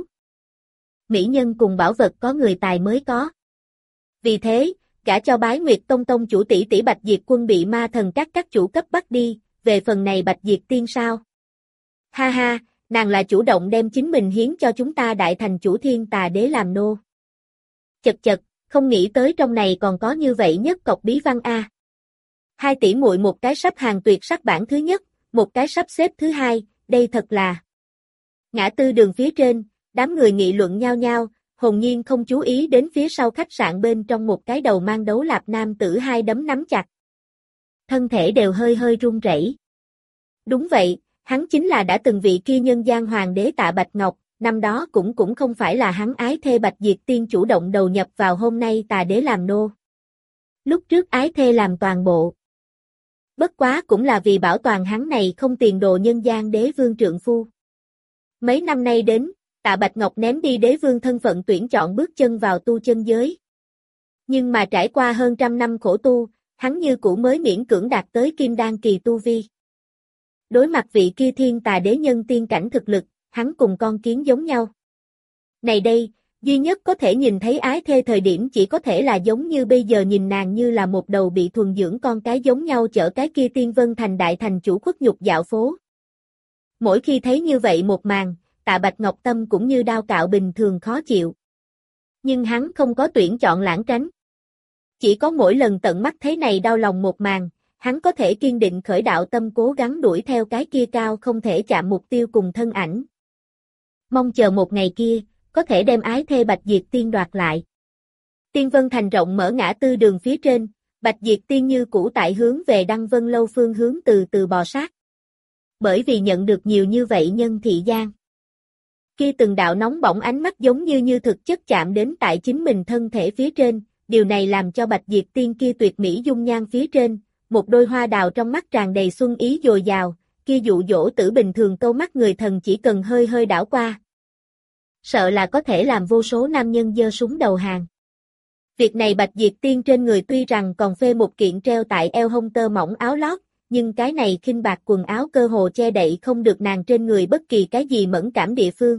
A: Mỹ nhân cùng bảo vật có người tài mới có. Vì thế, gả cho Bái Nguyệt Tông tông chủ tỷ tỷ Bạch Diệt Quân bị ma thần các các chủ cấp bắt đi, về phần này Bạch Diệt Tiên sao? Ha ha, nàng là chủ động đem chính mình hiến cho chúng ta đại thành chủ Thiên Tà Đế làm nô. Chật chật, không nghĩ tới trong này còn có như vậy nhất cọc bí văn a. Hai tỷ muội một cái sắp hàng tuyệt sắc bảng thứ nhất, một cái sắp xếp thứ hai, đây thật là. Ngã tư đường phía trên, đám người nghị luận nhao nhao, hồn nhiên không chú ý đến phía sau khách sạn bên trong một cái đầu mang đấu lạp nam tử hai đấm nắm chặt. Thân thể đều hơi hơi run rẩy. Đúng vậy, hắn chính là đã từng vị kia nhân gian hoàng đế Tạ Bạch Ngọc, năm đó cũng cũng không phải là hắn ái thê Bạch Diệt Tiên chủ động đầu nhập vào hôm nay Tà Đế làm nô. Lúc trước ái thê làm toàn bộ. Bất quá cũng là vì bảo toàn hắn này không tiền đồ nhân gian đế vương trượng phu. Mấy năm nay đến, Tạ Bạch Ngọc ném đi đế vương thân phận tuyển chọn bước chân vào tu chân giới. Nhưng mà trải qua hơn trăm năm khổ tu, hắn như cũ mới miễn cưỡng đạt tới kim đan kỳ tu vi. Đối mặt vị kia Thiên Tà Đế nhân tiên cảnh thực lực, hắn cùng con kiến giống nhau. Này đây, duy nhất có thể nhìn thấy ái thê thời điểm chỉ có thể là giống như bây giờ nhìn nàng như là một đầu bị thuần dưỡng con cái giống nhau chở cái kia Tiên Vân Thành đại thành chủ khuất nhục dạo phố. Mỗi khi thấy như vậy một màn, Tạ Bạch Ngọc tâm cũng như đao cạo bình thường khó chịu. Nhưng hắn không có tuyển chọn lãng tránh. Chỉ có mỗi lần tận mắt thấy này đau lòng một màn, hắn có thể kiên định khởi đạo tâm cố gắng đuổi theo cái kia cao không thể chạm mục tiêu cùng thân ảnh. Mong chờ một ngày kia, có thể đem ái thê Bạch Diệt Tiên đoạt lại. Tiên Vân Thành rộng mở ngã tư đường phía trên, Bạch Diệt Tiên như cũ tại hướng về Đăng Vân Lâu phương hướng từ từ bò sát. Bởi vì nhận được nhiều như vậy nhân thị gian. Kia từng đạo nóng bỏng ánh mắt giống như như thực chất chạm đến tại chính mình thân thể phía trên, điều này làm cho Bạch Diệt Tiên kia tuyệt mỹ dung nhan phía trên, một đôi hoa đào trong mắt tràn đầy xuân ý dồi dào, kia dụ dỗ tử bình thường câu mắt người thần chỉ cần hơi hơi đảo qua. Sợ là có thể làm vô số nam nhân giơ súng đầu hàng. Việc này Bạch Diệt Tiên trên người tuy rằng còn phê một kiện treo tại eo hông tơ mỏng áo lót, nhưng cái này khinh bạc quần áo cơ hồ che đậy không được nàng trên người bất kỳ cái gì mẫn cảm địa phương.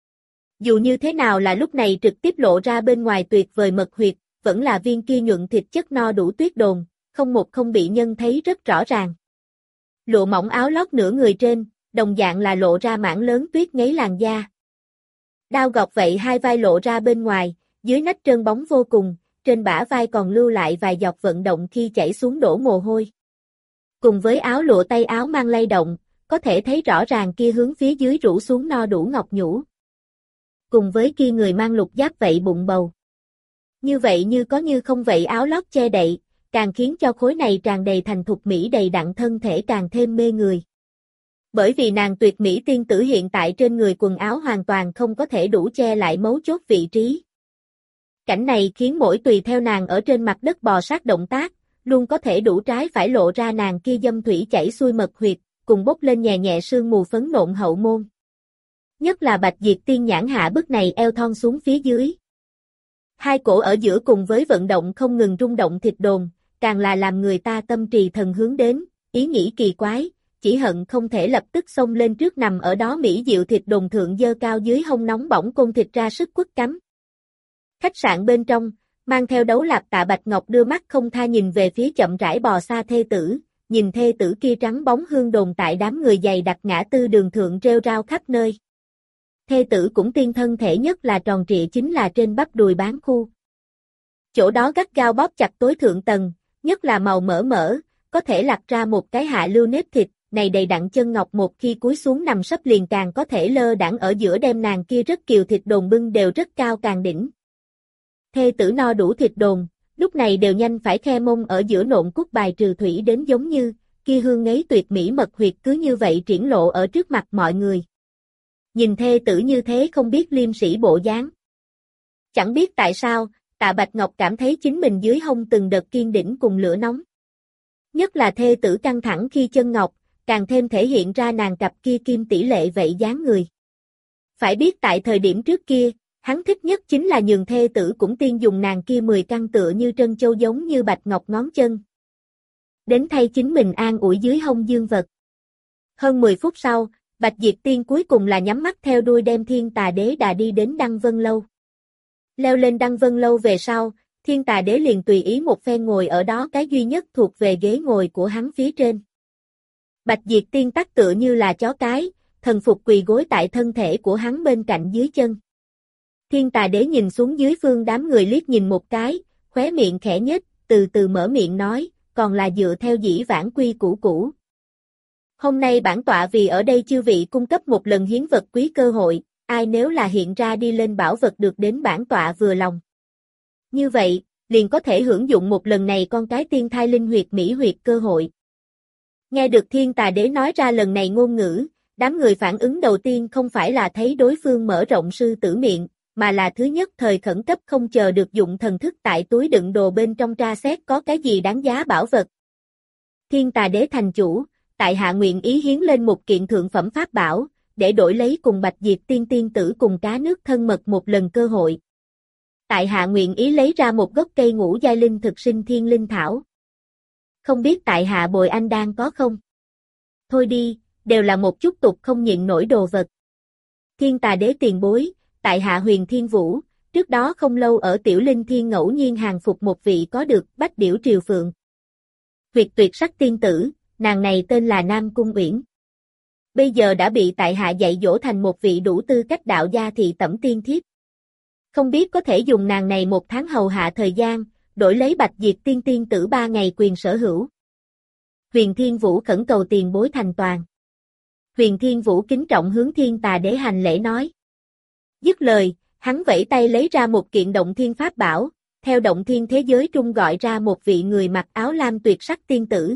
A: Dù như thế nào là lúc này trực tiếp lộ ra bên ngoài tuyệt vời mật huyệt, vẫn là viên kia nhuận thịt chất no đủ tuyết đồn, không một không bị nhân thấy rất rõ ràng. Lụa mỏng áo lót nửa người trên, đồng dạng là lộ ra mảng lớn tuyết ngấy làn da. Đao gọt vậy hai vai lộ ra bên ngoài, dưới nách trơn bóng vô cùng, trên bả vai còn lưu lại vài giọt vận động khi chảy xuống đổ mồ hôi. Cùng với áo lụa tay áo mang lay động, có thể thấy rõ ràng kia hướng phía dưới rũ xuống no đủ ngọc nhũ. Cùng với kia người mang lục giáp vậy bụng bầu. Như vậy như có như không vậy áo lót che đậy, càng khiến cho khối này tràn đầy thành thục mỹ đầy đặn thân thể càng thêm mê người. Bởi vì nàng tuyệt mỹ tiên tử hiện tại trên người quần áo hoàn toàn không có thể đủ che lại mấu chốt vị trí. Cảnh này khiến mỗi tùy theo nàng ở trên mặt đất bò sát động tác, luôn có thể đủ trái phải lộ ra nàng kia dâm thủy chảy xuôi mật huyệt, cùng bốc lên nhẹ nhẹ sương mù phấn nộn hậu môn. Nhất là Bạch Diệt Tiên nhãn hạ bức này eo thon xuống phía dưới. Hai cổ ở giữa cùng với vận động không ngừng rung động thịt đồn, càng là làm người ta tâm trì thần hướng đến, ý nghĩ kỳ quái, chỉ hận không thể lập tức xông lên trước nằm ở đó mỹ diệu thịt đồn thượng dơ cao dưới hông nóng bỏng côn thịt ra sức quất cắm. Khách sạn bên trong, mang theo đấu lạp Tạ Bạch Ngọc đưa mắt không tha nhìn về phía chậm rãi bò xa thê tử, nhìn thê tử kia trắng bóng hương đồn tại đám người dày đặc ngã tư đường thượng rêu rao khắp nơi. Thê tử cũng tiên thân thể nhất là tròn trịa chính là trên bắp đùi bán khu. Chỗ đó gắt gao bóp chặt tối thượng tầng, nhất là màu mỡ mỡ, có thể lặt ra một cái hạ lưu nếp thịt, này đầy đặn chân ngọc một khi cúi xuống nằm sấp liền càng có thể lơ đãng ở giữa đem nàng kia rất kiều thịt đồn bưng đều rất cao càng đỉnh. Thê tử no đủ thịt đồn, lúc này đều nhanh phải khe mông ở giữa nộn cúc bài trừ thủy đến giống như, kia hương ngấy tuyệt mỹ mật huyệt cứ như vậy triển lộ ở trước mặt mọi người. Nhìn thê tử như thế không biết liêm sĩ bộ dáng. Chẳng biết tại sao, Tạ Bạch Ngọc cảm thấy chính mình dưới hông từng đợt kiên đỉnh cùng lửa nóng. Nhất là thê tử căng thẳng khi chân ngọc, càng thêm thể hiện ra nàng cặp kia kim tỷ lệ vậy dáng người. Phải biết tại thời điểm trước kia, Hắn thích nhất chính là nhường thê tử cũng tiên dùng nàng kia mười căn tựa như trân châu giống như bạch ngọc ngón chân. Đến thay chính mình an ủi dưới hông dương vật. Hơn mười phút sau, Bạch Diệp Tiên cuối cùng là nhắm mắt theo đuôi đem Thiên Tà Đế đà đi đến Đăng Vân Lâu. Leo lên Đăng Vân Lâu về sau, Thiên Tà Đế liền tùy ý một phen ngồi ở đó cái duy nhất thuộc về ghế ngồi của hắn phía trên. Bạch Diệp Tiên tắc tựa như là chó cái, thần phục quỳ gối tại thân thể của hắn bên cạnh dưới chân. Thiên Tà Đế nhìn xuống dưới phương đám người liếc nhìn một cái, khóe miệng khẽ nhếch, từ từ mở miệng nói, còn là dựa theo dĩ vãng quy củ cũ. Hôm nay bản tọa vì ở đây chư vị cung cấp một lần hiến vật quý cơ hội, ai nếu là hiện ra đi lên bảo vật được đến bản tọa vừa lòng. Như vậy, liền có thể hưởng dụng một lần này con cái tiên thai linh huyệt mỹ huyệt cơ hội. Nghe được Thiên Tà Đế nói ra lần này ngôn ngữ, đám người phản ứng đầu tiên không phải là thấy đối phương mở rộng sư tử miệng, mà là thứ nhất thời khẩn cấp không chờ được dụng thần thức tại túi đựng đồ bên trong tra xét có cái gì đáng giá bảo vật. Thiên Tà Đế thành chủ, tại hạ nguyện ý hiến lên một kiện thượng phẩm pháp bảo, để đổi lấy cùng Bạch Diệp Tiên tiên tử cùng cá nước thân mật một lần cơ hội. Tại hạ nguyện ý lấy ra một gốc cây ngũ giai linh thực sinh thiên linh thảo. Không biết tại hạ bồi anh đang có không? Thôi đi, đều là một chút tục không nhịn nổi đồ vật. Thiên Tà Đế tiền bối, tại hạ Huyền Thiên Vũ, trước đó không lâu ở Tiểu Linh Thiên ngẫu nhiên hàng phục một vị có được Bách Điểu Triều Phượng. Huyệt tuyệt sắc tiên tử, nàng này tên là Nam Cung Uyển. Bây giờ đã bị tại hạ dạy dỗ thành một vị đủ tư cách đạo gia thị tẩm tiên thiếp. Không biết có thể dùng nàng này một tháng hầu hạ thời gian, đổi lấy Bạch Diệp Tiên tiên tử ba ngày quyền sở hữu. Huyền Thiên Vũ khẩn cầu tiền bối thành toàn. Huyền Thiên Vũ kính trọng hướng Thiên Tà Đế hành lễ nói. Dứt lời, hắn vẫy tay lấy ra một kiện động thiên pháp bảo, theo động thiên thế giới trung gọi ra một vị người mặc áo lam tuyệt sắc tiên tử.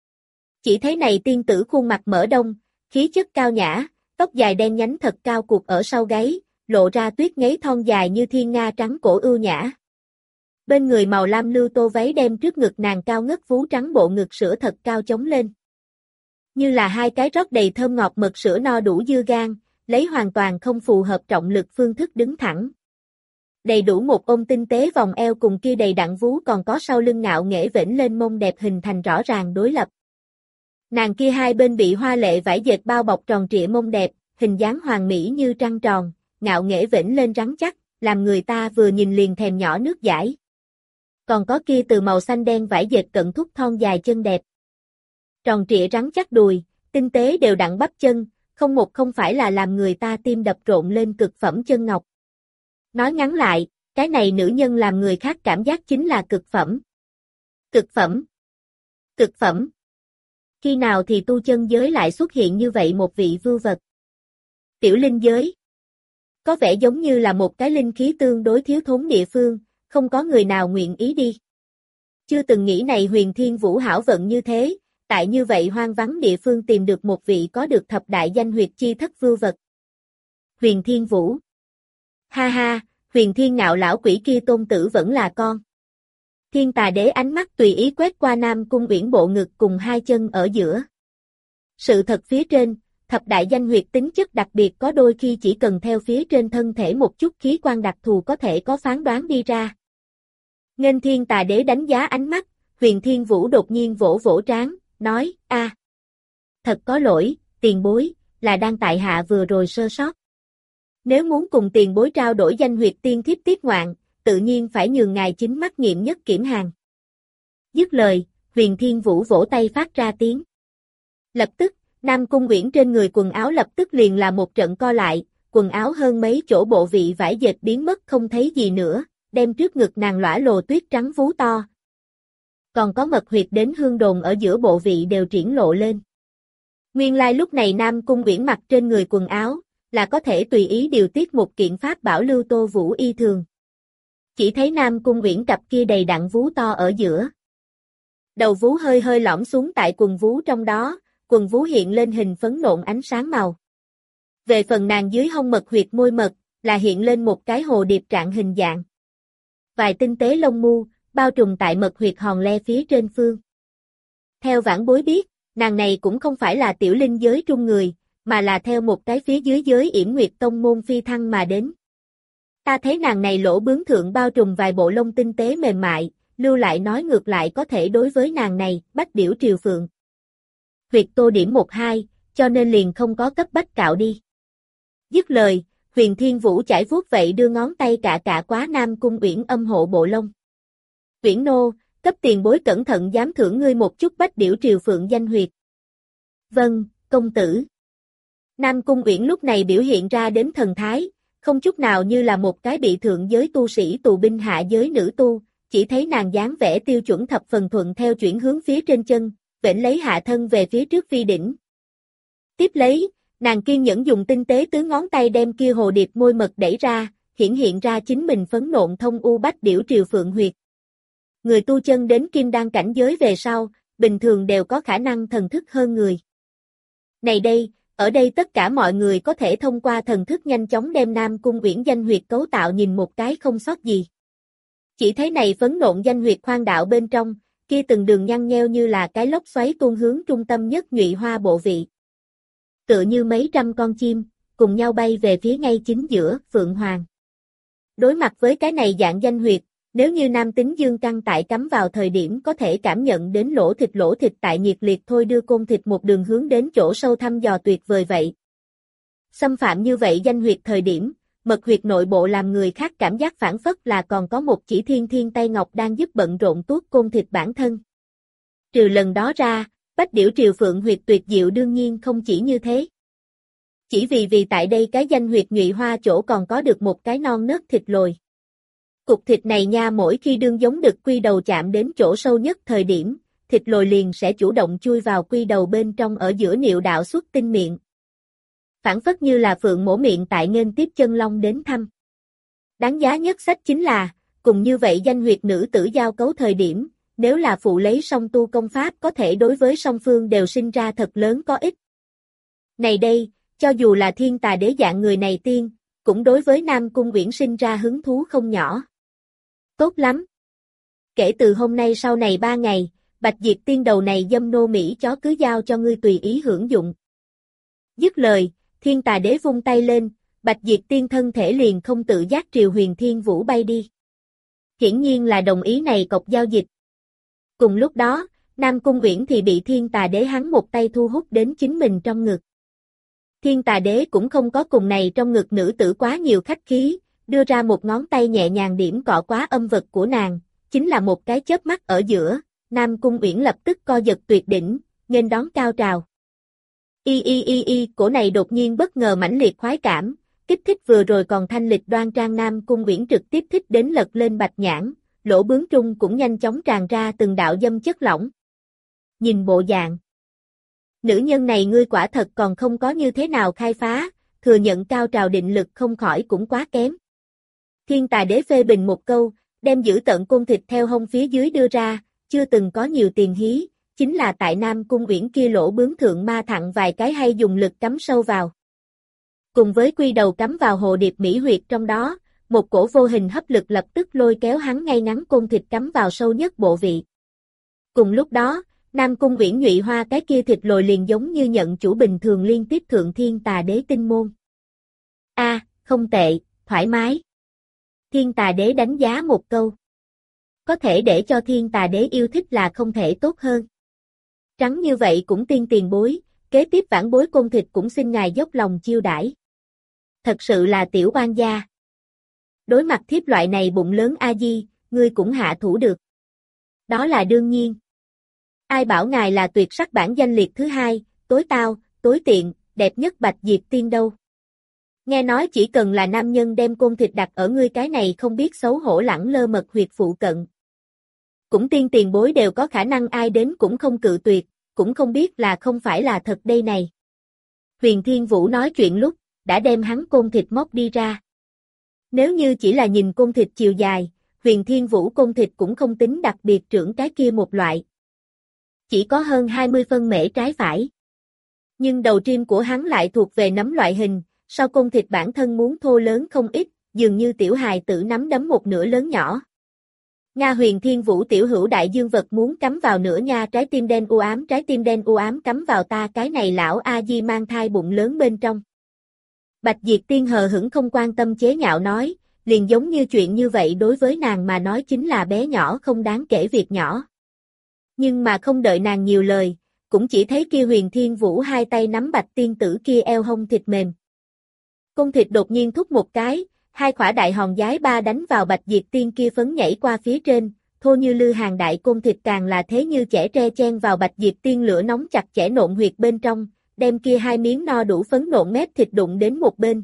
A: Chỉ thấy này tiên tử khuôn mặt mở đông, khí chất cao nhã, tóc dài đen nhánh thật cao cụt ở sau gáy, lộ ra tuyết ngấy thon dài như thiên nga trắng cổ ưu nhã. Bên người màu lam lưu tô váy đem trước ngực nàng cao ngất vú trắng bộ ngực sữa thật cao chống lên. Như là hai cái rót đầy thơm ngọt mật sữa no đủ dư gan, lấy hoàn toàn không phù hợp trọng lực phương thức đứng thẳng. Đầy đủ một ôm tinh tế vòng eo cùng kia đầy đặn vú còn có sau lưng ngạo nghễ vểnh lên mông đẹp hình thành rõ ràng đối lập. Nàng kia hai bên bị hoa lệ vải dệt bao bọc tròn trịa mông đẹp, hình dáng hoàn mỹ như trăng tròn, ngạo nghễ vểnh lên rắn chắc, làm người ta vừa nhìn liền thèm nhỏ nước dãi. Còn có kia từ màu xanh đen vải dệt cận thúc thon dài chân đẹp. Tròn trịa rắn chắc đùi, tinh tế đều đặn bắp chân, không một không phải là làm người ta tim đập rộn lên cực phẩm chân ngọc. Nói ngắn lại, cái này nữ nhân làm người khác cảm giác chính là cực phẩm. Cực phẩm. Cực phẩm. Khi nào thì tu chân giới lại xuất hiện như vậy một vị vưu vật? Tiểu linh giới. Có vẻ giống như là một cái linh khí tương đối thiếu thốn địa phương, không có người nào nguyện ý đi. Chưa từng nghĩ này Huyền Thiên Vũ hảo vận như thế, tại như vậy hoang vắng địa phương tìm được một vị có được thập đại danh huyệt chi thất vưu vật. Huyền Thiên Vũ. Ha ha, Huyền Thiên ngạo lão quỷ kia tôn tử vẫn là con. Thiên Tà Đế ánh mắt tùy ý quét qua Nam Cung Uyển bộ ngực cùng hai chân ở giữa. Sự thật phía trên, thập đại danh huyệt tính chất đặc biệt có đôi khi chỉ cần theo phía trên thân thể một chút khí quan đặc thù có thể có phán đoán đi ra. Nghênh Thiên Tà Đế đánh giá ánh mắt, Huyền Thiên Vũ đột nhiên vỗ vỗ trán, nói, a, thật có lỗi, tiền bối, là đang tại hạ vừa rồi sơ sót. Nếu muốn cùng tiền bối trao đổi danh huyệt tiên thiếp tiết ngoạn, tự nhiên phải nhường ngài chính mắt nghiệm nhất kiểm hàng. Dứt lời, Huyền Thiên Vũ vỗ tay phát ra tiếng. Lập tức, Nam Cung Uyển trên người quần áo lập tức liền là một trận co lại, quần áo hơn mấy chỗ bộ vị vải dệt biến mất không thấy gì nữa, đem trước ngực nàng lõa lồ tuyết trắng vú to. Còn có mật huyệt đến hương đồn ở giữa bộ vị đều triển lộ lên. Nguyên lai lúc này Nam Cung Uyển mặc trên người quần áo, là có thể tùy ý điều tiết một kiện pháp bảo lưu tô vũ y thường. Chỉ thấy Nam Cung Uyển cặp kia đầy đặn vú to ở giữa. Đầu vú hơi hơi lõm xuống tại quần vú trong đó, quần vú hiện lên hình phấn nộn ánh sáng màu. Về phần nàng dưới hông mật huyệt môi mật, là hiện lên một cái hồ điệp trạng hình dạng. Vài tinh tế lông mu, bao trùm tại mật huyệt hòn le phía trên phương. Theo vãn bối biết, nàng này cũng không phải là tiểu linh giới trung người, mà là theo một cái phía dưới giới Yểm Nguyệt Tông môn phi thăng mà đến. Ta thấy nàng này lỗ bướm thượng bao trùm vài bộ lông tinh tế mềm mại, lưu lại nói ngược lại có thể đối với nàng này, bách điểu triều phượng. Huyệt tô điểm một hai, cho nên liền không có cấp bách cạo đi. Dứt lời, Huyền Thiên Vũ chải vuốt vậy đưa ngón tay cạ cạ quá Nam Cung Uyển âm hộ bộ lông. Uyển nô, cấp tiền bối cẩn thận dám thưởng ngươi một chút bách điểu triều phượng danh huyệt. Vâng, công tử. Nam Cung Uyển lúc này biểu hiện ra đến thần thái, không chút nào như là một cái bị thượng giới tu sĩ tù binh hạ giới nữ tu, chỉ thấy nàng dáng vẻ tiêu chuẩn thập phần thuận theo chuyển hướng phía trên chân, vểnh lấy hạ thân về phía trước phi đỉnh. Tiếp lấy, nàng kiên nhẫn dùng tinh tế tứ ngón tay đem kia hồ điệp môi mật đẩy ra, hiển hiện ra chính mình phấn nộn thông u bách điểu triều phượng huyệt. Người tu chân đến kim đan cảnh giới về sau, bình thường đều có khả năng thần thức hơn người. Này đây, ở đây tất cả mọi người có thể thông qua thần thức nhanh chóng đem Nam Cung Uyển danh huyệt cấu tạo nhìn một cái không sót gì. Chỉ thấy này phấn nộn danh huyệt khoan đạo bên trong, kia từng đường nhăn nheo như là cái lốc xoáy tuôn hướng trung tâm nhất nhụy hoa bộ vị. Tựa như mấy trăm con chim, cùng nhau bay về phía ngay chính giữa, Phượng Hoàng. Đối mặt với cái này dạng danh huyệt, nếu như nam tính dương căn tại cắm vào thời điểm có thể cảm nhận đến lỗ thịt lỗ thịt tại nhiệt liệt thôi đưa côn thịt một đường hướng đến chỗ sâu thăm dò tuyệt vời vậy. Xâm phạm như vậy danh huyệt thời điểm, mật huyệt nội bộ làm người khác cảm giác phản phất là còn có một chỉ thiên thiên tay ngọc đang giúp bận rộn tuốt côn thịt bản thân. Trừ lần đó ra, bách điểu triều phượng huyệt tuyệt diệu đương nhiên không chỉ như thế. Chỉ vì vì tại đây cái danh huyệt nhụy hoa chỗ còn có được một cái non nớt thịt lồi. Cục thịt này nha mỗi khi đương giống đực quy đầu chạm đến chỗ sâu nhất thời điểm, thịt lồi liền sẽ chủ động chui vào quy đầu bên trong ở giữa niệu đạo xuất tinh miệng. Phản phất như là phượng mổ miệng tại nghênh tiếp chân long đến thăm. Đáng giá nhất sách chính là, cùng như vậy danh huyệt nữ tử giao cấu thời điểm, nếu là phụ lấy song tu công pháp có thể đối với song phương đều sinh ra thật lớn có ích. Này đây, cho dù là thiên tà đế dạng người này tiên, cũng đối với Nam Cung Uyển sinh ra hứng thú không nhỏ. Tốt lắm. Kể từ hôm nay sau này ba ngày, Bạch Diệp tiên đầu này dâm nô Mỹ chó cứ giao cho ngươi tùy ý hưởng dụng. Dứt lời, thiên tà đế vung tay lên, Bạch Diệp tiên thân thể liền không tự giác triều Huyền Thiên Vũ bay đi. Hiển nhiên là đồng ý này cọc giao dịch. Cùng lúc đó, Nam Cung Uyển thì bị thiên tà đế hắn một tay thu hút đến chính mình trong ngực. Thiên tà đế cũng không có cùng này trong ngực nữ tử quá nhiều khách khí, đưa ra một ngón tay nhẹ nhàng điểm cọ quá âm vật của nàng, chính là một cái chớp mắt ở giữa, Nam Cung Uyển lập tức co giật tuyệt đỉnh, nghênh đón cao trào. Y y y y, cổ này đột nhiên bất ngờ mãnh liệt khoái cảm, kích thích vừa rồi còn thanh lịch đoan trang Nam Cung Uyển trực tiếp thích đến lật lên bạch nhãn, lỗ bướm trung cũng nhanh chóng tràn ra từng đạo dâm chất lỏng. Nhìn bộ dạng, nữ nhân này ngươi quả thật còn không có như thế nào khai phá, thừa nhận cao trào định lực không khỏi cũng quá kém. Thiên tà đế phê bình một câu, đem giữ tận côn thịt theo hông phía dưới đưa ra, chưa từng có nhiều tiền hí, chính là tại Nam Cung Uyển kia lỗ bướm thượng ma thẳng vài cái hay dùng lực cắm sâu vào. Cùng với quy đầu cắm vào hồ điệp mỹ huyệt trong đó, một cổ vô hình hấp lực lập tức lôi kéo hắn ngay ngắn côn thịt cắm vào sâu nhất bộ vị. Cùng lúc đó, Nam Cung Uyển nhụy hoa cái kia thịt lồi liền giống như nhận chủ bình thường liên tiếp thượng thiên tà đế tinh môn. A, à, không tệ, thoải mái. Thiên tà đế đánh giá một câu. Có thể để cho thiên tà đế yêu thích là không thể tốt hơn. Trắng như vậy cũng tiên tiền bối, kế tiếp vãn bối côn thịt cũng xin ngài dốc lòng chiêu đãi. Thật sự là tiểu oan gia. Đối mặt thiếp loại này bụng lớn a di, ngươi cũng hạ thủ được. Đó là đương nhiên. Ai bảo ngài là tuyệt sắc bản danh liệt thứ hai, tối tao, tối tiện, đẹp nhất Bạch Diệp tiên đâu. Nghe nói chỉ cần là nam nhân đem côn thịt đặt ở ngươi cái này không biết xấu hổ lẳng lơ mật huyệt phụ cận. Cũng tiên tiền bối đều có khả năng ai đến cũng không cự tuyệt, cũng không biết là không phải là thật đây này. Huyền Thiên Vũ nói chuyện lúc, đã đem hắn côn thịt móc đi ra. Nếu như chỉ là nhìn côn thịt chiều dài, Huyền Thiên Vũ côn thịt cũng không tính đặc biệt trưởng cái kia một loại. Chỉ có hơn hai mươi phân mễ trái phải. Nhưng đầu trim của hắn lại thuộc về nấm loại hình, sau côn thịt bản thân muốn thô lớn không ít, dường như tiểu hài tử nắm đấm một nửa lớn nhỏ. Nga Huyền Thiên Vũ tiểu hữu đại dương vật muốn cắm vào nửa nha trái tim đen u ám trái tim đen u ám cắm vào ta cái này lão A-di mang thai bụng lớn bên trong. Bạch Diệp tiên hờ hững không quan tâm chế nhạo nói, liền giống như chuyện như vậy đối với nàng mà nói chính là bé nhỏ không đáng kể việc nhỏ. Nhưng mà không đợi nàng nhiều lời, cũng chỉ thấy kia Huyền Thiên Vũ hai tay nắm Bạch tiên tử kia eo hông thịt mềm. Cung thịt đột nhiên thúc một cái, hai khỏa đại hòn giái ba đánh vào Bạch Diệt Tiên kia phấn nhảy qua phía trên, thô như lư hàng đại côn thịt càng là thế như chẻ tre chen vào Bạch Diệt Tiên lửa nóng chặt chẽ nộn huyệt bên trong, đem kia hai miếng no đủ phấn nộn mép thịt đụng đến một bên.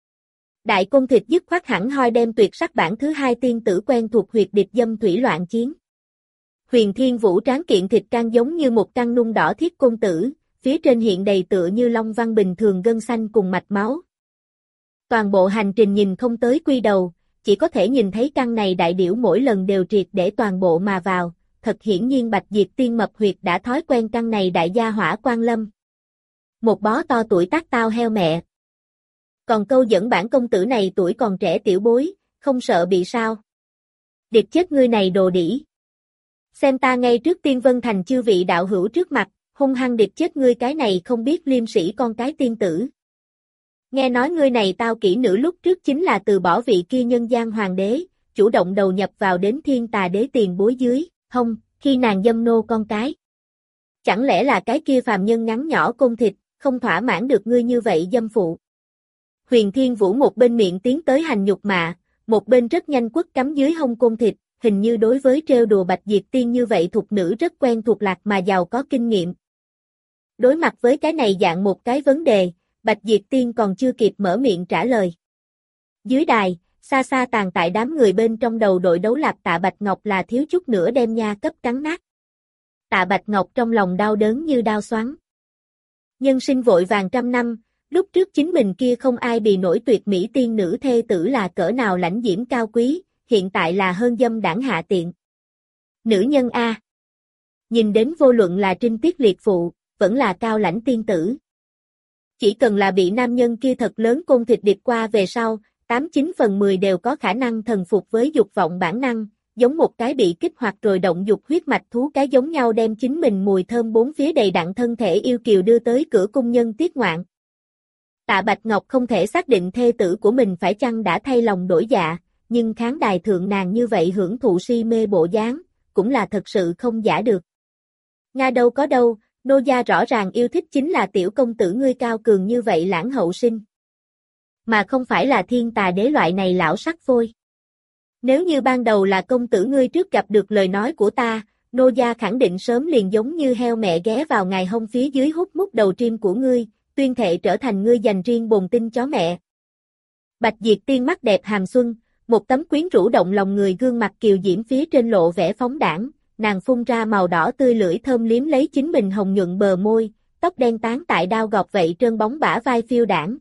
A: Đại côn thịt dứt khoát hẳn hoi đem tuyệt sắc bản thứ hai tiên tử quen thuộc huyệt địch dâm thủy loạn chiến. Huyền Thiên Vũ tráng kiện thịt can giống như một căn nung đỏ thiết côn tử, phía trên hiện đầy tựa như long văn bình thường gân xanh cùng mạch máu. Toàn bộ hành trình nhìn không tới quy đầu, chỉ có thể nhìn thấy căn này đại điểu mỗi lần đều triệt để toàn bộ mà vào, thật hiển nhiên Bạch Diệt Tiên mập huyệt đã thói quen căn này đại gia hỏa quan lâm. Một bó to tuổi tác tao heo mẹ. Còn câu dẫn bản công tử này tuổi còn trẻ tiểu bối, không sợ bị sao. Điệp chết ngươi này đồ đỉ. Xem ta ngay trước Tiên Vân Thành chư vị đạo hữu trước mặt, hung hăng điệp chết ngươi cái này không biết liêm sĩ con cái tiên tử. Nghe nói ngươi này tao kỹ nữ lúc trước chính là từ bỏ vị kia nhân gian hoàng đế, chủ động đầu nhập vào đến thiên tà đế tiền bối dưới, hông, khi nàng dâm nô con cái. Chẳng lẽ là cái kia phàm nhân ngắn nhỏ côn thịt, không thỏa mãn được ngươi như vậy dâm phụ. Huyền Thiên Vũ một bên miệng tiến tới hành nhục mạ, một bên rất nhanh quất cắm dưới hông côn thịt, hình như đối với trêu đùa Bạch Diệt Tiên như vậy thục nữ rất quen thuộc lạc mà giàu có kinh nghiệm. Đối mặt với cái này dạng một cái vấn đề, Bạch Diệt Tiên còn chưa kịp mở miệng trả lời. Dưới đài, xa xa tàn tại đám người bên trong đầu đội đấu lạp Tạ Bạch Ngọc là thiếu chút nữa đem nha cấp cắn nát. Tạ Bạch Ngọc trong lòng đau đớn như đao xoắn. Nhân sinh vội vàng trăm năm, lúc trước chính mình kia không ai bì nổi tuyệt mỹ tiên nữ thê tử là cỡ nào lãnh diễm cao quý, hiện tại là hơn dâm đảng hạ tiện. Nữ nhân A. Nhìn đến vô luận là trinh tiết liệt phụ, vẫn là cao lãnh tiên tử. Chỉ cần là bị nam nhân kia thật lớn côn thịt điệp qua về sau, tám chín phần mười đều có khả năng thần phục với dục vọng bản năng, giống một cái bị kích hoạt rồi động dục huyết mạch thú cái giống nhau đem chính mình mùi thơm bốn phía đầy đặn thân thể yêu kiều đưa tới cửa cung nhân tiết ngoạn. Tạ Bạch Ngọc không thể xác định thê tử của mình phải chăng đã thay lòng đổi dạ, nhưng khán đài thượng nàng như vậy hưởng thụ si mê bộ dáng, cũng là thật sự không giả được. Nga đâu có đâu, nô gia rõ ràng yêu thích chính là tiểu công tử ngươi cao cường như vậy lãng hậu sinh. Mà không phải là thiên tà đế loại này lão sắc phôi. Nếu như ban đầu là công tử ngươi trước gặp được lời nói của ta, nô gia khẳng định sớm liền giống như heo mẹ ghé vào ngài hông phía dưới hút mút đầu trim của ngươi, tuyên thệ trở thành ngươi dành riêng bồn tinh chó mẹ. Bạch Diệt Tiên mắt đẹp hàm xuân, một tấm quyến rũ động lòng người gương mặt kiều diễm phía trên lộ vẻ phóng đãng, nàng phun ra màu đỏ tươi lưỡi thơm liếm lấy chính mình hồng nhuận bờ môi, tóc đen tán tại đao gọt vậy trơn bóng bả vai phiêu đãng.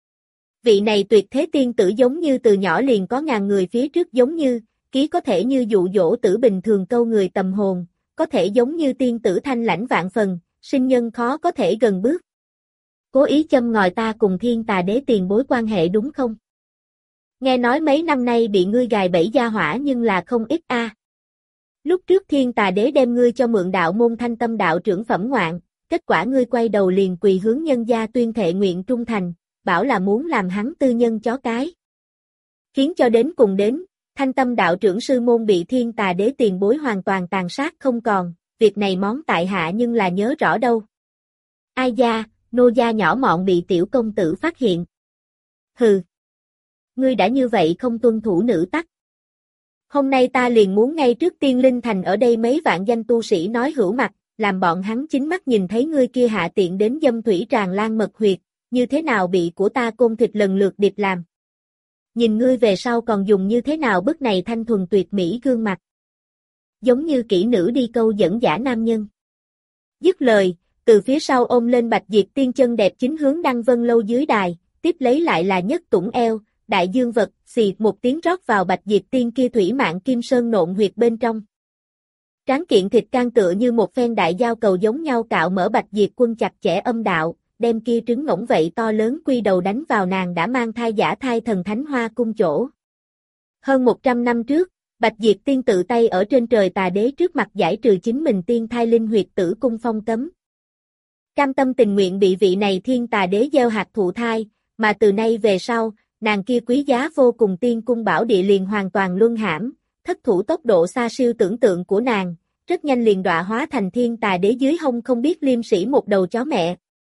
A: Vị này tuyệt thế tiên tử giống như từ nhỏ liền có ngàn người phía trước giống như, ký có thể như dụ dỗ tử bình thường câu người tầm hồn, có thể giống như tiên tử thanh lãnh vạn phần, sinh nhân khó có thể gần bước. Cố ý châm ngòi ta cùng thiên tà đế tiền bối quan hệ đúng không? Nghe nói mấy năm nay bị ngươi gài bẫy gia hỏa nhưng là không ít a. À. Lúc trước thiên tà đế đem ngươi cho mượn đạo môn thanh tâm đạo trưởng phẩm ngoạn, kết quả ngươi quay đầu liền quỳ hướng nhân gia tuyên thệ nguyện trung thành, bảo là muốn làm hắn tư nhân chó cái. Khiến cho đến cùng đến, thanh tâm đạo trưởng sư môn bị thiên tà đế tiền bối hoàn toàn tàn sát không còn, việc này món tại hạ nhưng là nhớ rõ đâu. Ai gia, nô gia nhỏ mọn bị tiểu công tử phát hiện. Hừ. Ngươi đã như vậy không tuân thủ nữ tắc. Hôm nay ta liền muốn ngay trước Tiên Linh Thành ở đây mấy vạn danh tu sĩ nói hữu mặt, làm bọn hắn chính mắt nhìn thấy ngươi kia hạ tiện đến dâm thủy tràn lan mật huyệt, như thế nào bị của ta côn thịt lần lượt điệp làm. Nhìn ngươi về sau còn dùng như thế nào bức này thanh thuần tuyệt mỹ gương mặt. Giống như kỹ nữ đi câu dẫn giả nam nhân. Dứt lời, từ phía sau ôm lên Bạch Diệt Tiên chân đẹp chính hướng Đăng Vân Lâu dưới đài, tiếp lấy lại là nhất tủng eo, đại dương vật, xì một tiếng rót vào Bạch Diệt Tiên kia thủy mạng kim sơn nộn huyệt bên trong. Tráng kiện thịt can tựa như một phen đại dao cầu giống nhau cạo mở Bạch Diệt Quân chặt chẽ âm đạo, đem kia trứng ngỗng vậy to lớn quy đầu đánh vào nàng đã mang thai giả thai thần thánh hoa cung chỗ. Hơn một trăm năm trước, Bạch Diệt Tiên tự tay ở trên trời tà đế trước mặt giải trừ chính mình tiên thai linh huyệt tử cung phong cấm. Cam tâm tình nguyện bị vị này thiên tà đế gieo hạt thụ thai, mà từ nay về sau, nàng kia quý giá vô cùng tiên cung bảo địa liền hoàn toàn luân hãm, thất thủ tốc độ xa siêu tưởng tượng của nàng, rất nhanh liền đọa hóa thành thiên tà đế dưới hông không biết liêm sĩ một đầu chó mẹ.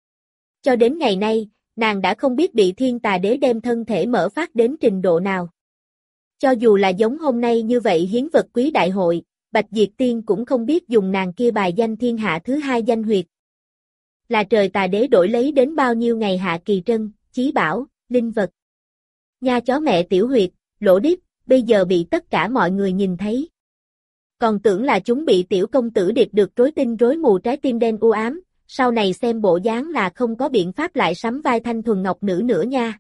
A: Cho đến ngày nay, nàng đã không biết bị thiên tà đế đem thân thể mở phát đến trình độ nào. Cho dù là giống hôm nay như vậy hiến vật quý đại hội, Bạch Diệp Tiên cũng không biết dùng nàng kia bài danh thiên hạ thứ hai danh huyệt. Là trời tà đế đổi lấy đến bao nhiêu ngày hạ kỳ trân, chí bảo, linh vật. Nha chó mẹ tiểu huyệt, lỗ điếp, bây giờ bị tất cả mọi người nhìn thấy. Còn tưởng là chúng bị tiểu công tử điệp được rối tinh rối mù trái tim đen u ám, sau này xem bộ dáng là không có biện pháp lại sắm vai thanh thuần ngọc nữ nữa nha.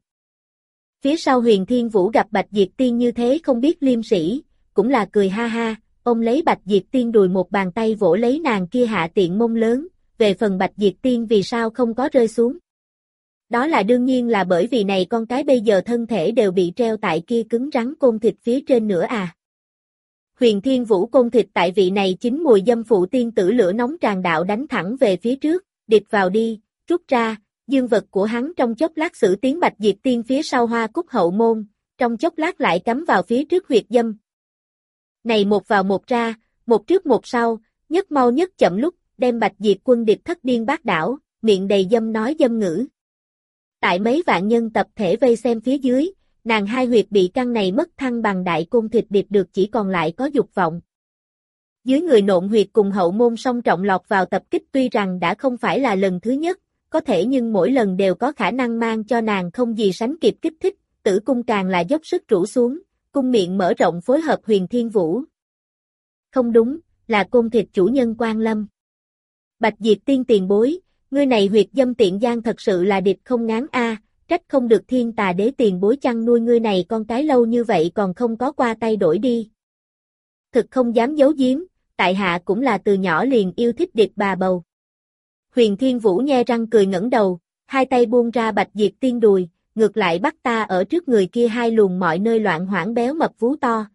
A: Phía sau Huyền Thiên Vũ gặp Bạch Diệp Tiên như thế không biết liêm sĩ, cũng là cười ha ha, ôm lấy Bạch Diệp Tiên đùi một bàn tay vỗ lấy nàng kia hạ tiện mông lớn, về phần Bạch Diệp Tiên vì sao không có rơi xuống. Đó là đương nhiên là bởi vì này con cái bây giờ thân thể đều bị treo tại kia cứng rắn côn thịt phía trên nữa à. Huyền Thiên Vũ côn thịt tại vị này chính mùi dâm phụ tiên tử lửa nóng tràn đạo đánh thẳng về phía trước, điệp vào đi, rút ra, dương vật của hắn trong chốc lát xử tiến Bạch Diệp Tiên phía sau hoa cúc hậu môn, trong chốc lát lại cắm vào phía trước huyệt dâm. Này một vào một ra, một trước một sau, nhất mau nhất chậm lúc, đem Bạch Diệp Quân điệp thất điên bát đảo, miệng đầy dâm nói dâm ngữ. Tại mấy vạn nhân tập thể vây xem phía dưới, nàng hai huyệt bị căng này mất thăng bằng đại côn thịt điệp được chỉ còn lại có dục vọng. Dưới người nộn huyệt cùng hậu môn song trọng lọt vào tập kích tuy rằng đã không phải là lần thứ nhất, có thể nhưng mỗi lần đều có khả năng mang cho nàng không gì sánh kịp kích thích, tử cung càng là dốc sức rũ xuống, cung miệng mở rộng phối hợp Huyền Thiên Vũ. Không đúng, là côn thịt chủ nhân Quan Lâm. Bạch Diệp Tiên tiền bối, ngươi này huyệt dâm tiện gian thật sự là điệp không ngán a, trách không được thiên tà đế tiền bối chăn nuôi ngươi này con cái lâu như vậy còn không có qua tay đổi đi. Thực không dám giấu giếm, tại hạ cũng là từ nhỏ liền yêu thích điệp bà bầu. Huyền Thiên Vũ nhe răng cười ngẩng đầu, hai tay buông ra Bạch Diệp Tiên đùi, ngược lại bắt ta ở trước người kia hai luồng mọi nơi loạn hoảng béo mập vú to.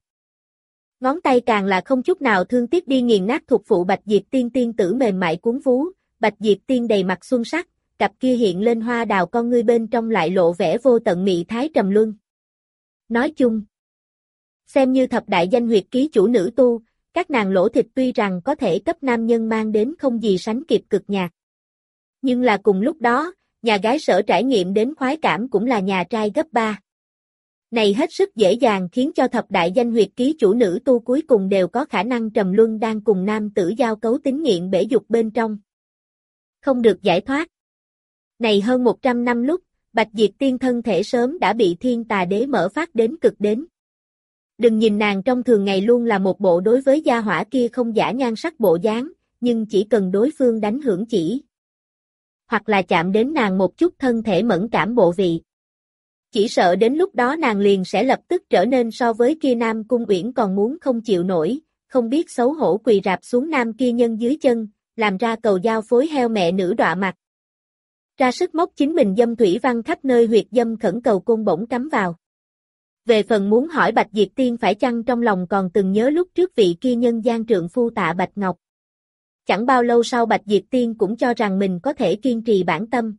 A: Ngón tay càng là không chút nào thương tiếc đi nghiền nát thuộc phụ Bạch Diệp Tiên tiên tử mềm mại cuốn vú, Bạch Diệp Tiên đầy mặt xuân sắc, cặp kia hiện lên hoa đào con ngươi bên trong lại lộ vẻ vô tận mị thái trầm luân. Nói chung, xem như thập đại danh huyệt ký chủ nữ tu, các nàng lỗ thịt tuy rằng có thể cấp nam nhân mang đến không gì sánh kịp cực nhạc. Nhưng là cùng lúc đó, nhà gái sở trải nghiệm đến khoái cảm cũng là nhà trai gấp ba. Này hết sức dễ dàng khiến cho thập đại danh huyệt ký chủ nữ tu cuối cùng đều có khả năng trầm luân đang cùng nam tử giao cấu tính nghiện bể dục bên trong. Không được giải thoát. Này hơn một trăm năm lúc, Bạch Diệp Tiên thân thể sớm đã bị thiên tà đế mở phát đến cực đến. Đừng nhìn nàng trong thường ngày luôn là một bộ đối với gia hỏa kia không giả nhan sắc bộ dáng, nhưng chỉ cần đối phương đánh hưởng chỉ, hoặc là chạm đến nàng một chút thân thể mẫn cảm bộ vị. Chỉ sợ đến lúc đó nàng liền sẽ lập tức trở nên so với kia Nam Cung Uyển còn muốn không chịu nổi, không biết xấu hổ quỳ rạp xuống nam kia nhân dưới chân, làm ra cầu giao phối heo mẹ nữ đọa mặt. Ra sức móc chính mình dâm thủy văn khắp nơi huyệt dâm khẩn cầu côn bổng cắm vào. Về phần muốn hỏi Bạch Diệp Tiên phải chăng trong lòng còn từng nhớ lúc trước vị kia nhân gian trượng phu Tạ Bạch Ngọc. Chẳng bao lâu sau Bạch Diệp Tiên cũng cho rằng mình có thể kiên trì bản tâm.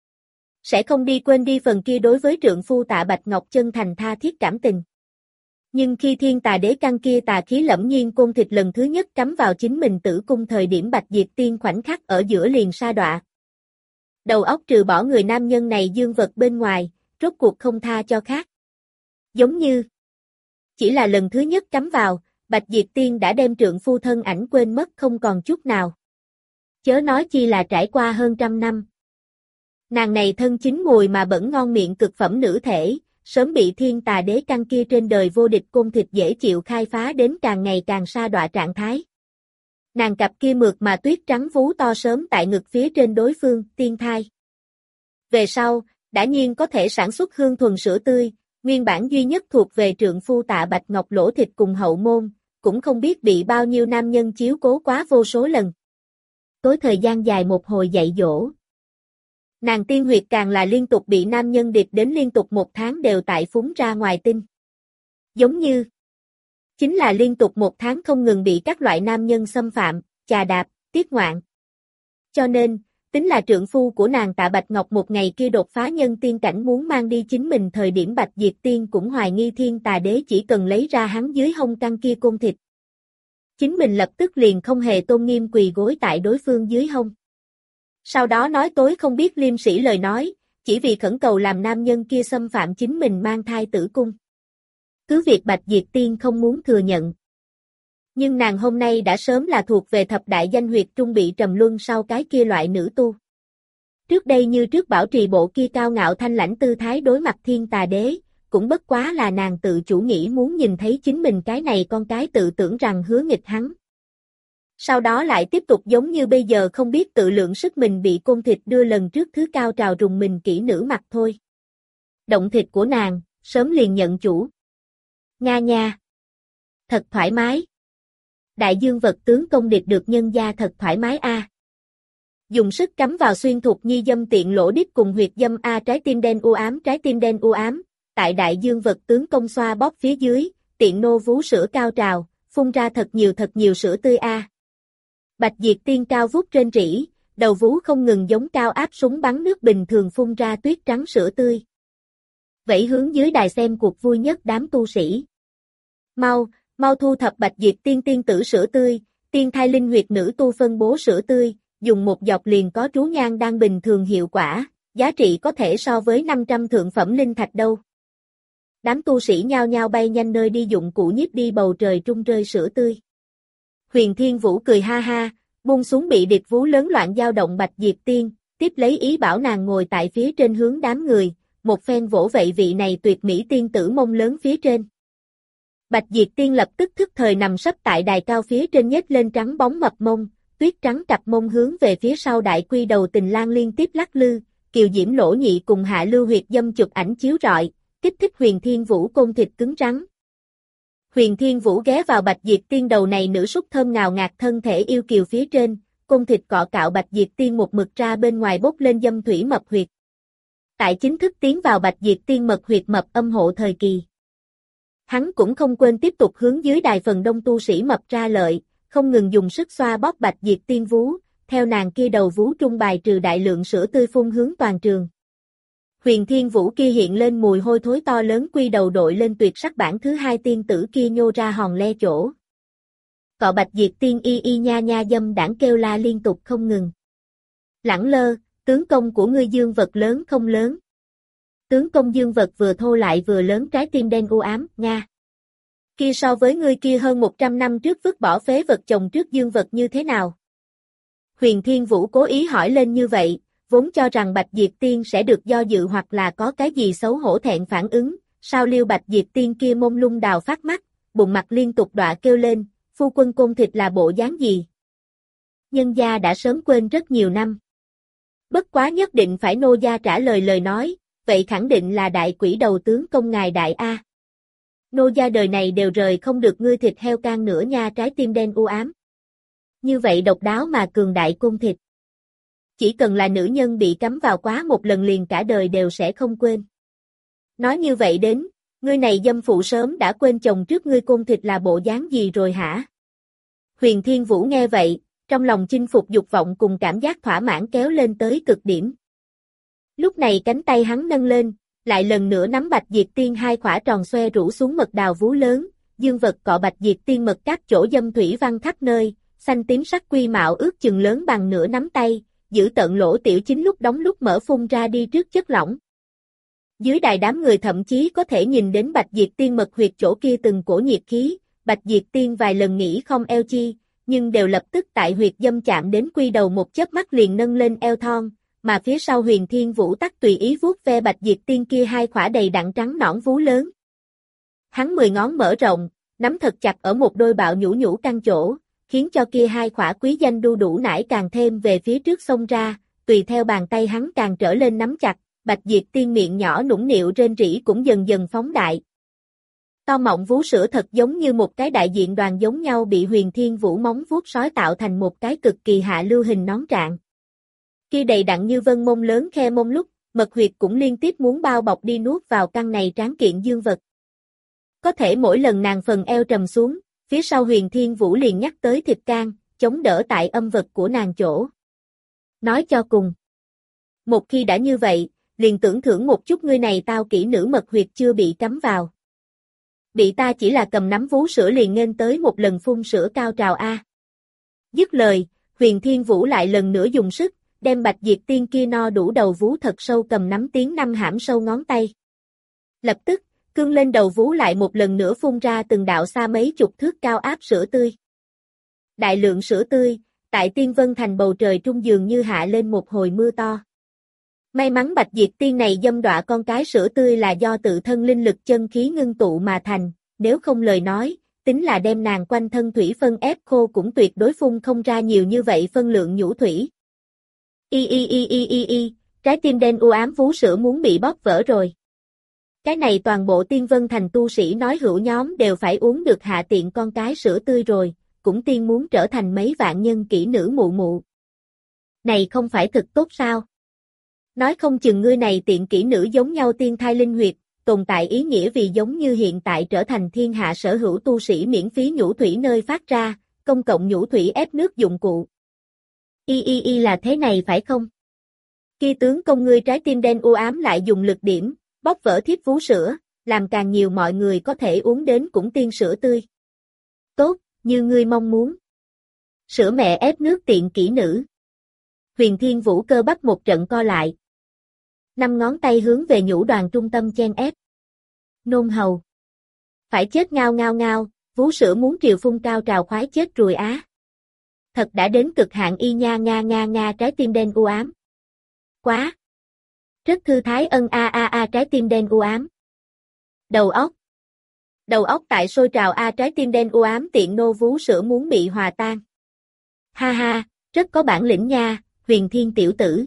A: Sẽ không đi quên đi phần kia đối với trượng phu Tạ Bạch Ngọc chân thành tha thiết cảm tình. Nhưng khi thiên tà đế căn kia tà khí lẫm nhiên côn thịt lần thứ nhất cắm vào chính mình tử cung thời điểm Bạch Diệp Tiên khoảnh khắc ở giữa liền sa đọa. Đầu óc trừ bỏ người nam nhân này dương vật bên ngoài, rốt cuộc không tha cho khác. Giống như, chỉ là lần thứ nhất cắm vào, Bạch Diệp Tiên đã đem trượng phu thân ảnh quên mất không còn chút nào. Chớ nói chi là trải qua hơn trăm năm. Nàng này thân chính mùi mà bẩn ngon miệng cực phẩm nữ thể, sớm bị thiên tà đế căn kia trên đời vô địch côn thịt dễ chịu khai phá đến càng ngày càng sa đọa trạng thái. Nàng cặp kia mượt mà tuyết trắng vú to sớm tại ngực phía trên đối phương, tiên thai. Về sau, đã nhiên có thể sản xuất hương thuần sữa tươi, nguyên bản duy nhất thuộc về trượng phu Tạ Bạch Ngọc lỗ thịt cùng hậu môn, cũng không biết bị bao nhiêu nam nhân chiếu cố quá vô số lần. Tối thời gian dài một hồi dạy dỗ. Nàng tiên huyệt càng là liên tục bị nam nhân điệp đến liên tục một tháng đều tại phúng ra ngoài tinh. Giống như, chính là liên tục một tháng không ngừng bị các loại nam nhân xâm phạm, chà đạp, tiết ngoạn. Cho nên, Tính là trượng phu của nàng Tạ Bạch Ngọc một ngày kia đột phá nhân tiên cảnh muốn mang đi chính mình thời điểm Bạch Diệt Tiên cũng hoài nghi Thiên Tà Đế chỉ cần lấy ra hắn dưới hông căn kia côn thịt. Chính mình lập tức liền không hề tôn nghiêm quỳ gối tại đối phương dưới hông. Sau đó nói tối không biết liêm sỉ lời nói, chỉ vì khẩn cầu làm nam nhân kia xâm phạm chính mình mang thai tử cung. Cứ việc Bạch Diệt Tiên không muốn thừa nhận. Nhưng nàng hôm nay đã sớm là thuộc về thập đại danh huyệt trung bị trầm luân sau cái kia loại nữ tu. Trước đây như trước bảo trì bộ kia cao ngạo thanh lãnh tư thái đối mặt Thiên Tà Đế, cũng bất quá là nàng tự chủ nghĩ muốn nhìn thấy chính mình cái này con cái tự tưởng rằng hứa nghịch hắn. Sau đó lại tiếp tục giống như bây giờ không biết tự lượng sức mình bị côn thịt đưa lần trước thứ cao trào rùng mình kỹ nữ mặt thôi. Động thịt của nàng, sớm liền nhận chủ. Nga nha. Thật thoải mái. Đại dương vật tướng công địch được nhân gia thật thoải mái a. À. Dùng sức cắm vào xuyên thục nhi dâm tiện lỗ đít cùng huyệt dâm a trái tim đen u ám trái tim đen u ám, tại đại dương vật tướng công xoa bóp phía dưới, tiện nô vú sữa cao trào, phun ra thật nhiều thật nhiều sữa tươi a. À. Bạch Diệt Tiên cao vút trên rỉ, đầu vú không ngừng giống cao áp súng bắn nước bình thường phun ra tuyết trắng sữa tươi. Vẫy hướng dưới đài xem cuộc vui nhất đám tu sĩ. Mau, mau thu thập Bạch Diệt Tiên tiên tử sữa tươi, tiên thai linh huyệt nữ tu phân bố sữa tươi, dùng một dọc liền có trú nhan đang bình thường hiệu quả, giá trị có thể so với năm trăm thượng phẩm linh thạch đâu. Đám tu sĩ nhao nhao bay nhanh nơi đi dụng cụ nhiếp đi bầu trời trung rơi sữa tươi. Huyền Thiên Vũ cười ha ha, buông xuống bị địch vú lớn loạn dao động Bạch Diệt Tiên, tiếp lấy ý bảo nàng ngồi tại phía trên hướng đám người, một phen vỗ vậy vị này tuyệt mỹ tiên tử mông lớn phía trên. Bạch Diệt Tiên lập tức thức thời nằm sấp tại đài cao phía trên nhếch lên trắng bóng mập mông, tuyết trắng cặp mông hướng về phía sau đại quy đầu tình lang liên tiếp lắc lư, kiều diễm lỗ nhị cùng hạ lưu huyệt dâm chụp ảnh chiếu rọi, kích thích Huyền Thiên Vũ côn thịt cứng rắn. Huyền Thiên Vũ ghé vào Bạch Diệt Tiên đầu này nữ súc thơm ngào ngạt thân thể yêu kiều phía trên, côn thịt cọ cạo Bạch Diệt Tiên một mực ra bên ngoài bốc lên dâm thủy mập huyệt. Tại chính thức tiến vào Bạch Diệt Tiên mật huyệt mập âm hộ thời kỳ. Hắn cũng không quên tiếp tục hướng dưới đài phần đông tu sĩ mập ra lợi, không ngừng dùng sức xoa bóp Bạch Diệt Tiên vú, theo nàng kia đầu vú trung bài trừ đại lượng sữa tươi phun hướng toàn trường. Huyền Thiên Vũ kia hiện lên mùi hôi thối to lớn quy đầu đội lên tuyệt sắc bản thứ hai tiên tử kia nhô ra hòn le chỗ. Cọ Bạch Diệt Tiên y y nha nha dâm đảng kêu la liên tục không ngừng. Lẳng lơ, tướng công của ngươi dương vật lớn không lớn. Tướng công dương vật vừa thô lại vừa lớn trái tim đen u ám, nga. Kia so với ngươi kia hơn một trăm năm trước vứt bỏ phế vật chồng trước dương vật như thế nào? Huyền Thiên Vũ cố ý hỏi lên như vậy, vốn cho rằng Bạch Diệt Tiên sẽ được do dự hoặc là có cái gì xấu hổ thẹn phản ứng, sao liêu Bạch Diệt Tiên kia mông lung đào phát mắt, bụng mặt liên tục đọa kêu lên, phu quân côn thịt là bộ dáng gì? Nhân gia đã sớm quên rất nhiều năm. Bất quá nhất định phải nô gia trả lời lời nói, vậy khẳng định là đại quỷ đầu tướng công ngài đại A. Nô gia đời này đều rời không được ngươi thịt heo can nữa nha trái tim đen u ám. Như vậy độc đáo mà cường đại côn thịt. Chỉ cần là nữ nhân bị cắm vào quá một lần liền cả đời đều sẽ không quên. Nói như vậy đến, ngươi này dâm phụ sớm đã quên chồng trước ngươi côn thịt là bộ dáng gì rồi hả? Huyền Thiên Vũ nghe vậy, trong lòng chinh phục dục vọng cùng cảm giác thỏa mãn kéo lên tới cực điểm. Lúc này cánh tay hắn nâng lên, lại lần nữa nắm Bạch Diệt Tiên hai khỏa tròn xoe rủ xuống mật đào vú lớn, dương vật cọ Bạch Diệt Tiên mật các chỗ dâm thủy văng khắp nơi, xanh tím sắc quy mạo ước chừng lớn bằng nửa nắm tay, giữ tận lỗ tiểu chính lúc đóng lúc mở phun ra đi trước chất lỏng. Dưới đài đám người thậm chí có thể nhìn đến Bạch Diệt Tiên mật huyệt chỗ kia từng cổ nhiệt khí, Bạch Diệt Tiên vài lần nghĩ không eo chi, nhưng đều lập tức tại huyệt dâm chạm đến quy đầu một chớp mắt liền nâng lên eo thon, mà phía sau Huyền Thiên Vũ tắc tùy ý vuốt ve Bạch Diệt Tiên kia hai khỏa đầy đặn trắng nõn vú lớn. Hắn mười ngón mở rộng, nắm thật chặt ở một đôi bạo nhũ nhũ căng chỗ, khiến cho kia hai khỏa quý danh đu đủ nải càng thêm về phía trước xông ra, tùy theo bàn tay hắn càng trở lên nắm chặt, Bạch Diệt Tiên miệng nhỏ nũng nịu rên rỉ cũng dần dần phóng đại. To mọng vú sữa thật giống như một cái đại diện đoàn giống nhau bị Huyền Thiên Vũ móng vuốt sói tạo thành một cái cực kỳ hạ lưu hình nón trạng. Kia đầy đặn như vân mông lớn khe mông lúc, mật huyệt cũng liên tiếp muốn bao bọc đi nuốt vào căn này tráng kiện dương vật. Có thể mỗi lần nàng phần eo trầm xuống, phía sau Huyền Thiên Vũ liền nhắc tới thịt can, chống đỡ tại âm vật của nàng chỗ. Nói cho cùng. Một khi đã như vậy, liền tưởng thưởng một chút ngươi này tao kỹ nữ mật huyệt chưa bị cắm vào. Bị ta chỉ là cầm nắm vú sữa liền nghênh tới một lần phun sữa cao trào a. Dứt lời, Huyền Thiên Vũ lại lần nữa dùng sức, đem Bạch Diệp Tiên kia no đủ đầu vú thật sâu cầm nắm tiếng năm hãm sâu ngón tay. Lập tức, cương lên đầu vú lại một lần nữa phun ra từng đạo xa mấy chục thước cao áp sữa tươi. Đại lượng sữa tươi, tại Tiên Vân Thành bầu trời trung dường như hạ lên một hồi mưa to. May mắn Bạch Diệp Tiên này dâm đọa con cái sữa tươi là do tự thân linh lực chân khí ngưng tụ mà thành, nếu không lời nói, tính là đem nàng quanh thân thủy phân ép khô cũng tuyệt đối phun không ra nhiều như vậy phân lượng nhũ thủy. Y y y y y y, trái tim đen u ám vú sữa muốn bị bóp vỡ rồi. Cái này toàn bộ Tiên Vân Thành tu sĩ nói hữu nhóm đều phải uống được hạ tiện con cái sữa tươi rồi, cũng tiên muốn trở thành mấy vạn nhân kỹ nữ mụ mụ. Này không phải thực tốt sao? Nói không chừng ngươi này tiện kỹ nữ giống nhau tiên thai linh huyệt, tồn tại ý nghĩa vì giống như hiện tại trở thành thiên hạ sở hữu tu sĩ miễn phí nhũ thủy nơi phát ra, công cộng nhũ thủy ép nước dụng cụ. Y y y là thế này phải không? Kia tướng công ngươi trái tim đen u ám lại dùng lực điểm, bóp vỡ thiếp vú sữa, làm càng nhiều mọi người có thể uống đến cũng tiên sữa tươi. Tốt, như ngươi mong muốn. Sữa mẹ ép nước tiện kỹ nữ. Huyền Thiên Vũ cơ bắp một trận co lại. Năm ngón tay hướng về nhũ đoàn trung tâm chen ép. Nôn hầu. Phải chết ngao ngao ngao, vú sữa muốn triều phun cao trào khoái chết rồi á. Thật đã đến cực hạn y nha nga nga nga trái tim đen u ám. Quá. Rất thư thái ân a a a trái tim đen u ám. Đầu óc. Đầu óc tại sôi trào a trái tim đen u ám tiện nô vú sữa muốn bị hòa tan. Ha ha, rất có bản lĩnh nha, Huyền Thiên tiểu tử.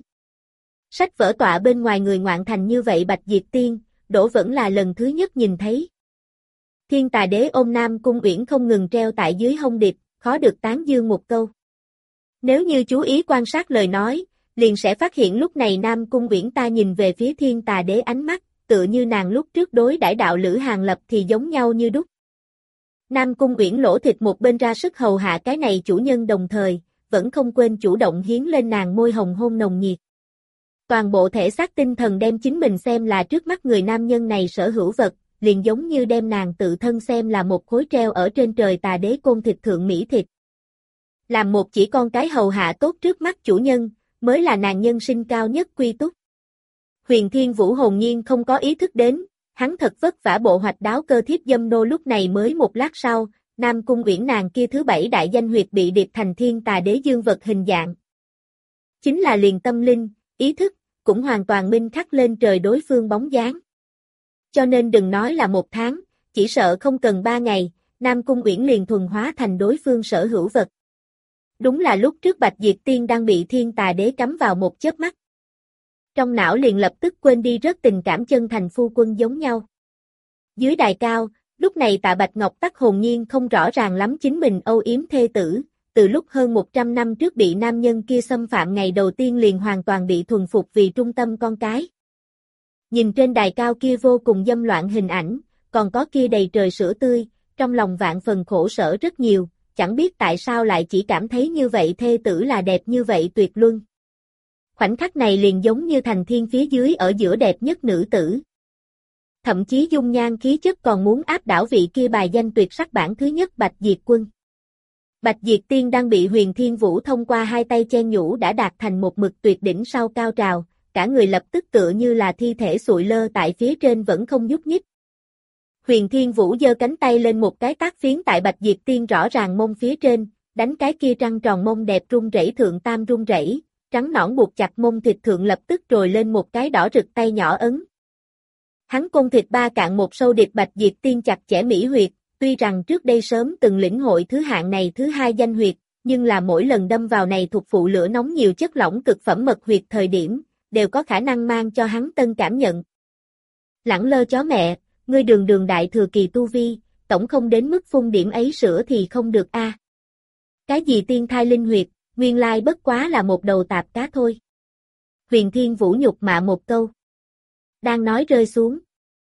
A: Sách vở tọa bên ngoài người ngoạn thành như vậy Bạch Diệp Tiên, Đỗ vẫn là lần thứ nhất nhìn thấy. Thiên Tà Đế ôm Nam Cung Uyển không ngừng treo tại dưới hông địch, khó được tán dương một câu. Nếu như chú ý quan sát lời nói, liền sẽ phát hiện lúc này Nam Cung Uyển ta nhìn về phía Thiên Tà Đế ánh mắt, tựa như nàng lúc trước đối đãi đạo lữ Hàng Lập thì giống nhau như đúc. Nam Cung Uyển lỗ thịt một bên ra sức hầu hạ cái này chủ nhân đồng thời, vẫn không quên chủ động hiến lên nàng môi hồng hôn nồng nhiệt. Toàn bộ thể xác tinh thần đem chính mình xem là trước mắt người nam nhân này sở hữu vật, liền giống như đem nàng tự thân xem là một khối treo ở trên trời Tà Đế côn thịt thượng mỹ thịt. Làm một chỉ con cái hầu hạ tốt trước mắt chủ nhân, mới là nàng nhân sinh cao nhất quy túc. Huyền Thiên Vũ hồn nhiên không có ý thức đến, hắn thật vất vả bộ hoạch đáo cơ thiếp dâm nô lúc này mới một lát sau, Nam Cung Uyển nàng kia thứ bảy đại danh huyệt bị điệp thành Thiên Tà Đế dương vật hình dạng. Chính là liền tâm linh, ý thức, cũng hoàn toàn minh khắc lên trời đối phương bóng dáng. Cho nên đừng nói là một tháng, chỉ sợ không cần ba ngày, Nam Cung Uyển liền thuần hóa thành đối phương sở hữu vật. Đúng là lúc trước Bạch Diệp Tiên đang bị Thiên Tà Đế cắm vào một chớp mắt. Trong não liền lập tức quên đi rất tình cảm chân thành phu quân giống nhau. Dưới đài cao, lúc này Tạ Bạch Ngọc tắc hồn nhiên không rõ ràng lắm chính mình âu yếm thê tử, từ lúc hơn một trăm năm trước bị nam nhân kia xâm phạm ngày đầu tiên liền hoàn toàn bị thuần phục vì trung tâm con cái. Nhìn trên đài cao kia vô cùng dâm loạn hình ảnh, còn có kia đầy trời sữa tươi, trong lòng vạn phần khổ sở rất nhiều, chẳng biết tại sao lại chỉ cảm thấy như vậy thê tử là đẹp như vậy tuyệt luân. Khoảnh khắc này liền giống như thành thiên phía dưới ở giữa đẹp nhất nữ tử. Thậm chí dung nhan khí chất còn muốn áp đảo vị kia bài danh tuyệt sắc bảng thứ nhất Bạch Diệp Quân. Bạch Diệp Tiên đang bị Huyền Thiên Vũ thông qua hai tay chen nhũ đã đạt thành một mực tuyệt đỉnh sau cao trào, cả người lập tức tựa như là thi thể sụi lơ tại phía trên vẫn không nhúc nhích. Huyền Thiên Vũ giơ cánh tay lên một cái tác phiến tại Bạch Diệp Tiên rõ ràng mông phía trên, đánh cái kia trăng tròn mông đẹp rung rẩy thượng tam rung rẩy, trắng nõn buộc chặt mông thịt thượng lập tức trồi lên một cái đỏ rực tay nhỏ ấn. Hắn côn thịt ba cạn một sâu điệp Bạch Diệp Tiên chặt chẽ mỹ huyệt, tuy rằng trước đây sớm từng lĩnh hội thứ hạng này thứ hai danh huyệt, nhưng là mỗi lần đâm vào này thuộc phụ lửa nóng nhiều chất lỏng cực phẩm mật huyệt thời điểm, đều có khả năng mang cho hắn tân cảm nhận. Lẳng lơ chó mẹ, ngươi đường đường đại thừa kỳ tu vi, tổng không đến mức phun điểm ấy sữa thì không được a. À. Cái gì tiên thai linh huyệt, nguyên lai bất quá là một đầu tạp cá thôi. Huyền Thiên Vũ nhục mạ một câu. Đang nói rơi xuống.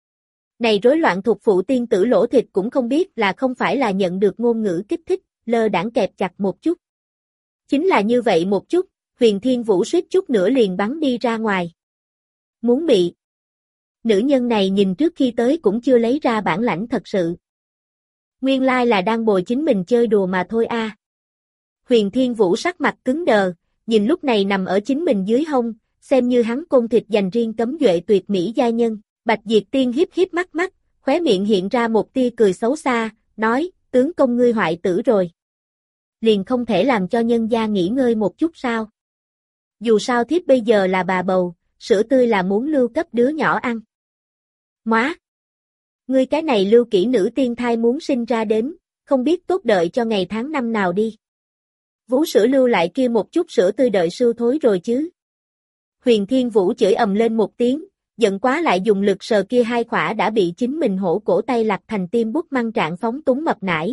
A: Này rối loạn thuộc phụ tiên tử lỗ thịt cũng không biết là không phải là nhận được ngôn ngữ kích thích, lơ đãng kẹp chặt một chút. Chính là như vậy một chút, Huyền Thiên Vũ suýt chút nữa liền bắn đi ra ngoài. Muốn bị. Nữ nhân này nhìn trước khi tới cũng chưa lấy ra bản lãnh thật sự. Nguyên lai là đang bồi chính mình chơi đùa mà thôi a. À. Huyền Thiên Vũ sắc mặt cứng đờ, nhìn lúc này nằm ở chính mình dưới hông, xem như hắn côn thịt dành riêng cấm duệ tuyệt mỹ giai nhân. Bạch Diệt Tiên hiếp hiếp mắt mắt, khóe miệng hiện ra một tia cười xấu xa, nói, tướng công ngươi hoại tử rồi. Liền không thể làm cho nhân gia nghỉ ngơi một chút sao? Dù sao thiếp bây giờ là bà bầu, sữa tươi là muốn lưu cấp đứa nhỏ ăn. Móa! Ngươi cái này lưu kỹ nữ tiên thai muốn sinh ra đến, không biết tốt đợi cho ngày tháng năm nào đi. Vú sữa lưu lại kia một chút sữa tươi đợi sưu thối rồi chứ. Huyền Thiên Vũ chửi ầm lên một tiếng, giận quá lại dùng lực sờ kia hai khỏa đã bị chính mình hổ cổ tay lặt thành tim bút măng trạng phóng túng mập nải.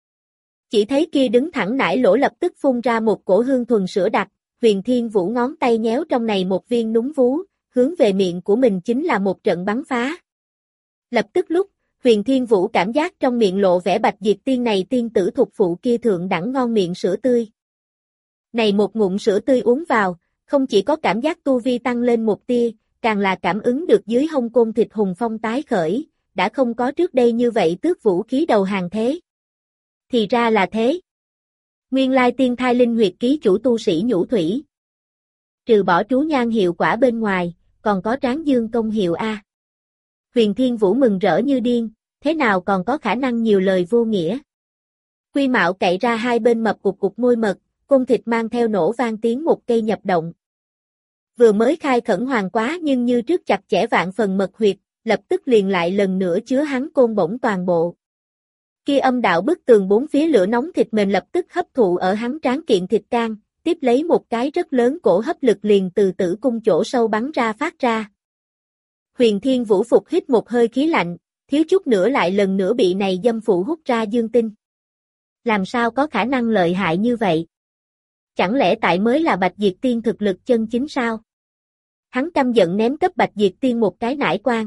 A: Chỉ thấy kia đứng thẳng nải lỗ lập tức phun ra một cổ hương thuần sữa đặc, Huyền Thiên Vũ ngón tay nhéo trong này một viên núng vú, hướng về miệng của mình chính là một trận bắn phá. Lập tức lúc, Huyền Thiên Vũ cảm giác trong miệng lộ vẻ Bạch Diệt Tiên này tiên tử thuộc phụ kia thượng đẳng ngon miệng sữa tươi. Này một ngụm sữa tươi uống vào, không chỉ có cảm giác tu vi tăng lên một tia, càng là cảm ứng được dưới hông côn thịt hùng phong tái khởi, đã không có trước đây như vậy tước vũ khí đầu hàng thế. Thì ra là thế. Nguyên lai tiên thai linh huyệt ký chủ tu sĩ nhũ thủy. Trừ bỏ trú nhan hiệu quả bên ngoài, còn có tráng dương công hiệu A. Huyền Thiên Vũ mừng rỡ như điên, thế nào còn có khả năng nhiều lời vô nghĩa. Quy Mạo cậy ra hai bên mập cục cục môi mật, côn thịt mang theo nổ vang tiếng một cây nhập động. Vừa mới khai khẩn hoàng quá nhưng như trước chặt chẽ vạn phần mật huyệt, lập tức liền lại lần nữa chứa hắn côn bổng toàn bộ. Kia âm đạo bức tường bốn phía lửa nóng thịt mềm lập tức hấp thụ ở hắn tráng kiện thịt can, tiếp lấy một cái rất lớn cổ hấp lực liền từ tử cung chỗ sâu bắn ra phát ra. Huyền Thiên Vũ phục hít một hơi khí lạnh, thiếu chút nữa lại lần nữa bị này dâm phụ hút ra dương tinh. Làm sao có khả năng lợi hại như vậy? Chẳng lẽ tại mới là Bạch Diệt Tiên thực lực chân chính sao? Hắn căm giận ném cấp Bạch Diệt Tiên một cái nải quan.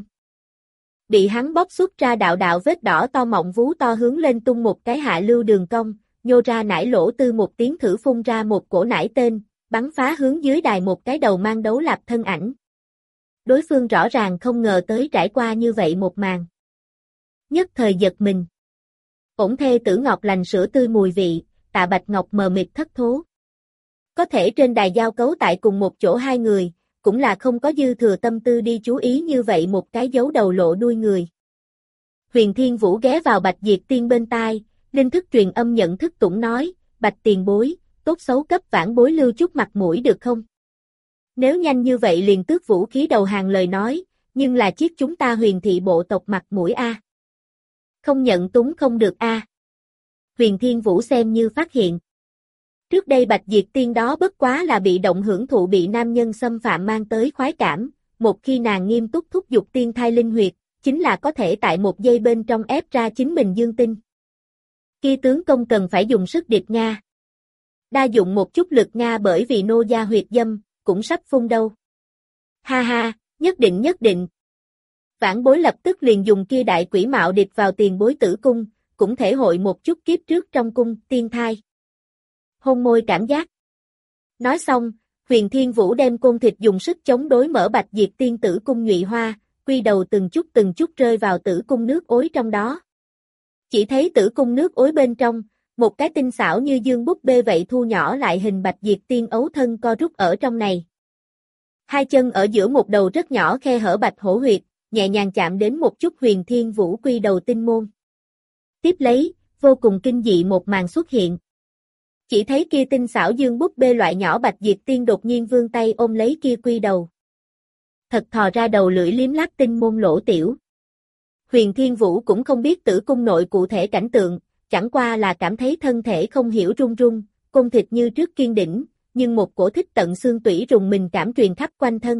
A: Bị hắn bóp xuất ra đạo đạo vết đỏ to mọng vú to hướng lên tung một cái hạ lưu đường cong, nhô ra nải lỗ tư một tiếng thử phun ra một cổ nải tên, bắn phá hướng dưới đài một cái đầu mang đấu lạp thân ảnh. Đối phương rõ ràng không ngờ tới trải qua như vậy một màn. Nhất thời giật mình. Ổn thê tử ngọt lành sữa tươi mùi vị, Tạ Bạch Ngọc mờ mịt thất thố. Có thể trên đài giao cấu tại cùng một chỗ hai người, cũng là không có dư thừa tâm tư đi chú ý như vậy một cái dấu đầu lộ đuôi người. Huyền Thiên Vũ ghé vào Bạch Diệt Tiên bên tai, linh thức truyền âm nhận thức tủng nói, Bạch tiền bối, tốt xấu cấp vãn bối lưu chút mặt mũi được không? Nếu nhanh như vậy liền tước vũ khí đầu hàng lời nói, nhưng là chiếc chúng ta huyền thị bộ tộc mặt mũi a. Không nhận túng không được a. Huyền Thiên Vũ xem như phát hiện. Trước đây Bạch Diệt Tiên đó bất quá là bị động hưởng thụ bị nam nhân xâm phạm mang tới khoái cảm, một khi nàng nghiêm túc thúc giục tiên thai linh huyệt, chính là có thể tại một giây bên trong ép ra chính mình dương tinh. Kia tướng công cần phải dùng sức điệp Nga. Đa dụng một chút lực Nga bởi vì nô gia huyệt dâm, cũng sắp phun đâu. Ha ha, nhất định nhất định. Vãn bối lập tức liền dùng kia đại quỷ mạo điệp vào tiền bối tử cung, cũng thể hội một chút kiếp trước trong cung, tiên thai. Hôn môi cảm giác. Nói xong, Huyền Thiên Vũ đem côn thịt dùng sức chống đối mở Bạch Diệt Tiên tử cung nhụy hoa, quy đầu từng chút từng chút rơi vào tử cung nước ối trong đó. Chỉ thấy tử cung nước ối bên trong, một cái tinh xảo như dương búp bê vậy thu nhỏ lại hình Bạch Diệt Tiên ấu thân co rút ở trong này. Hai chân ở giữa một đầu rất nhỏ khe hở bạch hổ huyệt, nhẹ nhàng chạm đến một chút Huyền Thiên Vũ quy đầu tinh môn. Tiếp lấy, vô cùng kinh dị một màn xuất hiện. Chỉ thấy kia tinh xảo dương búp bê loại nhỏ Bạch Diệt Tiên đột nhiên vươn tay ôm lấy kia quy đầu. Thật thò ra đầu lưỡi liếm láp tinh môn lỗ tiểu. Huyền Thiên Vũ cũng không biết tử cung nội cụ thể cảnh tượng, chẳng qua là cảm thấy thân thể không hiểu run run, cung thịt như trước kiên đỉnh, nhưng một cổ thích tận xương tủy rùng mình cảm truyền khắp quanh thân.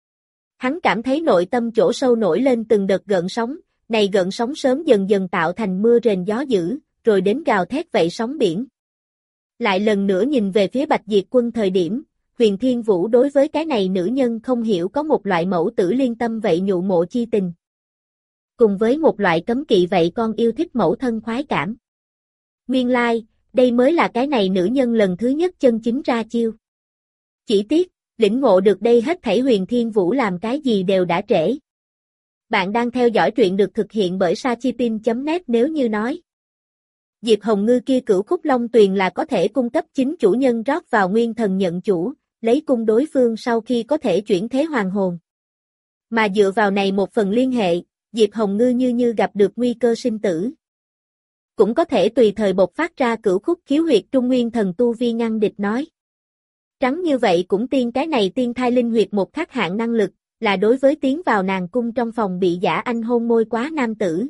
A: Hắn cảm thấy nội tâm chỗ sâu nổi lên từng đợt gợn sóng, này gợn sóng sớm dần dần tạo thành mưa rền gió dữ, rồi đến gào thét vậy sóng biển. Lại lần nữa nhìn về phía Bạch Diệt Quân thời điểm, Huyền Thiên Vũ đối với cái này nữ nhân không hiểu có một loại mẫu tử liên tâm vậy nhụ mộ chi tình. Cùng với một loại cấm kỵ vậy con yêu thích mẫu thân khoái cảm. Nguyên lai, like, đây mới là cái này nữ nhân lần thứ nhất chân chính ra chiêu. Chỉ tiếc, lĩnh ngộ được đây hết thảy Huyền Thiên Vũ làm cái gì đều đã trễ. Bạn đang theo dõi truyện được thực hiện bởi Sachitin chấm net nếu như nói. Diệp Hồng Ngư kia cửu khúc long tuyền là có thể cung cấp chính chủ nhân rót vào nguyên thần nhận chủ, lấy cung đối phương sau khi có thể chuyển thế hoàn hồn. Mà dựa vào này một phần liên hệ, Diệp Hồng Ngư như như gặp được nguy cơ sinh tử. Cũng có thể tùy thời bộc phát ra cửu khúc khiếu huyệt trung nguyên thần tu vi ngăn địch nói. Trắng như vậy cũng tiên cái này tiên thai linh huyệt một khác hạng năng lực, là đối với tiến vào nàng cung trong phòng bị giả anh hôn môi quá nam tử.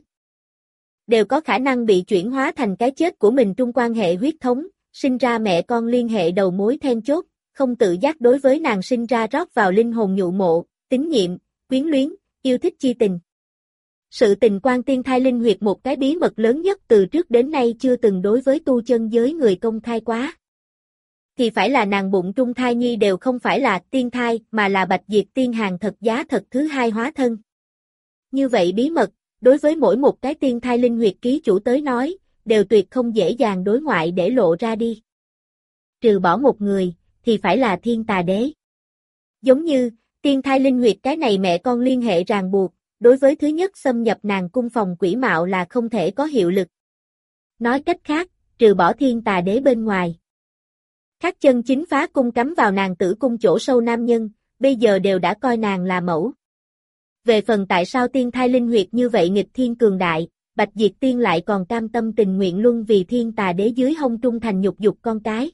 A: Đều có khả năng bị chuyển hóa thành cái chết của mình trung quan hệ huyết thống, sinh ra mẹ con liên hệ đầu mối then chốt, không tự giác đối với nàng sinh ra rót vào linh hồn nhụ mộ, tín nhiệm, quyến luyến, yêu thích chi tình. Sự tình quan tiên thai linh huyệt một cái bí mật lớn nhất từ trước đến nay chưa từng đối với tu chân giới người công khai quá. Thì phải là nàng bụng trung thai nhi đều không phải là tiên thai mà là bạch diệt tiên hàng thật giá thật thứ hai hóa thân. Như vậy bí mật, đối với mỗi một cái tiên thai linh huyệt ký chủ tới nói, đều tuyệt không dễ dàng đối ngoại để lộ ra đi. Trừ bỏ một người, thì phải là thiên tà đế. Giống như, tiên thai linh huyệt cái này mẹ con liên hệ ràng buộc, đối với thứ nhất xâm nhập nàng cung phòng quỷ mạo là không thể có hiệu lực. Nói cách khác, trừ bỏ thiên tà đế bên ngoài. Các chân chính phá cung cắm vào nàng tử cung chỗ sâu nam nhân, bây giờ đều đã coi nàng là mẫu. Về phần tại sao tiên thai linh huyệt như vậy nghịch thiên cường đại, Bạch Diệt Tiên lại còn cam tâm tình nguyện luân vì thiên tà đế dưới hông trung thành nhục dục con cái.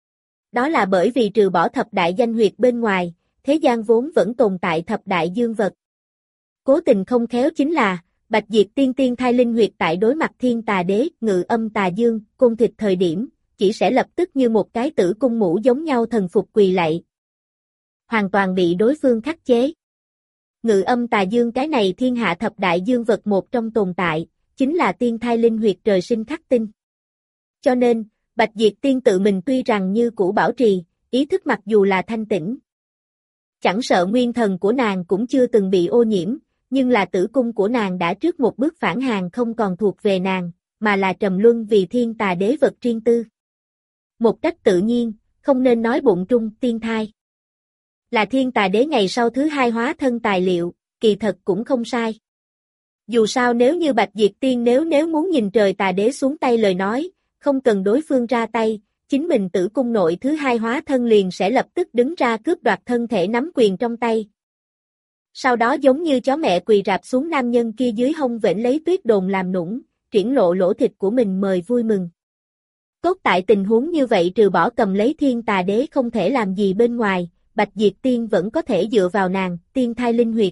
A: Đó là bởi vì trừ bỏ thập đại danh huyệt bên ngoài, thế gian vốn vẫn tồn tại thập đại dương vật. Cố tình không khéo chính là, Bạch Diệt Tiên tiên thai linh huyệt tại đối mặt thiên tà đế, ngự âm tà dương, cung thịt thời điểm, chỉ sẽ lập tức như một cái tử cung mũ giống nhau thần phục quỳ lạy. Hoàn toàn bị đối phương khắc chế. Ngự âm tà dương cái này thiên hạ thập đại dương vật một trong tồn tại, chính là tiên thai linh huyệt trời sinh khắc tinh. Cho nên, Bạch Diệt Tiên tự mình tuy rằng như cũ bảo trì, ý thức mặc dù là thanh tĩnh. Chẳng sợ nguyên thần của nàng cũng chưa từng bị ô nhiễm, nhưng là tử cung của nàng đã trước một bước phản hàng không còn thuộc về nàng, mà là trầm luân vì thiên tà đế vật riêng tư. Một cách tự nhiên, không nên nói bụng trung tiên thai. Là thiên tà đế ngày sau thứ hai hóa thân tài liệu, kỳ thật cũng không sai. Dù sao nếu như Bạch Diệt Tiên nếu nếu muốn nhìn trời tà đế xuống tay lời nói, không cần đối phương ra tay, chính mình tử cung nội thứ hai hóa thân liền sẽ lập tức đứng ra cướp đoạt thân thể nắm quyền trong tay. Sau đó giống như chó mẹ quỳ rạp xuống nam nhân kia dưới hông vểnh lấy tuyết đồn làm nũng, triển lộ lỗ thịt của mình mời vui mừng. Cốt tại tình huống như vậy trừ bỏ cầm lấy thiên tà đế không thể làm gì bên ngoài, Bạch Diệt Tiên vẫn có thể dựa vào nàng, tiên thai linh huyệt.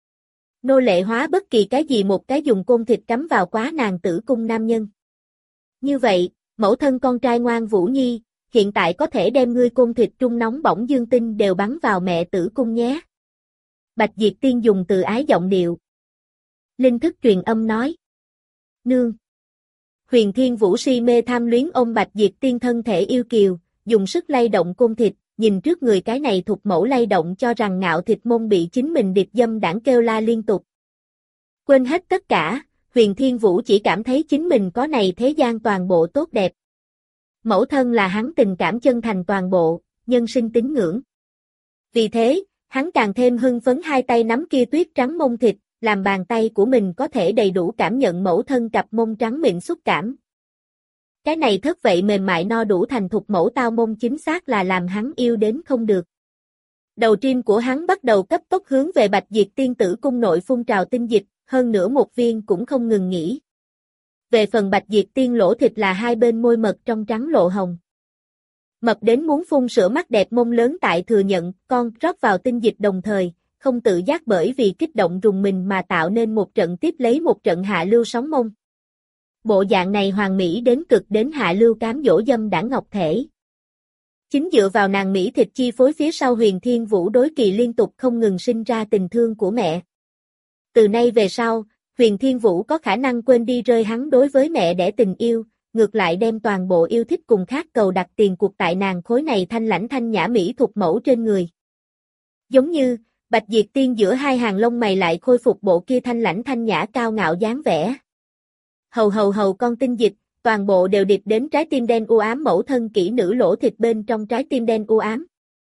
A: Nô lệ hóa bất kỳ cái gì một cái dùng côn thịt cắm vào quá nàng tử cung nam nhân. Như vậy, mẫu thân con trai ngoan Vũ Nhi, hiện tại có thể đem ngươi côn thịt trung nóng bỏng dương tinh đều bắn vào mẹ tử cung nhé. Bạch Diệt Tiên dùng từ ái giọng điệu. Linh thức truyền âm nói. Nương. Huyền Thiên Vũ si mê tham luyến ôm Bạch Diệt Tiên thân thể yêu kiều, dùng sức lay động côn thịt, nhìn trước người cái này thuộc mẫu lay động cho rằng ngạo thịt mông bị chính mình điệp dâm đảng kêu la liên tục. Quên hết tất cả, Huyền Thiên Vũ chỉ cảm thấy chính mình có này thế gian toàn bộ tốt đẹp. Mẫu thân là hắn tình cảm chân thành toàn bộ, nhân sinh tín ngưỡng. Vì thế, hắn càng thêm hưng phấn hai tay nắm kia tuyết trắng mông thịt, làm bàn tay của mình có thể đầy đủ cảm nhận mẫu thân cặp mông trắng mịn xúc cảm. Cái này thất vậy mềm mại no đủ thành thục mẫu tao mông chính xác là làm hắn yêu đến không được. Đầu tim của hắn bắt đầu cấp tốc hướng về Bạch Diệt Tiên tử cung nội phun trào tinh dịch, hơn nữa một viên cũng không ngừng nghỉ. Về phần Bạch Diệt Tiên lỗ thịt là hai bên môi mật trong trắng lộ hồng. Mập đến muốn phun sữa mắt đẹp mông lớn tại thừa nhận con rót vào tinh dịch đồng thời, không tự giác bởi vì kích động rùng mình mà tạo nên một trận tiếp lấy một trận hạ lưu sóng mông. Bộ dạng này hoàn mỹ đến cực đến hạ lưu cám dỗ dâm đảng ngọc thể. Chính dựa vào nàng mỹ thịt chi phối phía sau Huyền Thiên Vũ đối kỳ liên tục không ngừng sinh ra tình thương của mẹ. Từ nay về sau, Huyền Thiên Vũ có khả năng quên đi rơi hắn đối với mẹ đẻ tình yêu, ngược lại đem toàn bộ yêu thích cùng khác cầu đặt tiền cuộc tại nàng khối này thanh lãnh thanh nhã mỹ thuộc mẫu trên người. Giống như, Bạch Diệt Tiên giữa hai hàng lông mày lại khôi phục bộ kia thanh lãnh thanh nhã cao ngạo dáng vẻ. Hầu hầu hầu con tinh dịch, toàn bộ đều điệp đến trái tim đen u ám mẫu thân kỹ nữ lỗ thịt bên trong trái tim đen u ám.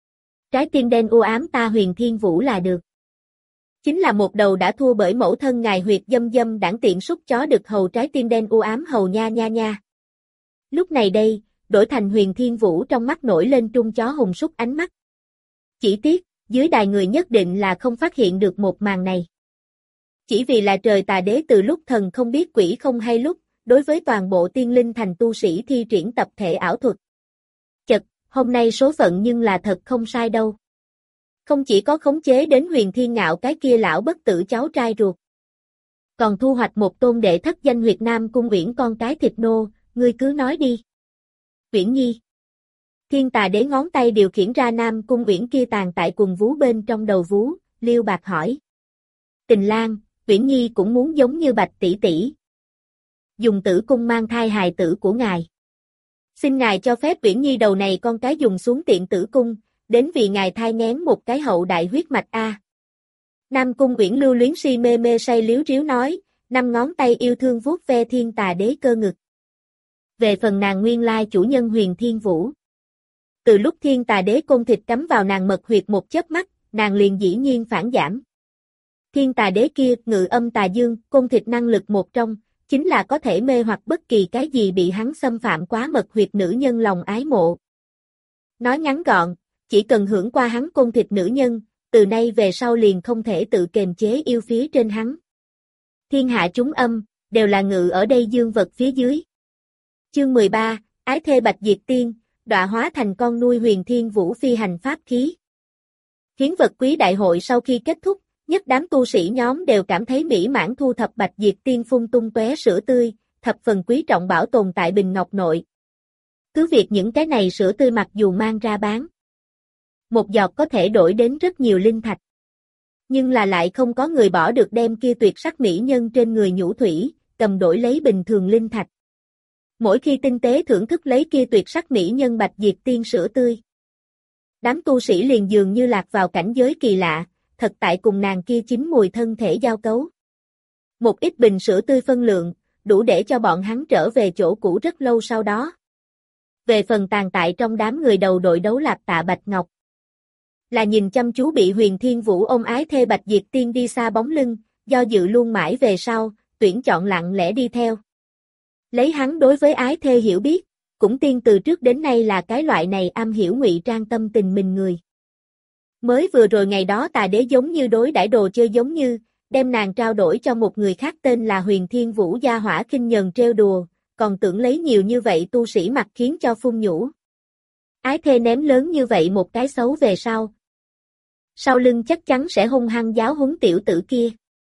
A: trái tim đen u ám ta Huyền Thiên Vũ là được. Chính là một đầu đã thua bởi mẫu thân ngài huyệt dâm dâm đảng tiện súc chó đực hầu trái tim đen u ám hầu nha nha nha. Lúc này đây, đổi thành Huyền Thiên Vũ trong mắt nổi lên trung chó hùng súc ánh mắt. Chỉ tiếc, dưới đài người nhất định là không phát hiện được một màn này. Chỉ vì là trời tà đế từ lúc thần không biết quỷ không hay lúc, đối với toàn bộ tiên linh thành tu sĩ thi triển tập thể ảo thuật. Chật, hôm nay số phận nhưng là thật không sai đâu. Không chỉ có khống chế đến Huyền Thiên Ngạo cái kia lão bất tử cháu trai ruột, còn thu hoạch một tôn đệ thất danh Huyệt Nam Cung Uyển con cái thịt nô, ngươi cứ nói đi. Uyển Nhi. Thiên Tà Đế ngón tay điều khiển ra Nam Cung Uyển kia tàn tại quần vú bên trong đầu vú, Liêu Bạc hỏi. Tình Lang, Uyển Nhi cũng muốn giống như Bạch tỷ tỷ, dùng tử cung mang thai hài tử của ngài. Xin ngài cho phép Uyển Nhi đầu này con cái dùng xuống tiện tử cung, đến vì ngài thai nghén một cái hậu đại huyết mạch a. Nam Cung Uyển lưu luyến si mê mê say liếu riếu nói, năm ngón tay yêu thương vuốt ve Thiên Tà Đế cơ ngực. Về phần nàng nguyên lai chủ nhân Huyền Thiên Vũ, từ lúc Thiên Tà Đế côn thịt cắm vào nàng mật huyệt một chớp mắt, nàng liền dĩ nhiên phản giảm. Thiên Tà Đế kia, ngự âm tà dương, côn thịt năng lực một trong, chính là có thể mê hoặc bất kỳ cái gì bị hắn xâm phạm quá mật huyệt nữ nhân lòng ái mộ. Nói ngắn gọn, chỉ cần hưởng qua hắn côn thịt nữ nhân, từ nay về sau liền không thể tự kềm chế yêu phía trên hắn. Thiên hạ chúng âm, đều là ngự ở đây dương vật phía dưới. Chương mười ba, Ái thê Bạch Diệt Tiên, đọa hóa thành con nuôi Huyền Thiên Vũ phi hành pháp khí. Hiến vật quý đại hội sau khi kết thúc, nhất đám tu sĩ nhóm đều cảm thấy mỹ mãn thu thập Bạch Diệt Tiên phun tung tóe sữa tươi, thập phần quý trọng bảo tồn tại bình ngọc nội. Cứ việc những cái này sữa tươi mặc dù mang ra bán, một giọt có thể đổi đến rất nhiều linh thạch. Nhưng là lại không có người bỏ được đem kia tuyệt sắc mỹ nhân trên người nhũ thủy, cầm đổi lấy bình thường linh thạch. Mỗi khi tinh tế thưởng thức lấy kia tuyệt sắc mỹ nhân Bạch Diệt Tiên sữa tươi, đám tu sĩ liền dường như lạc vào cảnh giới kỳ lạ, thật tại cùng nàng kia chín mùi thân thể giao cấu. Một ít bình sữa tươi phân lượng, đủ để cho bọn hắn trở về chỗ cũ rất lâu sau đó. Về phần tàn tại trong đám người đầu đội đấu Lạp Tạ Bạch Ngọc, là nhìn chăm chú bị Huyền Thiên Vũ ôm ái thê Bạch Diệt Tiên đi xa bóng lưng, do dự luôn mãi về sau, tuyển chọn lặng lẽ đi theo. Lấy hắn đối với ái thê hiểu biết, cũng tiên từ trước đến nay là cái loại này am hiểu ngụy trang tâm tình mình người. Mới vừa rồi ngày đó Tà Đế giống như đối đãi đồ chơi giống như, đem nàng trao đổi cho một người khác tên là Huyền Thiên Vũ gia hỏa khinh nhờn trêu đùa, còn tưởng lấy nhiều như vậy tu sĩ mặt khiến cho phun nhũ. Ái thê ném lớn như vậy một cái xấu về sau. Sau lưng chắc chắn sẽ hung hăng giáo huấn tiểu tử kia.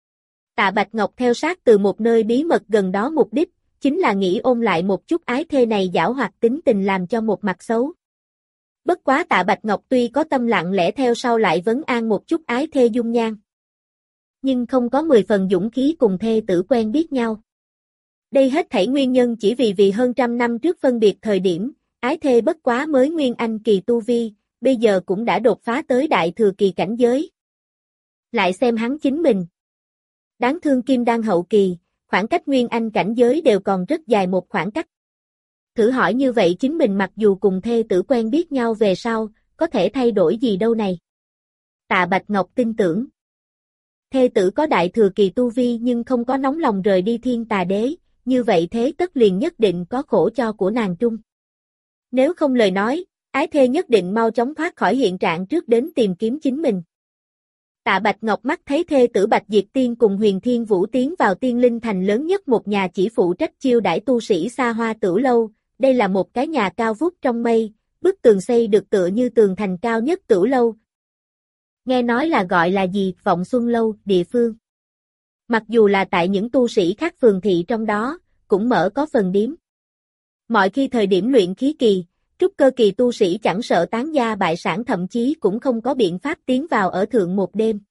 A: Tạ Bạch Ngọc theo sát từ một nơi bí mật gần đó mục đích, chính là nghĩ ôm lại một chút ái thê này giảo hoạt tính tình làm cho một mặt xấu. Bất quá Tạ Bạch Ngọc tuy có tâm lặng lẽ theo sau lại vấn an một chút ái thê dung nhan, nhưng không có mười phần dũng khí cùng thê tử quen biết nhau. Đây hết thảy nguyên nhân chỉ vì vì hơn trăm năm trước phân biệt thời điểm, ái thê bất quá mới nguyên anh kỳ tu vi, bây giờ cũng đã đột phá tới đại thừa kỳ cảnh giới. Lại xem hắn chính mình. Đáng thương kim đan hậu kỳ, khoảng cách nguyên anh cảnh giới đều còn rất dài một khoảng cách. Thử hỏi như vậy chính mình mặc dù cùng thê tử quen biết nhau về sau, có thể thay đổi gì đâu này. Tạ Bạch Ngọc tin tưởng. Thê tử có đại thừa kỳ tu vi nhưng không có nóng lòng rời đi Thiên Tà Đế, như vậy thế tất liền nhất định có khổ cho của nàng trung. Nếu không lời nói, ái thê nhất định mau chóng thoát khỏi hiện trạng trước đến tìm kiếm chính mình. Tạ Bạch Ngọc mắt thấy thê tử Bạch Diệt Tiên cùng Huyền Thiên Vũ tiến vào tiên linh thành lớn nhất một nhà chỉ phụ trách chiêu đãi tu sĩ xa hoa tửu lâu, đây là một cái nhà cao vút trong mây, bức tường xây được tựa như tường thành cao nhất tửu lâu. Nghe nói là gọi là gì, Vọng Xuân Lâu, địa phương. Mặc dù là tại những tu sĩ khác phường thị trong đó, cũng mở có phần điếm. Mọi khi thời điểm luyện khí kỳ, trúc cơ kỳ tu sĩ chẳng sợ tán gia bại sản thậm chí cũng không có biện pháp tiến vào ở thượng một đêm.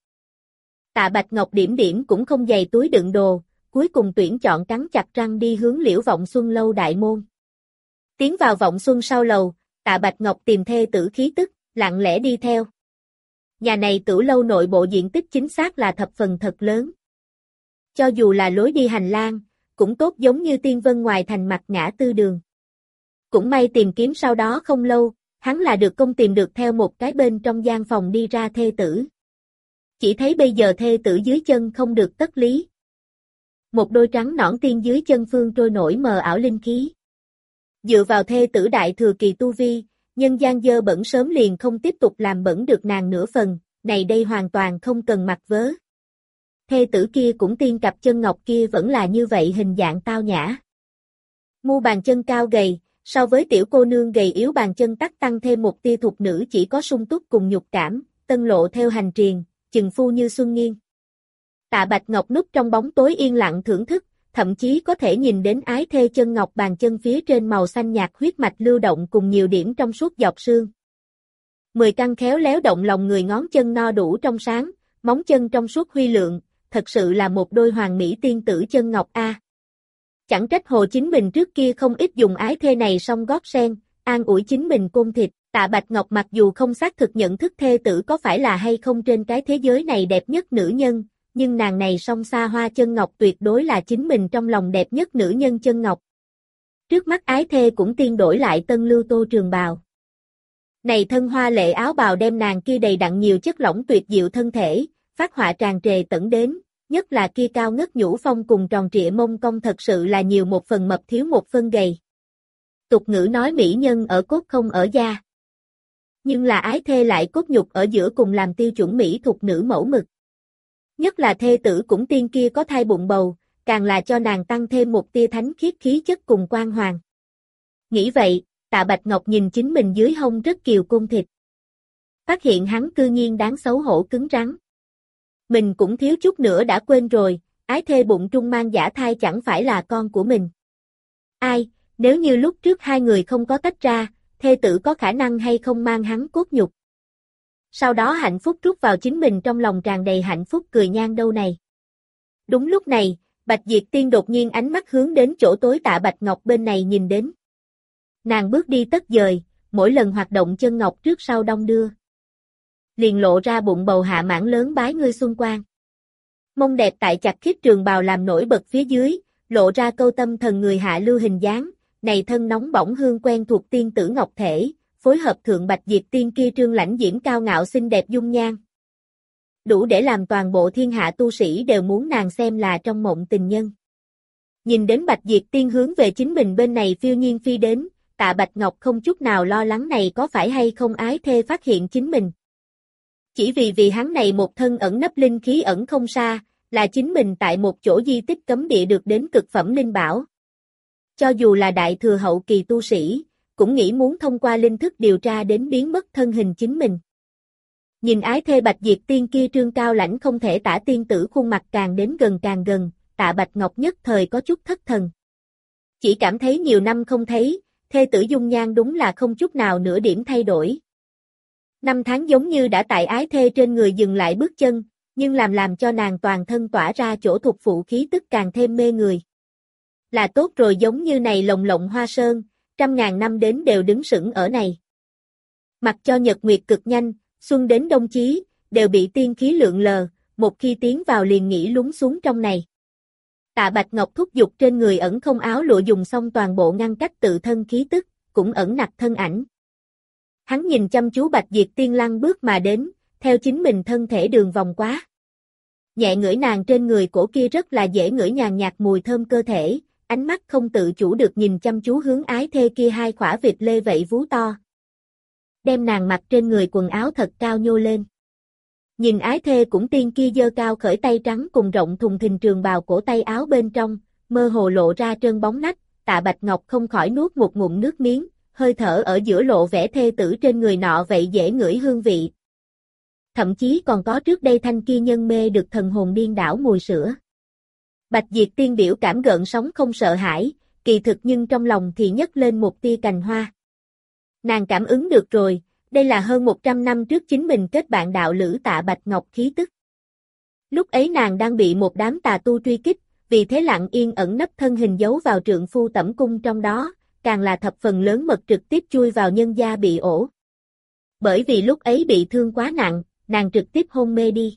A: Tạ Bạch Ngọc điểm điểm cũng không dày túi đựng đồ, cuối cùng tuyển chọn cắn chặt răng đi hướng Liễu Vọng Xuân Lâu đại môn. Tiến vào Vọng Xuân sau lầu, Tạ Bạch Ngọc tìm thê tử khí tức, lặng lẽ đi theo. Nhà này tửu lâu nội bộ diện tích chính xác là thập phần thật lớn. Cho dù là lối đi hành lang, cũng tốt giống như tiên vân ngoài thành mặt ngã tư đường. Cũng may tìm kiếm sau đó không lâu, hắn là được công tìm được theo một cái bên trong gian phòng đi ra thê tử. Chỉ thấy bây giờ thê tử dưới chân không được tất lý. Một đôi trắng nõn tiên dưới chân phương trôi nổi mờ ảo linh khí. Dựa vào thê tử đại thừa kỳ tu vi, nhân gian dơ bẩn sớm liền không tiếp tục làm bẩn được nàng nửa phần, này đây hoàn toàn không cần mặc vớ. Thê tử kia cũng tiên cặp chân ngọc kia vẫn là như vậy hình dạng tao nhã. Mu bàn chân cao gầy, so với tiểu cô nương gầy yếu bàn chân tắc tăng thêm một tia thục nữ chỉ có sung túc cùng nhục cảm, tân lộ theo hành triền, chừng phu như xuân nghiêng. Tạ Bạch Ngọc núp trong bóng tối yên lặng thưởng thức, thậm chí có thể nhìn đến ái thê chân ngọc bàn chân phía trên màu xanh nhạt huyết mạch lưu động cùng nhiều điểm trong suốt dọc xương. Mười căn khéo léo động lòng người ngón chân no đủ trong sáng, móng chân trong suốt huy lượng, thật sự là một đôi hoàng mỹ tiên tử chân ngọc a. Chẳng trách Hồ Chính Bình trước kia không ít dùng ái thê này song gót sen, an ủi chính mình côn thịt. Tạ Bạch Ngọc mặc dù không xác thực nhận thức thê tử có phải là hay không trên cái thế giới này đẹp nhất nữ nhân, nhưng nàng này song xa hoa chân ngọc tuyệt đối là chính mình trong lòng đẹp nhất nữ nhân chân ngọc. Trước mắt ái thê cũng tiên đổi lại tân lưu tô trường bào. Này thân hoa lệ áo bào đem nàng kia đầy đặn nhiều chất lỏng tuyệt diệu thân thể, phát họa tràn trề tận đến, nhất là kia cao ngất nhũ phong cùng tròn trịa mông cong thật sự là nhiều một phần mập thiếu một phân gầy. Tục ngữ nói mỹ nhân ở cốt không ở da. Nhưng là ái thê lại cốt nhục ở giữa cùng làm tiêu chuẩn mỹ thuộc nữ mẫu mực. Nhất là thê tử cũng tiên kia có thai bụng bầu, càng là cho nàng tăng thêm một tia thánh khiết khí chất cùng quan hoàng. Nghĩ vậy, Tạ Bạch Ngọc nhìn chính mình dưới hông rất kiều côn thịt. Phát hiện hắn cư nhiên đáng xấu hổ cứng rắn. Mình cũng thiếu chút nữa đã quên rồi, ái thê bụng trung mang giả thai chẳng phải là con của mình. Ai, nếu như lúc trước hai người không có tách ra, thê tử có khả năng hay không mang hắn cốt nhục. Sau đó hạnh phúc rút vào chính mình trong lòng tràn đầy hạnh phúc cười nhan đâu này. Đúng lúc này, Bạch Diệt Tiên đột nhiên ánh mắt hướng đến chỗ tối Tạ Bạch Ngọc bên này nhìn đến. Nàng bước đi tất dời, mỗi lần hoạt động chân ngọc trước sau đong đưa. Liền lộ ra bụng bầu hạ mãn lớn bái ngươi xuân quang. Mông đẹp tại chặt khít trường bào làm nổi bật phía dưới, lộ ra câu tâm thần người hạ lưu hình dáng, này thân nóng bỏng hương quen thuộc tiên tử ngọc thể, phối hợp thượng Bạch Diệt Tiên kia trương lãnh diễm cao ngạo xinh đẹp dung nhan. Đủ để làm toàn bộ thiên hạ tu sĩ đều muốn nàng xem là trong mộng tình nhân. Nhìn đến Bạch Diệt Tiên hướng về chính mình bên này phiêu nhiên phi đến, Tạ Bạch Ngọc không chút nào lo lắng này có phải hay không ái thê phát hiện chính mình. Chỉ vì vì hắn này một thân ẩn nấp linh khí ẩn không xa, là chính mình tại một chỗ di tích cấm địa được đến cực phẩm linh bảo. Cho dù là đại thừa hậu kỳ tu sĩ, cũng nghĩ muốn thông qua linh thức điều tra đến biến mất thân hình chính mình. Nhìn ái thê Bạch Diệt Tiên kia trương cao lãnh không thể tả tiên tử khuôn mặt càng đến gần càng gần, Tạ Bạch Ngọc nhất thời có chút thất thần. Chỉ cảm thấy nhiều năm không thấy, thê tử dung nhan đúng là không chút nào nửa điểm thay đổi. Năm tháng giống như đã tại ái thê trên người dừng lại bước chân, nhưng làm làm cho nàng toàn thân tỏa ra chỗ thuộc phụ khí tức càng thêm mê người. Là tốt rồi giống như này lồng lộng hoa sơn, trăm ngàn năm đến đều đứng sững ở này. Mặc cho nhật nguyệt cực nhanh, xuân đến đông chí, đều bị tiên khí lượng lờ, một khi tiến vào liền nghỉ lún xuống trong này. Tạ Bạch Ngọc thúc giục trên người ẩn không áo lụa dùng xong toàn bộ ngăn cách tự thân khí tức, cũng ẩn nặc thân ảnh. Hắn nhìn chăm chú Bạch Diệt Tiên lăng bước mà đến, theo chính mình thân thể đường vòng quá. Nhẹ ngửi nàng trên người cổ kia rất là dễ ngửi nhàn nhạt mùi thơm cơ thể, ánh mắt không tự chủ được nhìn chăm chú hướng ái thê kia hai khỏa vịt lê vậy vú to. Đem nàng mặc trên người quần áo thật cao nhô lên. Nhìn ái thê cũng tiên kia giơ cao khởi tay trắng cùng rộng thùng thình trường bào cổ tay áo bên trong, mơ hồ lộ ra trơn bóng nách, Tạ Bạch Ngọc không khỏi nuốt một ngụm nước miếng, hơi thở ở giữa lộ vẻ thê tử trên người nọ vậy dễ ngửi hương vị. Thậm chí còn có trước đây thanh kia nhân mê được thần hồn điên đảo mùi sữa. Bạch Diệt Tiên biểu cảm gợn sóng không sợ hãi, kỳ thực nhưng trong lòng thì nhấc lên một tia cành hoa. Nàng cảm ứng được rồi, đây là hơn một trăm năm trước chính mình kết bạn đạo lữ Tạ Bạch Ngọc khí tức. Lúc ấy nàng đang bị một đám tà tu truy kích, vì thế lặng yên ẩn nấp thân hình giấu vào trượng phu tẩm cung trong đó, càng là thập phần lớn mật trực tiếp chui vào nhân gia bị ổ. Bởi vì lúc ấy bị thương quá nặng, nàng trực tiếp hôn mê đi.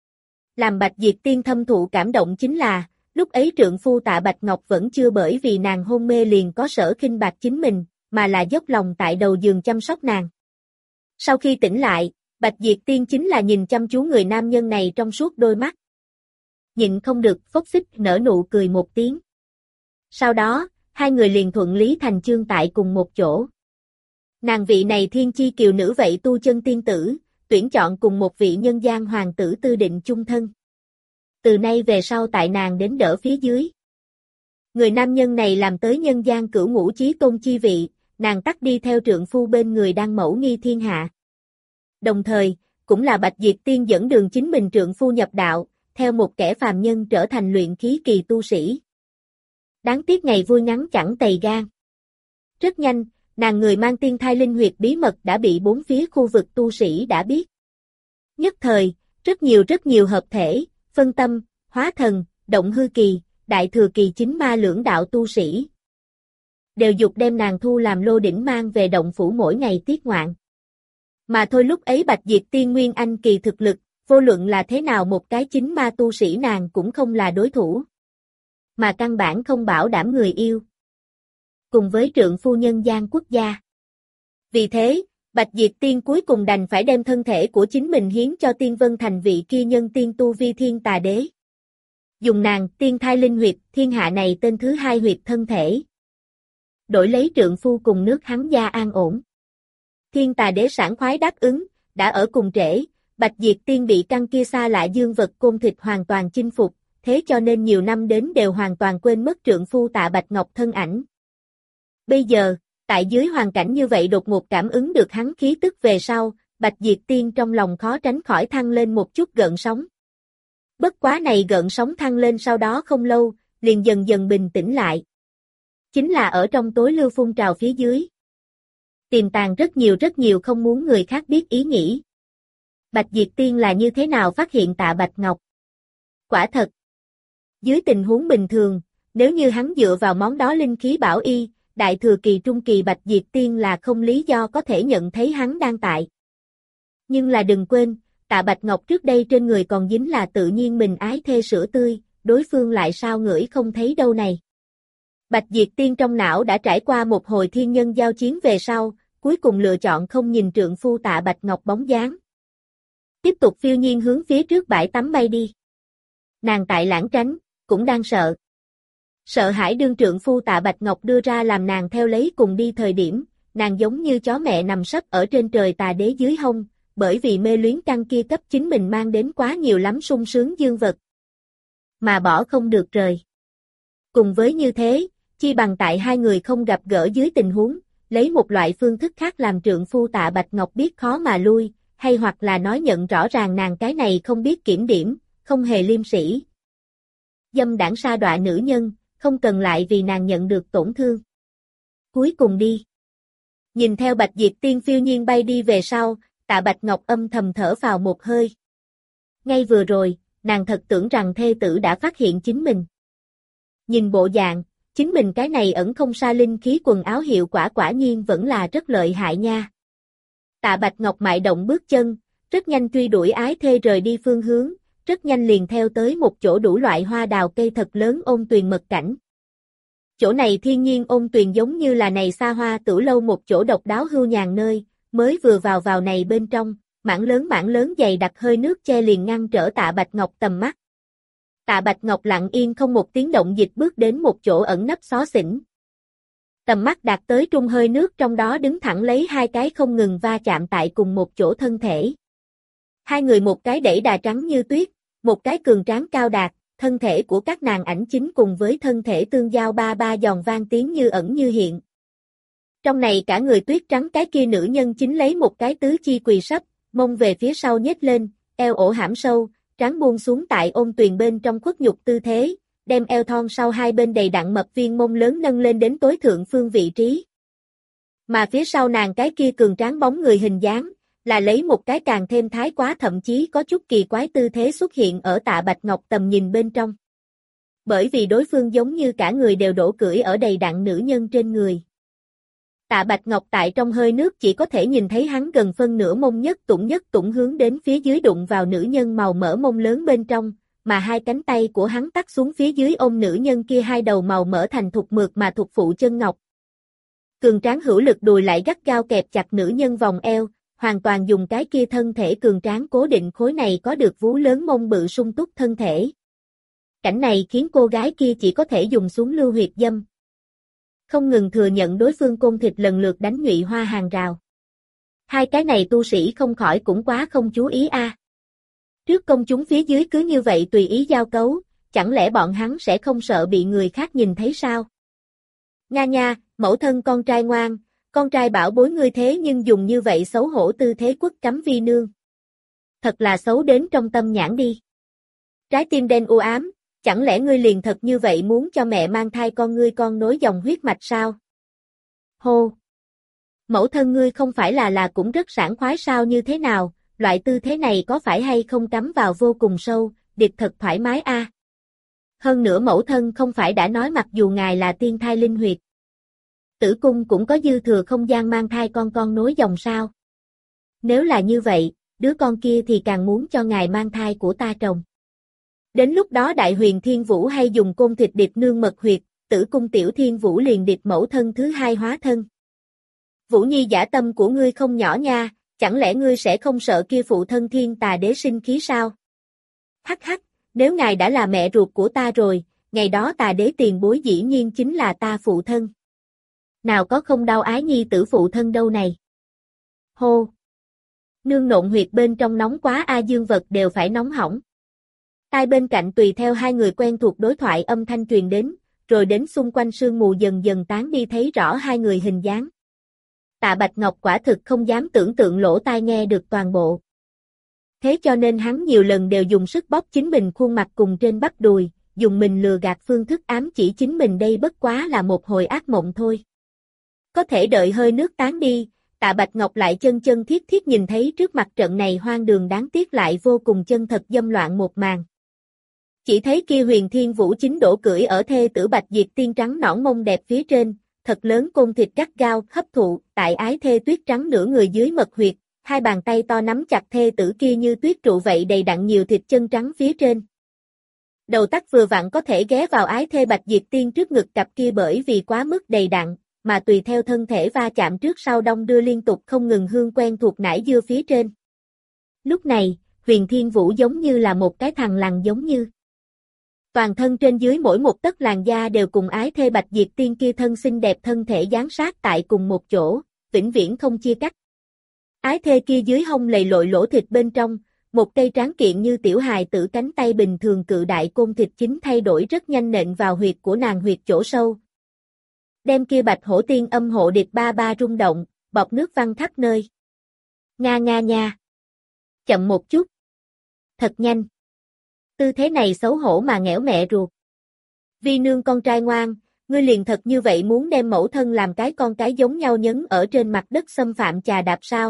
A: Làm Bạch Diệt Tiên thâm thụ cảm động chính là, lúc ấy trượng phu Tạ Bạch Ngọc vẫn chưa bởi vì nàng hôn mê liền có sở khinh bạc chính mình, mà là dốc lòng tại đầu giường chăm sóc nàng. Sau khi tỉnh lại, Bạch Diệp Tiên chính là nhìn chăm chú người nam nhân này trong suốt đôi mắt. Nhịn không được phốc xích nở nụ cười một tiếng. Sau đó, hai người liền thuận lý thành chương tại cùng một chỗ. Nàng vị này thiên chi kiều nữ vậy tu chân tiên tử, tuyển chọn cùng một vị nhân gian hoàng tử tư định chung thân. Từ nay về sau tại nàng đến đỡ phía dưới. Người nam nhân này làm tới nhân gian cửu ngũ chí tôn chi vị, nàng tắt đi theo trượng phu bên người đang mẫu nghi thiên hạ. Đồng thời, cũng là Bạch Diệp Tiên dẫn đường chính mình trượng phu nhập đạo, theo một kẻ phàm nhân trở thành luyện khí kỳ tu sĩ. Đáng tiếc ngày vui ngắn chẳng tày gan. Rất nhanh, nàng người mang tiên thai linh huyệt bí mật đã bị bốn phía khu vực tu sĩ đã biết. Nhất thời, rất nhiều rất nhiều hợp thể, phân tâm, hóa thần, động hư kỳ, đại thừa kỳ chính ma lưỡng đạo tu sĩ. Đều dục đem nàng thu làm lô đỉnh mang về động phủ mỗi ngày tiết ngoạn. Mà thôi lúc ấy Bạch Diệp Tiên nguyên anh kỳ thực lực, vô luận là thế nào một cái chính ma tu sĩ nàng cũng không là đối thủ. Mà căn bản không bảo đảm người yêu. Cùng với trượng phu nhân gian quốc gia. Vì thế, Bạch Diệp Tiên cuối cùng đành phải đem thân thể của chính mình hiến cho Tiên Vân Thành vị kia nhân tiên tu vi thiên tà đế. Dùng nàng tiên thai linh huyệt thiên hạ này tên thứ hai huyệt thân thể. Đổi lấy trượng phu cùng nước hắn gia an ổn. Thiên tà đế sảng khoái đáp ứng, đã ở cùng trễ, Bạch Diệp Tiên bị căn kia xa lạ dương vật côn thịt hoàn toàn chinh phục, thế cho nên nhiều năm đến đều hoàn toàn quên mất trượng phu Tạ Bạch Ngọc thân ảnh. Bây giờ, tại dưới hoàn cảnh như vậy đột ngột cảm ứng được hắn khí tức về sau, Bạch Diệp Tiên trong lòng khó tránh khỏi thăng lên một chút gợn sóng. Bất quá này gợn sóng thăng lên sau đó không lâu, liền dần dần bình tĩnh lại. Chính là ở trong tối lưu phun trào phía dưới. Tiềm tàng rất nhiều rất nhiều không muốn người khác biết ý nghĩ. Bạch Diệp Tiên là như thế nào phát hiện Tạ Bạch Ngọc? Quả thật. Dưới tình huống bình thường, nếu như hắn dựa vào món đó linh khí bảo y, đại thừa kỳ trung kỳ Bạch Diệp Tiên là không lý do có thể nhận thấy hắn đang tại. Nhưng là đừng quên, Tạ Bạch Ngọc trước đây trên người còn dính là tự nhiên mình ái thê sữa tươi, đối phương lại sao ngửi không thấy đâu này. Bạch Diệp Tiên trong não đã trải qua một hồi thiên nhân giao chiến về sau, cuối cùng lựa chọn không nhìn trượng phu Tạ Bạch Ngọc bóng dáng. Tiếp tục phiêu nhiên hướng phía trước bãi tắm bay đi. Nàng tại lãng tránh, cũng đang sợ. Sợ hãi đương trượng phu Tạ Bạch Ngọc đưa ra làm nàng theo lấy cùng đi thời điểm, nàng giống như chó mẹ nằm sấp ở trên trời tà đế dưới hông, bởi vì mê luyến căn kia cấp chính mình mang đến quá nhiều lắm sung sướng dương vật. Mà bỏ không được rời. Cùng với như thế, chi bằng tại hai người không gặp gỡ dưới tình huống, lấy một loại phương thức khác làm trượng phu Tạ Bạch Ngọc biết khó mà lui, hay hoặc là nói nhận rõ ràng nàng cái này không biết kiểm điểm, không hề liêm sỉ. Dâm đảng sa đọa nữ nhân, không cần lại vì nàng nhận được tổn thương. Cuối cùng đi. Nhìn theo Bạch Diệp Tiên phiêu nhiên bay đi về sau, Tạ Bạch Ngọc âm thầm thở vào một hơi. Ngay vừa rồi, nàng thật tưởng rằng thê tử đã phát hiện chính mình. Nhìn bộ dạng, chính mình cái này ẩn không xa linh khí quần áo hiệu quả quả nhiên vẫn là rất lợi hại nha. Tạ Bạch Ngọc mại động bước chân, rất nhanh truy đuổi ái thê rời đi phương hướng, rất nhanh liền theo tới một chỗ đủ loại hoa đào cây thật lớn ôn tuyền mật cảnh. Chỗ này thiên nhiên ôn tuyền giống như là này xa hoa tử lâu một chỗ độc đáo hưu nhàn nơi, mới vừa vào vào này bên trong, mảng lớn mảng lớn dày đặc hơi nước che liền ngăn trở Tạ Bạch Ngọc tầm mắt. Tạ Bạch Ngọc lặng yên không một tiếng động dịch bước đến một chỗ ẩn nấp xó xỉnh. Tầm mắt đạt tới trung hơi nước trong đó đứng thẳng lấy hai cái không ngừng va chạm tại cùng một chỗ thân thể. Hai người một cái đẩy đà trắng như tuyết, một cái cường tráng cao đạt, thân thể của các nàng ảnh chính cùng với thân thể tương giao ba ba giòn vang tiếng như ẩn như hiện. Trong này cả người tuyết trắng cái kia nữ nhân chính lấy một cái tứ chi quỳ sấp, mông về phía sau nhếch lên, eo ổ hãm sâu, trán buông xuống tại ôn tuyền bên trong khuất nhục tư thế, đem eo thon sau hai bên đầy đặn mập viên mông lớn nâng lên đến tối thượng phương vị trí. Mà phía sau nàng cái kia cường tráng bóng người hình dáng, là lấy một cái càng thêm thái quá thậm chí có chút kỳ quái tư thế xuất hiện ở Tạ Bạch Ngọc tầm nhìn bên trong. Bởi vì đối phương giống như cả người đều đổ cưỡi ở đầy đặn nữ nhân trên người. Tạ Bạch Ngọc tại trong hơi nước chỉ có thể nhìn thấy hắn gần phân nửa mông nhất tủng nhất tủng hướng đến phía dưới đụng vào nữ nhân màu mỡ mông lớn bên trong, mà hai cánh tay của hắn tắt xuống phía dưới ôm nữ nhân kia hai đầu màu mỡ thành thục mượt mà thuộc phụ chân ngọc. Cường tráng hữu lực đùi lại gắt gao kẹp chặt nữ nhân vòng eo, hoàn toàn dùng cái kia thân thể cường tráng cố định khối này có được vú lớn mông bự sung túc thân thể. Cảnh này khiến cô gái kia chỉ có thể dùng xuống lưu huyệt dâm. Không ngừng thừa nhận đối phương côn thịt lần lượt đánh nhụy hoa hàng rào. Hai cái này tu sĩ không khỏi cũng quá không chú ý a. À. Trước công chúng phía dưới cứ như vậy tùy ý giao cấu, chẳng lẽ bọn hắn sẽ không sợ bị người khác nhìn thấy sao? Nga nha, mẫu thân con trai ngoan, con trai bảo bối ngươi thế nhưng dùng như vậy xấu hổ tư thế quất cắm vi nương. Thật là xấu đến trong tâm nhãn đi. Trái tim đen u ám, chẳng lẽ ngươi liền thật như vậy muốn cho mẹ mang thai con ngươi con nối dòng huyết mạch sao? Hô! Mẫu thân ngươi không phải là là cũng rất sảng khoái sao như thế nào, loại tư thế này có phải hay không cắm vào vô cùng sâu, điệp thật thoải mái a. À? Hơn nữa mẫu thân không phải đã nói mặc dù ngài là tiên thai linh huyệt. Tử cung cũng có dư thừa không gian mang thai con con nối dòng sao. Nếu là như vậy, đứa con kia thì càng muốn cho ngài mang thai của ta trồng. Đến lúc đó đại huyền thiên vũ hay dùng côn thịt điệp nương mật huyệt, tử cung tiểu thiên vũ liền điệp mẫu thân thứ hai hóa thân. Vũ Nhi giả tâm của ngươi không nhỏ nha, chẳng lẽ ngươi sẽ không sợ kia phụ thân thiên tà đế sinh khí sao? Hắc hắc, nếu ngài đã là mẹ ruột của ta rồi, ngày đó tà đế tiền bối dĩ nhiên chính là ta phụ thân. Nào có không đau ái nhi tử phụ thân đâu này. Hô! Nương nộn huyệt bên trong nóng quá a dương vật đều phải nóng hỏng. Tai bên cạnh tùy theo hai người quen thuộc đối thoại âm thanh truyền đến, rồi đến xung quanh sương mù dần dần tán đi thấy rõ hai người hình dáng. Tạ Bạch Ngọc quả thực không dám tưởng tượng lỗ tai nghe được toàn bộ. Thế cho nên hắn nhiều lần đều dùng sức bóp chính mình khuôn mặt cùng trên bắp đùi, dùng mình lừa gạt phương thức ám chỉ chính mình đây bất quá là một hồi ác mộng thôi. Có thể đợi hơi nước tán đi, Tạ Bạch Ngọc lại chân chân thiết thiết nhìn thấy trước mặt trận này hoang đường đáng tiếc lại vô cùng chân thật dâm loạn một màn. Chỉ thấy kia huyền thiên vũ chính đổ cưỡi ở thê tử Bạch Diệt Tiên trắng nõn mông đẹp phía trên, thật lớn côn thịt gắt gao hấp thụ tại ái thê tuyết trắng nửa người dưới mật huyệt, hai bàn tay to nắm chặt thê tử kia như tuyết trụ vậy đầy đặn nhiều thịt chân trắng phía trên. Đầu tắc vừa vặn có thể ghé vào ái thê Bạch Diệt Tiên trước ngực cặp kia bởi vì quá mức đầy đặn, mà tùy theo thân thể va chạm trước sau đong đưa liên tục không ngừng hương quen thuộc nải dưa phía trên. Lúc này, huyền thiên vũ giống như là một cái thằng lằn giống như. Toàn thân trên dưới mỗi một tấc làn da đều cùng ái thê Bạch Diệt Tiên kia thân xinh đẹp thân thể dán sát tại cùng một chỗ, vĩnh viễn không chia cắt. Ái thê kia dưới hông lầy lội lỗ thịt bên trong, một cây tráng kiện như tiểu hài tử cánh tay bình thường cự đại côn thịt chính thay đổi rất nhanh nện vào huyệt của nàng huyệt chỗ sâu. Đem kia Bạch Hổ Tiên âm hộ điệp ba ba rung động, bọt nước văng khắp nơi. Nga nga nha. Chậm một chút. Thật nhanh. Tư thế này xấu hổ mà nghẽo mẹ ruột. Vi nương con trai ngoan, ngươi liền thật như vậy muốn đem mẫu thân làm cái con cái giống nhau nhấn ở trên mặt đất xâm phạm chà đạp sao?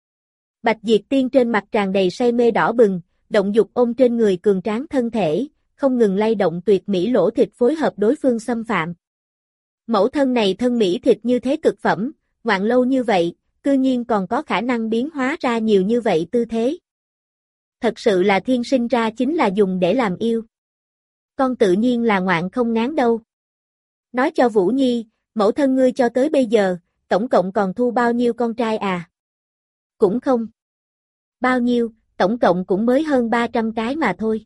A: Bạch Diệt Tiên trên mặt tràn đầy say mê đỏ bừng, động dục ôm trên người cường tráng thân thể, không ngừng lay động tuyệt mỹ lỗ thịt phối hợp đối phương xâm phạm. Mẫu thân này thân mỹ thịt như thế cực phẩm, ngoạn lâu như vậy, cư nhiên còn có khả năng biến hóa ra nhiều như vậy tư thế. Thật sự là thiên sinh ra chính là dùng để làm yêu. Con tự nhiên là ngoạn không ngán đâu. Nói cho Vũ Nhi, mẫu thân ngươi cho tới bây giờ, tổng cộng còn thu bao nhiêu con trai à? Cũng không. Bao nhiêu, tổng cộng cũng mới hơn ba trăm cái mà thôi.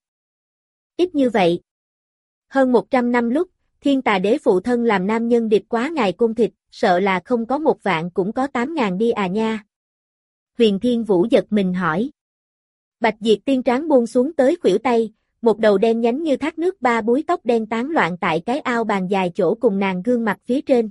A: Ít như vậy. Hơn một trăm năm lúc, thiên tà đế phụ thân làm nam nhân điệp quá ngài côn thịt, sợ là không có một vạn cũng có tám ngàn đi à nha. Huyền Thiên Vũ giật mình hỏi. Bạch Diệt Tiên tráng buông xuống tới khuỷu tay, một đầu đen nhánh như thác nước ba búi tóc đen tán loạn tại cái ao bàn dài chỗ cùng nàng gương mặt phía trên.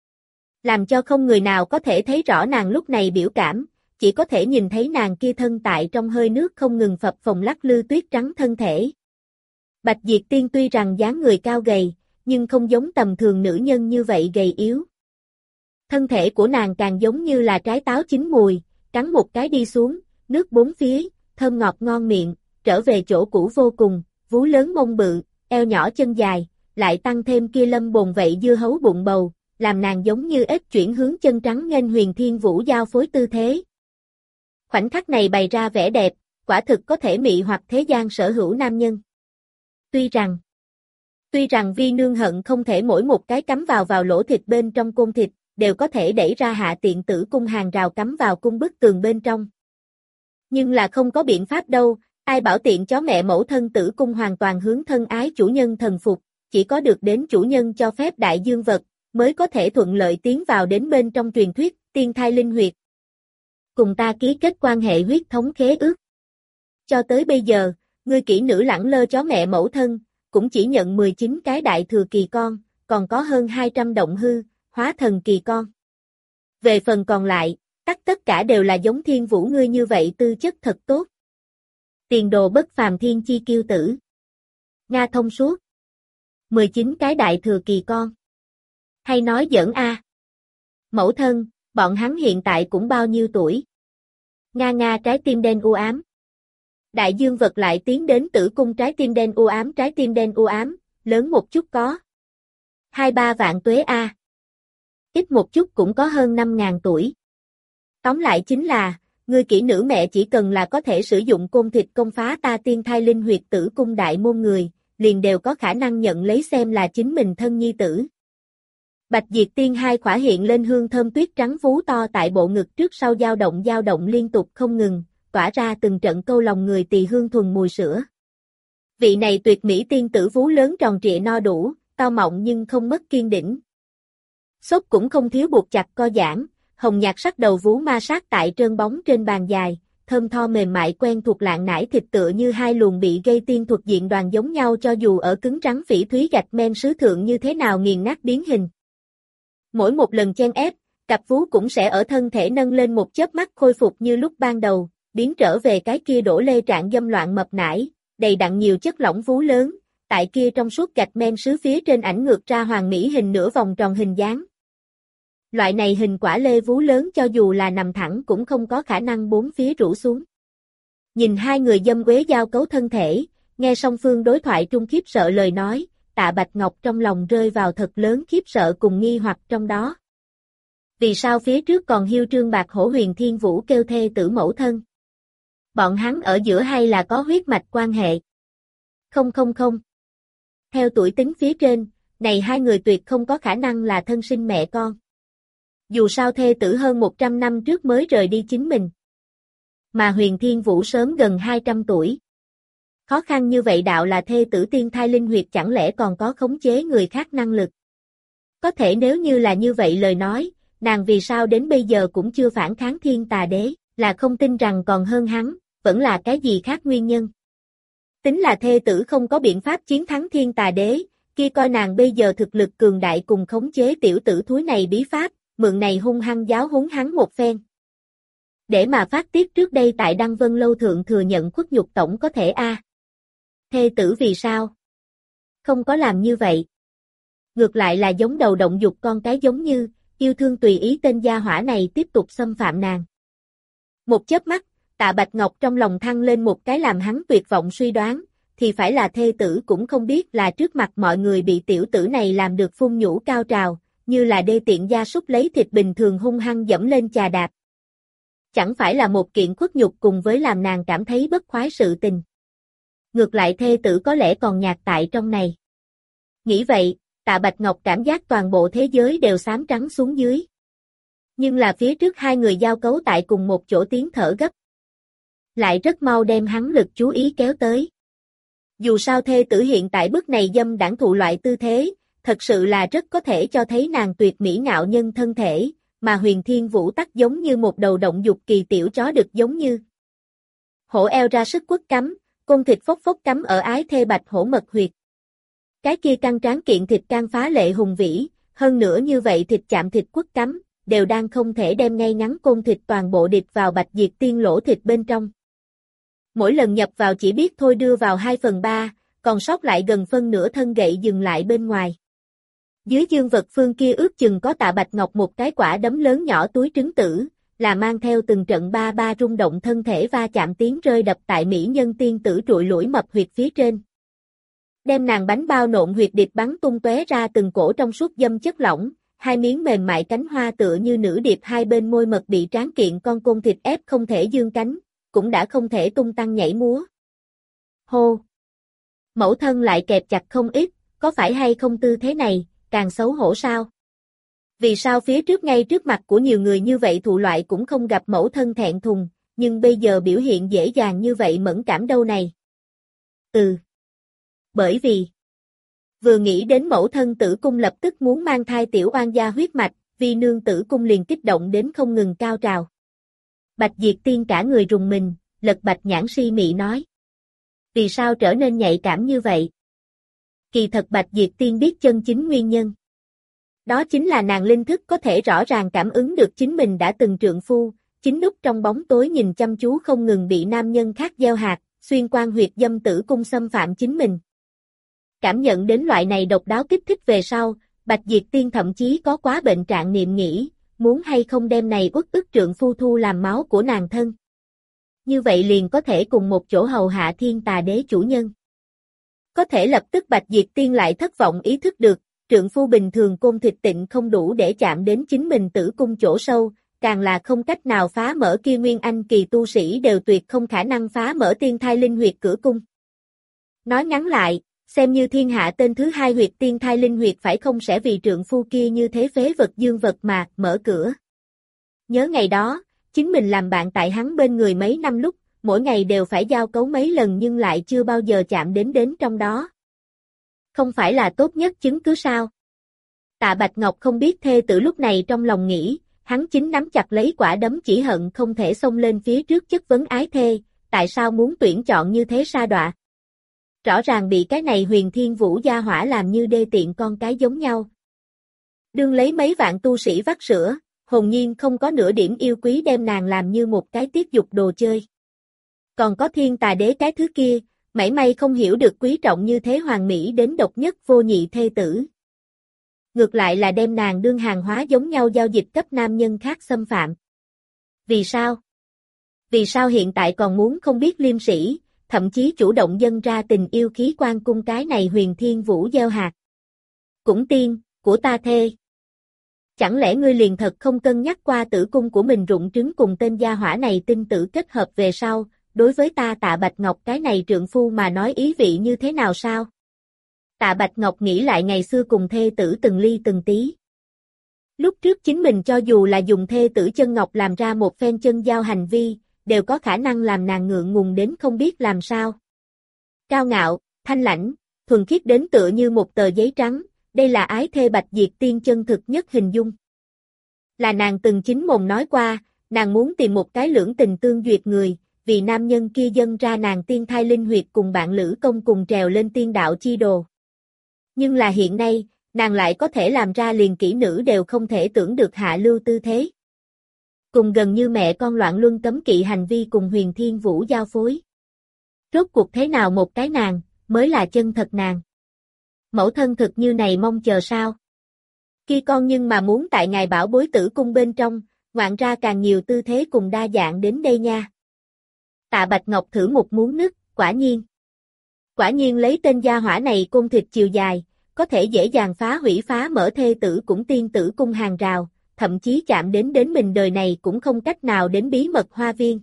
A: Làm cho không người nào có thể thấy rõ nàng lúc này biểu cảm, chỉ có thể nhìn thấy nàng kia thân tại trong hơi nước không ngừng phập phồng lắc lư tuyết trắng thân thể. Bạch Diệt Tiên tuy rằng dáng người cao gầy, nhưng không giống tầm thường nữ nhân như vậy gầy yếu. Thân thể của nàng càng giống như là trái táo chín mùi, cắn một cái đi xuống, nước bốn phía, thơm ngọt ngon miệng, trở về chỗ cũ vô cùng, vú lớn mông bự, eo nhỏ chân dài, lại tăng thêm kia lâm bồn vậy dưa hấu bụng bầu, làm nàng giống như ếch chuyển hướng chân trắng nghênh Huyền Thiên Vũ giao phối tư thế. Khoảnh khắc này bày ra vẻ đẹp, quả thực có thể mị hoặc thế gian sở hữu nam nhân. Tuy rằng, tuy rằng Vi nương hận không thể mỗi một cái cắm vào vào lỗ thịt bên trong côn thịt, đều có thể đẩy ra hạ tiện tử cung hàng rào cắm vào cung bức tường bên trong. Nhưng là không có biện pháp đâu, ai bảo tiện chó mẹ mẫu thân tử cung hoàn toàn hướng thân ái chủ nhân thần phục, chỉ có được đến chủ nhân cho phép đại dương vật, mới có thể thuận lợi tiến vào đến bên trong truyền thuyết, tiên thai linh huyệt. Cùng ta ký kết quan hệ huyết thống khế ước. Cho tới bây giờ, ngươi kỹ nữ lẳng lơ chó mẹ mẫu thân, cũng chỉ nhận mười chín cái đại thừa kỳ con, còn có hơn hai trăm động hư, hóa thần kỳ con. Về phần còn lại, tất tất cả đều là giống Thiên Vũ ngươi như vậy tư chất thật tốt. Tiền đồ bất phàm thiên chi kiêu tử. Nga thông suốt. mười chín cái đại thừa kỳ con. Hay nói giỡn a. Mẫu thân, bọn hắn hiện tại cũng bao nhiêu tuổi? Nga Nga trái tim đen u ám. Đại dương vật lại tiến đến tử cung trái tim đen u ám trái tim đen u ám, lớn một chút có. Hai ba vạn tuế a. Ít một chút cũng có hơn năm ngàn tuổi. Tóm lại chính là, ngươi kỹ nữ mẹ chỉ cần là có thể sử dụng côn thịt công phá ta tiên thai linh huyệt tử cung đại môn người, liền đều có khả năng nhận lấy xem là chính mình thân nhi tử. Bạch Diệt Tiên hai khỏa hiện lên hương thơm tuyết trắng vú to tại bộ ngực trước sau dao động dao động liên tục không ngừng, tỏa ra từng trận câu lòng người tỳ hương thuần mùi sữa. Vị này tuyệt mỹ tiên tử vú lớn tròn trịa no đủ, to mọng nhưng không mất kiên đỉnh. Xốp cũng không thiếu buộc chặt co giãn, hồng nhạt sắc đầu vú ma sát tại trơn bóng trên bàn dài, thơm tho mềm mại quen thuộc lạng nải thịt tựa như hai luồng bị gây tiên thuật diện đoàn giống nhau cho dù ở cứng trắng phỉ thúy gạch men sứ thượng như thế nào nghiền nát biến hình. Mỗi một lần chen ép, cặp vú cũng sẽ ở thân thể nâng lên một chớp mắt khôi phục như lúc ban đầu, biến trở về cái kia đổ lê trạng dâm loạn mập nải, đầy đặn nhiều chất lỏng vú lớn, tại kia trong suốt gạch men sứ phía trên ảnh ngược ra hoàn mỹ hình nửa vòng tròn hình dáng. Loại này hình quả lê vú lớn cho dù là nằm thẳng cũng không có khả năng bốn phía rũ xuống. Nhìn hai người dâm quế giao cấu thân thể, nghe song phương đối thoại trung khiếp sợ lời nói, Tạ Bạch Ngọc trong lòng rơi vào thật lớn khiếp sợ cùng nghi hoặc trong đó. Vì sao phía trước còn hiêu trương bạc hổ Huyền Thiên Vũ kêu thê tử mẫu thân? Bọn hắn ở giữa hay là có huyết mạch quan hệ? Không không không. Theo tuổi tính phía trên, này hai người tuyệt không có khả năng là thân sinh mẹ con. Dù sao thê tử hơn một trăm năm trước mới rời đi chính mình. Mà Huyền Thiên Vũ sớm gần hai trăm tuổi. Khó khăn như vậy đạo là thê tử tiên thai linh huyệt chẳng lẽ còn có khống chế người khác năng lực. Có thể nếu như là như vậy lời nói, nàng vì sao đến bây giờ cũng chưa phản kháng thiên tà đế, là không tin rằng còn hơn hắn, vẫn là cái gì khác nguyên nhân. Tính là thê tử không có biện pháp chiến thắng thiên tà đế, kia coi nàng bây giờ thực lực cường đại cùng khống chế tiểu tử thúi này bí pháp, mượn này hung hăng giáo huấn hắn một phen. Để mà phát tiết trước đây tại Đăng Vân Lâu Thượng thừa nhận khuất nhục tổng có thể a. Thê tử vì sao? Không có làm như vậy. Ngược lại là giống đầu động dục con cái giống như, yêu thương tùy ý tên gia hỏa này tiếp tục xâm phạm nàng. Một chớp mắt, Tạ Bạch Ngọc trong lòng thăng lên một cái làm hắn tuyệt vọng suy đoán, thì phải là thê tử cũng không biết là trước mặt mọi người bị tiểu tử này làm được phun nhũ cao trào, như là đê tiện gia súc lấy thịt bình thường hung hăng dẫm lên chà đạp. Chẳng phải là một kiện khuất nhục cùng với làm nàng cảm thấy bất khoái sự tình. Ngược lại thê tử có lẽ còn nhạt tại trong này. Nghĩ vậy, Tạ Bạch Ngọc cảm giác toàn bộ thế giới đều xám trắng xuống dưới. Nhưng là phía trước hai người giao cấu tại cùng một chỗ tiếng thở gấp. Lại rất mau đem hắn lực chú ý kéo tới. Dù sao thê tử hiện tại bức này dâm đảng thụ loại tư thế, thật sự là rất có thể cho thấy nàng tuyệt mỹ ngạo nhân thân thể, mà Huyền Thiên Vũ tắc giống như một đầu động dục kỳ tiểu chó đực giống như. Hổ eo ra sức quất cắm, côn thịt phốc phốc cắm ở ái thê bạch hổ mật huyệt. Cái kia căng tráng kiện thịt can phá lệ hùng vĩ, hơn nữa như vậy thịt chạm thịt quất cắm, đều đang không thể đem ngay ngắn côn thịt toàn bộ điệp vào Bạch Diệt Tiên lỗ thịt bên trong. Mỗi lần nhập vào chỉ biết thôi đưa vào hai phần ba, còn sót lại gần phân nửa thân gậy dừng lại bên ngoài. Dưới dương vật phương kia ước chừng có Tạ Bạch Ngọc một cái quả đấm lớn nhỏ túi trứng tử, là mang theo từng trận ba ba rung động thân thể va chạm tiếng rơi đập tại mỹ nhân tiên tử trụi lũi mập huyệt phía trên. Đem nàng bánh bao nộn huyệt điệp bắn tung tóe ra từng cổ trong suốt dâm chất lỏng, hai miếng mềm mại cánh hoa tựa như nữ điệp hai bên môi mật bị tráng kiện con côn thịt ép không thể dương cánh, cũng đã không thể tung tăng nhảy múa. Hô! Mẫu thân lại kẹp chặt không ít, có phải hay không tư thế này, càng xấu hổ sao? Vì sao phía trước ngay trước mặt của nhiều người như vậy thụ loại cũng không gặp mẫu thân thẹn thùng, nhưng bây giờ biểu hiện dễ dàng như vậy mẫn cảm đâu này? Ừ. Bởi vì, vừa nghĩ đến mẫu thân Tử Cung lập tức muốn mang thai tiểu oan gia huyết mạch, Vi nương Tử Cung liền kích động đến không ngừng cao trào. Bạch Diệt Tiên cả người rùng mình, lật bạch nhãn si mị nói. Vì sao trở nên nhạy cảm như vậy? Kỳ thật Bạch Diệt Tiên biết chân chính nguyên nhân. Đó chính là nàng linh thức có thể rõ ràng cảm ứng được chính mình đã từng trượng phu, chính núp trong bóng tối nhìn chăm chú không ngừng bị nam nhân khác gieo hạt, xuyên quan huyệt dâm Tử Cung xâm phạm chính mình. Cảm nhận đến loại này độc đáo kích thích về sau, Bạch Diệt Tiên thậm chí có quá bệnh trạng niệm nghĩ, muốn hay không đem này uất ức trượng phu thu làm máu của nàng thân. Như vậy liền có thể cùng một chỗ hầu hạ thiên tà đế chủ nhân. Có thể lập tức Bạch Diệt Tiên lại thất vọng ý thức được, trượng phu bình thường côn thịt tịnh không đủ để chạm đến chính mình Tử Cung chỗ sâu, càng là không cách nào phá mở kia nguyên anh kỳ tu sĩ đều tuyệt không khả năng phá mở tiên thai linh huyệt cửa cung. Nói ngắn lại, xem như thiên hạ tên thứ hai huyệt tiên thai linh huyệt phải không sẽ vì trượng phu kia như thế phế vật dương vật mà mở cửa. Nhớ ngày đó, chính mình làm bạn tại hắn bên người mấy năm lúc, mỗi ngày đều phải giao cấu mấy lần nhưng lại chưa bao giờ chạm đến đến trong đó. Không phải là tốt nhất chứng cứ sao? Tạ Bạch Ngọc không biết thê tử lúc này trong lòng nghĩ, hắn chính nắm chặt lấy quả đấm chỉ hận không thể xông lên phía trước chất vấn ái thê, tại sao muốn tuyển chọn như thế sa đọa. Rõ ràng bị cái này Huyền Thiên Vũ gia hỏa làm như đê tiện con cái giống nhau. Đương lấy mấy vạn tu sĩ vắt sữa, hồn nhiên không có nửa điểm yêu quý đem nàng làm như một cái tiết dục đồ chơi. Còn có thiên tà đế cái thứ kia, mảy may không hiểu được quý trọng như thế hoàng mỹ đến độc nhất vô nhị thê tử. Ngược lại là đem nàng đương hàng hóa giống nhau giao dịch cấp nam nhân khác xâm phạm. Vì sao? Vì sao hiện tại còn muốn không biết liêm sĩ, thậm chí chủ động dâng ra tình yêu khí quan cung cái này Huyền Thiên Vũ gieo hạt. Cũng tiên, của ta thê. Chẳng lẽ ngươi liền thật không cân nhắc qua tử cung của mình rụng trứng cùng tên gia hỏa này tinh tử kết hợp về sau, đối với ta Tạ Bạch Ngọc cái này trượng phu mà nói ý vị như thế nào sao? Tạ Bạch Ngọc nghĩ lại ngày xưa cùng thê tử từng ly từng tí. Lúc trước chính mình cho dù là dùng thê tử chân ngọc làm ra một phen chân giao hành vi, đều có khả năng làm nàng ngượng ngùng đến không biết làm sao. Cao ngạo, thanh lãnh, thuần khiết đến tựa như một tờ giấy trắng, đây là ái thê Bạch Diệt Tiên chân thực nhất hình dung. Là nàng từng chính mồm nói qua, nàng muốn tìm một cái lưỡng tình tương duyệt người, vì nam nhân kia dâng ra nàng tiên thai linh huyệt cùng bạn lữ công cùng trèo lên tiên đạo chi đồ. Nhưng là hiện nay, nàng lại có thể làm ra liền kỹ nữ đều không thể tưởng được hạ lưu tư thế. Cùng gần như mẹ con loạn luân cấm kỵ hành vi cùng Huyền Thiên Vũ giao phối. Rốt cuộc thế nào một cái nàng, mới là chân thật nàng. Mẫu thân thực như này mong chờ sao? Khi con nhưng mà muốn tại ngài bảo bối tử cung bên trong, ngoạn ra càng nhiều tư thế cùng đa dạng đến đây nha. Tạ Bạch Ngọc thử một muỗng nước, quả nhiên. Quả nhiên lấy tên gia hỏa này côn thịt chiều dài, có thể dễ dàng phá hủy phá mở thê tử cũng tiên tử cung hàng rào, thậm chí chạm đến đến mình đời này cũng không cách nào đến bí mật hoa viên.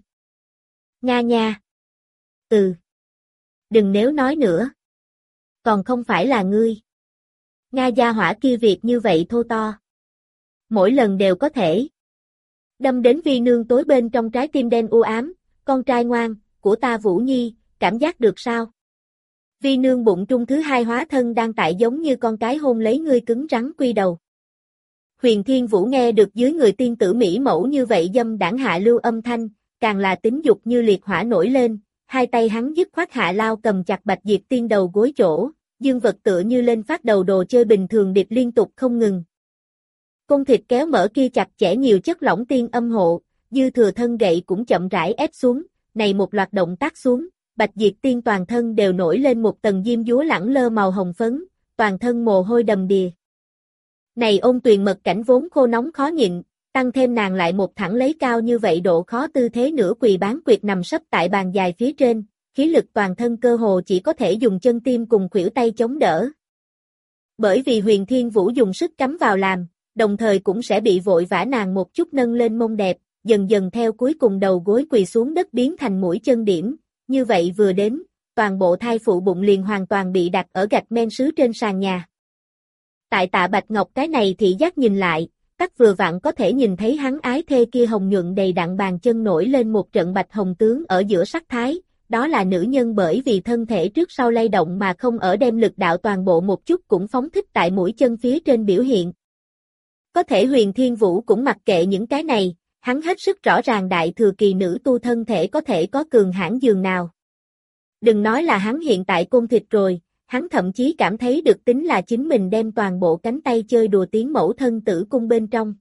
A: Nga nha. Ừ. Đừng nếu nói nữa. Còn không phải là ngươi. Nga gia hỏa kia việc như vậy thô to. Mỗi lần đều có thể. Đâm đến vi nương tối bên trong trái tim đen u ám, con trai ngoan, của ta Vũ Nhi, cảm giác được sao? Vi nương bụng trung thứ hai hóa thân đang tại giống như con cái hôn lấy ngươi cứng rắn quy đầu. Huyền Thiên Vũ nghe được dưới người tiên tử mỹ mẫu như vậy dâm đảng hạ lưu âm thanh, càng là tính dục như liệt hỏa nổi lên, hai tay hắn dứt khoát hạ lao cầm chặt Bạch Diệt Tiên đầu gối chỗ, dương vật tựa như lên phát đầu đồ chơi bình thường điệp liên tục không ngừng. Côn thịt kéo mở kia chặt chẽ nhiều chất lỏng tiên âm hộ, dư thừa thân gậy cũng chậm rãi ép xuống, này một loạt động tác xuống, Bạch Diệt Tiên toàn thân đều nổi lên một tầng diêm dúa lẳng lơ màu hồng phấn, toàn thân mồ hôi đầm đìa. Này ôn tuyền mật cảnh vốn khô nóng khó nhịn, tăng thêm nàng lại một thẳng lấy cao như vậy độ khó tư thế nửa quỳ bán quyệt nằm sấp tại bàn dài phía trên, khí lực toàn thân cơ hồ chỉ có thể dùng chân tim cùng khuỷu tay chống đỡ. Bởi vì Huyền Thiên Vũ dùng sức cắm vào làm, đồng thời cũng sẽ bị vội vã nàng một chút nâng lên mông đẹp, dần dần theo cuối cùng đầu gối quỳ xuống đất biến thành mũi chân điểm, như vậy vừa đến, toàn bộ thai phụ bụng liền hoàn toàn bị đặt ở gạch men sứ trên sàn nhà. Tại Tạ Bạch Ngọc cái này thị giác nhìn lại, tắc vừa vặn có thể nhìn thấy hắn ái thê kia hồng nhuận đầy đặn bàn chân nổi lên một trận bạch hồng tướng ở giữa sắc thái, đó là nữ nhân bởi vì thân thể trước sau lay động mà không ở đem lực đạo toàn bộ một chút cũng phóng thích tại mũi chân phía trên biểu hiện. Có thể Huyền Thiên Vũ cũng mặc kệ những cái này, hắn hết sức rõ ràng đại thừa kỳ nữ tu thân thể có thể có cường hãn dường nào. Đừng nói là hắn hiện tại côn thịt rồi, hắn thậm chí cảm thấy được tính là chính mình đem toàn bộ cánh tay chơi đùa tiếng mẫu thân tử cung bên trong.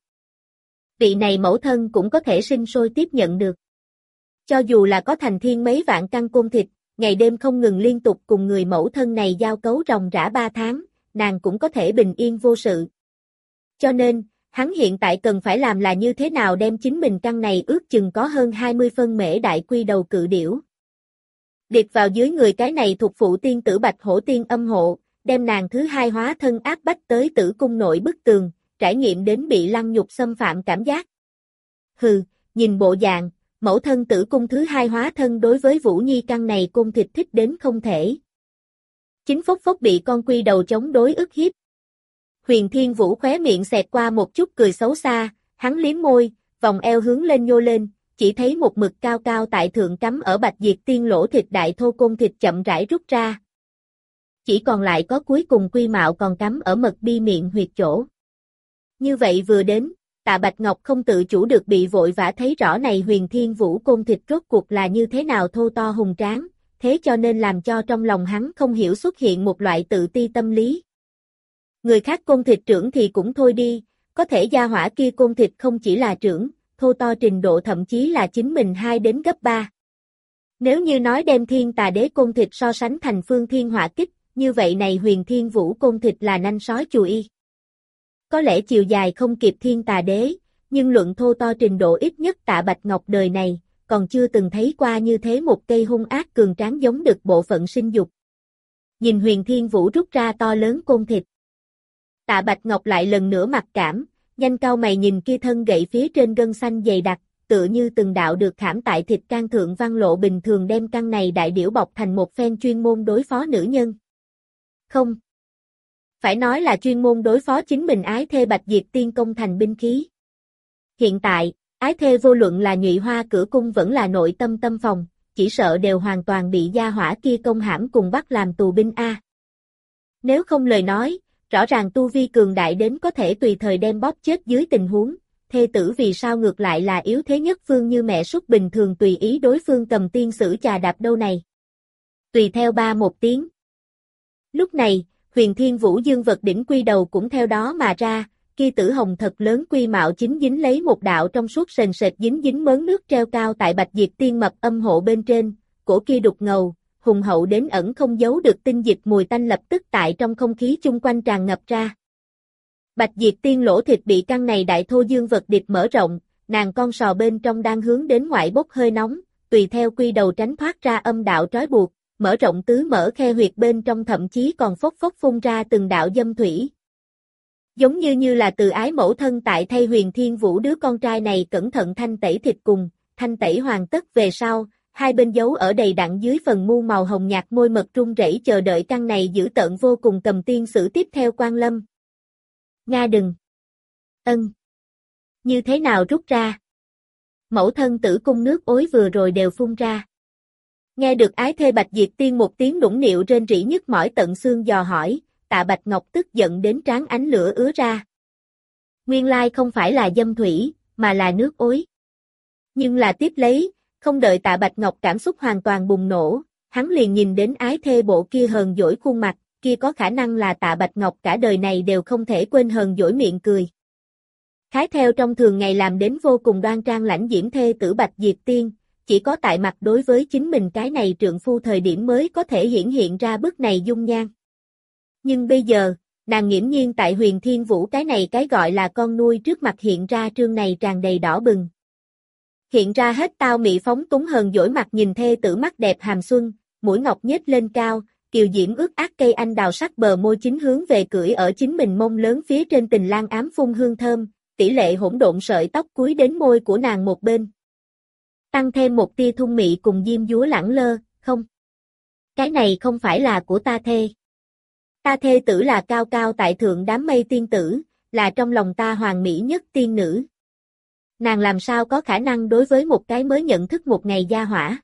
A: Vị này mẫu thân cũng có thể sinh sôi tiếp nhận được. Cho dù là có thành thiên mấy vạn căn côn thịt, ngày đêm không ngừng liên tục cùng người mẫu thân này giao cấu ròng rã ba tháng, nàng cũng có thể bình yên vô sự. Cho nên, hắn hiện tại cần phải làm là như thế nào đem chính mình căn này ước chừng có hơn hai mươi phân mễ đại quy đầu cự điểu. Điệt vào dưới người cái này thuộc phụ tiên tử Bạch Hổ Tiên âm hộ, đem nàng thứ hai hóa thân áp bách tới tử cung nội bức tường, trải nghiệm đến bị lăng nhục xâm phạm cảm giác. Hừ, nhìn bộ dạng, mẫu thân tử cung thứ hai hóa thân đối với Vũ Nhi căn này côn thịt thích đến không thể. Chính phốc phốc bị con quy đầu chống đối ức hiếp. Huyền Thiên Vũ khóe miệng xẹt qua một chút cười xấu xa, hắn liếm môi, vòng eo hướng lên nhô lên, chỉ thấy một mực cao cao tại thượng cắm ở Bạch Diệt Tiên lỗ thịt đại thô côn thịt chậm rãi rút ra. Chỉ còn lại có cuối cùng quy mạo còn cắm ở mật bi miệng huyệt chỗ. Như vậy vừa đến, Tạ Bạch Ngọc không tự chủ được bị vội vã thấy rõ này Huyền Thiên Vũ côn thịt rốt cuộc là như thế nào thô to hùng tráng, thế cho nên làm cho trong lòng hắn không hiểu xuất hiện một loại tự ti tâm lý. Người khác côn thịt trưởng thì cũng thôi đi, có thể gia hỏa kia côn thịt không chỉ là trưởng, thô to trình độ thậm chí là chính mình hai đến gấp ba. Nếu như nói đem Thiên Tà Đế côn thịt so sánh thành phương thiên hỏa kích, như vậy này Huyền Thiên Vũ côn thịt là nanh sói chù y. Có lẽ chiều dài không kịp Thiên Tà Đế, nhưng luận thô to trình độ ít nhất Tạ Bạch Ngọc đời này, còn chưa từng thấy qua như thế một cây hung ác cường tráng giống được bộ phận sinh dục. Nhìn Huyền Thiên Vũ rút ra to lớn côn thịt. Tạ Bạch Ngọc lại lần nữa mặc cảm, nhanh cau mày nhìn kia thân gậy phía trên gân xanh dày đặc, tựa như từng đạo được khảm tại thịt can thượng văn lộ bình thường đem căn này đại điểu bọc thành một phen chuyên môn đối phó nữ nhân. Không. Phải nói là chuyên môn đối phó chính mình ái thê Bạch Diệt Tiên công thành binh khí. Hiện tại, ái thê vô luận là Nhụy Hoa cửa cung vẫn là nội tâm tâm phòng, chỉ sợ đều hoàn toàn bị gia hỏa kia công hãm cùng bắt làm tù binh a. Nếu không lời nói, rõ ràng tu vi cường đại đến có thể tùy thời đem bóp chết dưới tình huống, thê tử vì sao ngược lại là yếu thế nhất phương như mẹ súc bình thường tùy ý đối phương cầm tiên sử chà đạp đâu này. Tùy theo ba một tiếng. Lúc này, Huyền Thiên Vũ dương vật đỉnh quy đầu cũng theo đó mà ra, kia tử hồng thật lớn quy mạo chính dính lấy một đạo trong suốt sền sệt dính dính mớn nước treo cao tại Bạch Diệt Tiên mật âm hộ bên trên, cổ kia đục ngầu, hùng hậu đến ẩn không giấu được tinh dịch mùi tanh lập tức tại trong không khí chung quanh tràn ngập ra. Bạch Diệt Tiên lỗ thịt bị căn này đại thô dương vật điệp mở rộng, nàng con sò bên trong đang hướng đến ngoại bốc hơi nóng, tùy theo quy đầu tránh thoát ra âm đạo trói buộc, mở rộng tứ mở khe huyệt bên trong thậm chí còn phốc phốc phun ra từng đạo dâm thủy. Giống như như là từ ái mẫu thân tại thay Huyền Thiên Vũ đứa con trai này cẩn thận thanh tẩy thịt cùng, thanh tẩy hoàn tất về sau, hai bên dấu ở đầy đặn dưới phần mu màu hồng nhạt môi mật run rẩy chờ đợi căn này giữ tợn vô cùng cầm tiên sử tiếp theo quan lâm. Nga đừng. Ân. Như thế nào rút ra? Mẫu thân tử cung nước ối vừa rồi đều phun ra. Nghe được ái thê Bạch Diệt Tiên một tiếng nũng nịu rên rỉ nhức mỏi tận xương dò hỏi, Tạ Bạch Ngọc tức giận đến trán ánh lửa ứa ra. Nguyên lai không phải là dâm thủy, mà là nước ối. Nhưng là tiếp lấy, không đợi Tạ Bạch Ngọc cảm xúc hoàn toàn bùng nổ, hắn liền nhìn đến ái thê bộ kia hờn dỗi khuôn mặt, kia có khả năng là Tạ Bạch Ngọc cả đời này đều không thể quên hờn dỗi miệng cười. Khái theo trong thường ngày làm đến vô cùng đoan trang lãnh diễm thê tử Bạch Diệt Tiên, chỉ có tại mặt đối với chính mình cái này trượng phu thời điểm mới có thể hiển hiện ra bức này dung nhan. Nhưng bây giờ, nàng nghiễm nhiên tại Huyền Thiên Vũ cái này cái gọi là con nuôi trước mặt hiện ra trương này tràn đầy đỏ bừng. Hiện ra hết tao mị phóng túng hờn dỗi mặt nhìn thê tử mắt đẹp hàm xuân, mũi ngọc nhếch lên cao, kiều diễm ướt át cây anh đào sắc bờ môi chính hướng về cưỡi ở chính mình mông lớn phía trên tình lang ám phun hương thơm, tỷ lệ hỗn độn sợi tóc cúi đến môi của nàng một bên. Tăng thêm một tia thung mị cùng diêm dúa lẳng lơ, không. Cái này không phải là của ta thê. Ta thê tử là cao cao tại thượng đám mây tiên tử, là trong lòng ta hoàn mỹ nhất tiên nữ. Nàng làm sao có khả năng đối với một cái mới nhận thức một ngày gia hỏa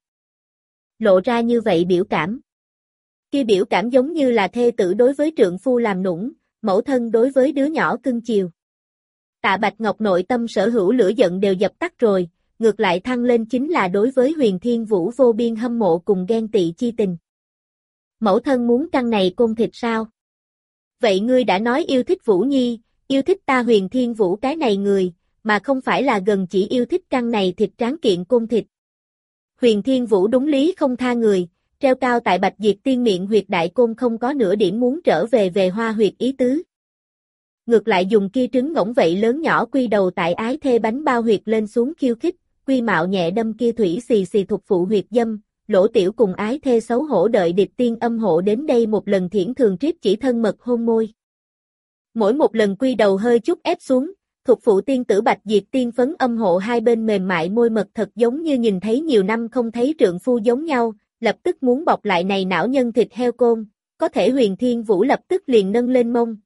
A: lộ ra như vậy biểu cảm. Kia biểu cảm giống như là thê tử đối với trượng phu làm nũng, mẫu thân đối với đứa nhỏ cưng chiều. Tạ Bạch Ngọc nội tâm sở hữu lửa giận đều dập tắt rồi, ngược lại thăng lên chính là đối với Huyền Thiên Vũ vô biên hâm mộ cùng ghen tị chi tình. Mẫu thân muốn căn này côn thịt sao? Vậy ngươi đã nói yêu thích Vũ Nhi, yêu thích ta Huyền Thiên Vũ cái này người, mà không phải là gần chỉ yêu thích căn này thịt tráng kiện côn thịt. Huyền Thiên Vũ đúng lý không tha người, treo cao tại Bạch Diệt Tiên miệng huyệt đại côn không có nửa điểm muốn trở về về hoa huyệt ý tứ. Ngược lại dùng kia trứng ngỗng vậy lớn nhỏ quy đầu tại ái thê bánh bao huyệt lên xuống khiêu khích, quy mạo nhẹ đâm kia thủy xì xì thuộc phụ huyệt dâm, lỗ tiểu cùng ái thê xấu hổ đợi điệp tiên âm hộ đến đây một lần thiển thường triếp chỉ thân mật hôn môi. Mỗi một lần quy đầu hơi chút ép xuống, thuộc phụ tiên tử Bạch Diệt Tiên phấn âm hộ hai bên mềm mại môi mật thật giống như nhìn thấy nhiều năm không thấy trượng phu giống nhau, lập tức muốn bọc lại này não nhân thịt heo côn, có thể Huyền Thiên Vũ lập tức liền nâng lên mông.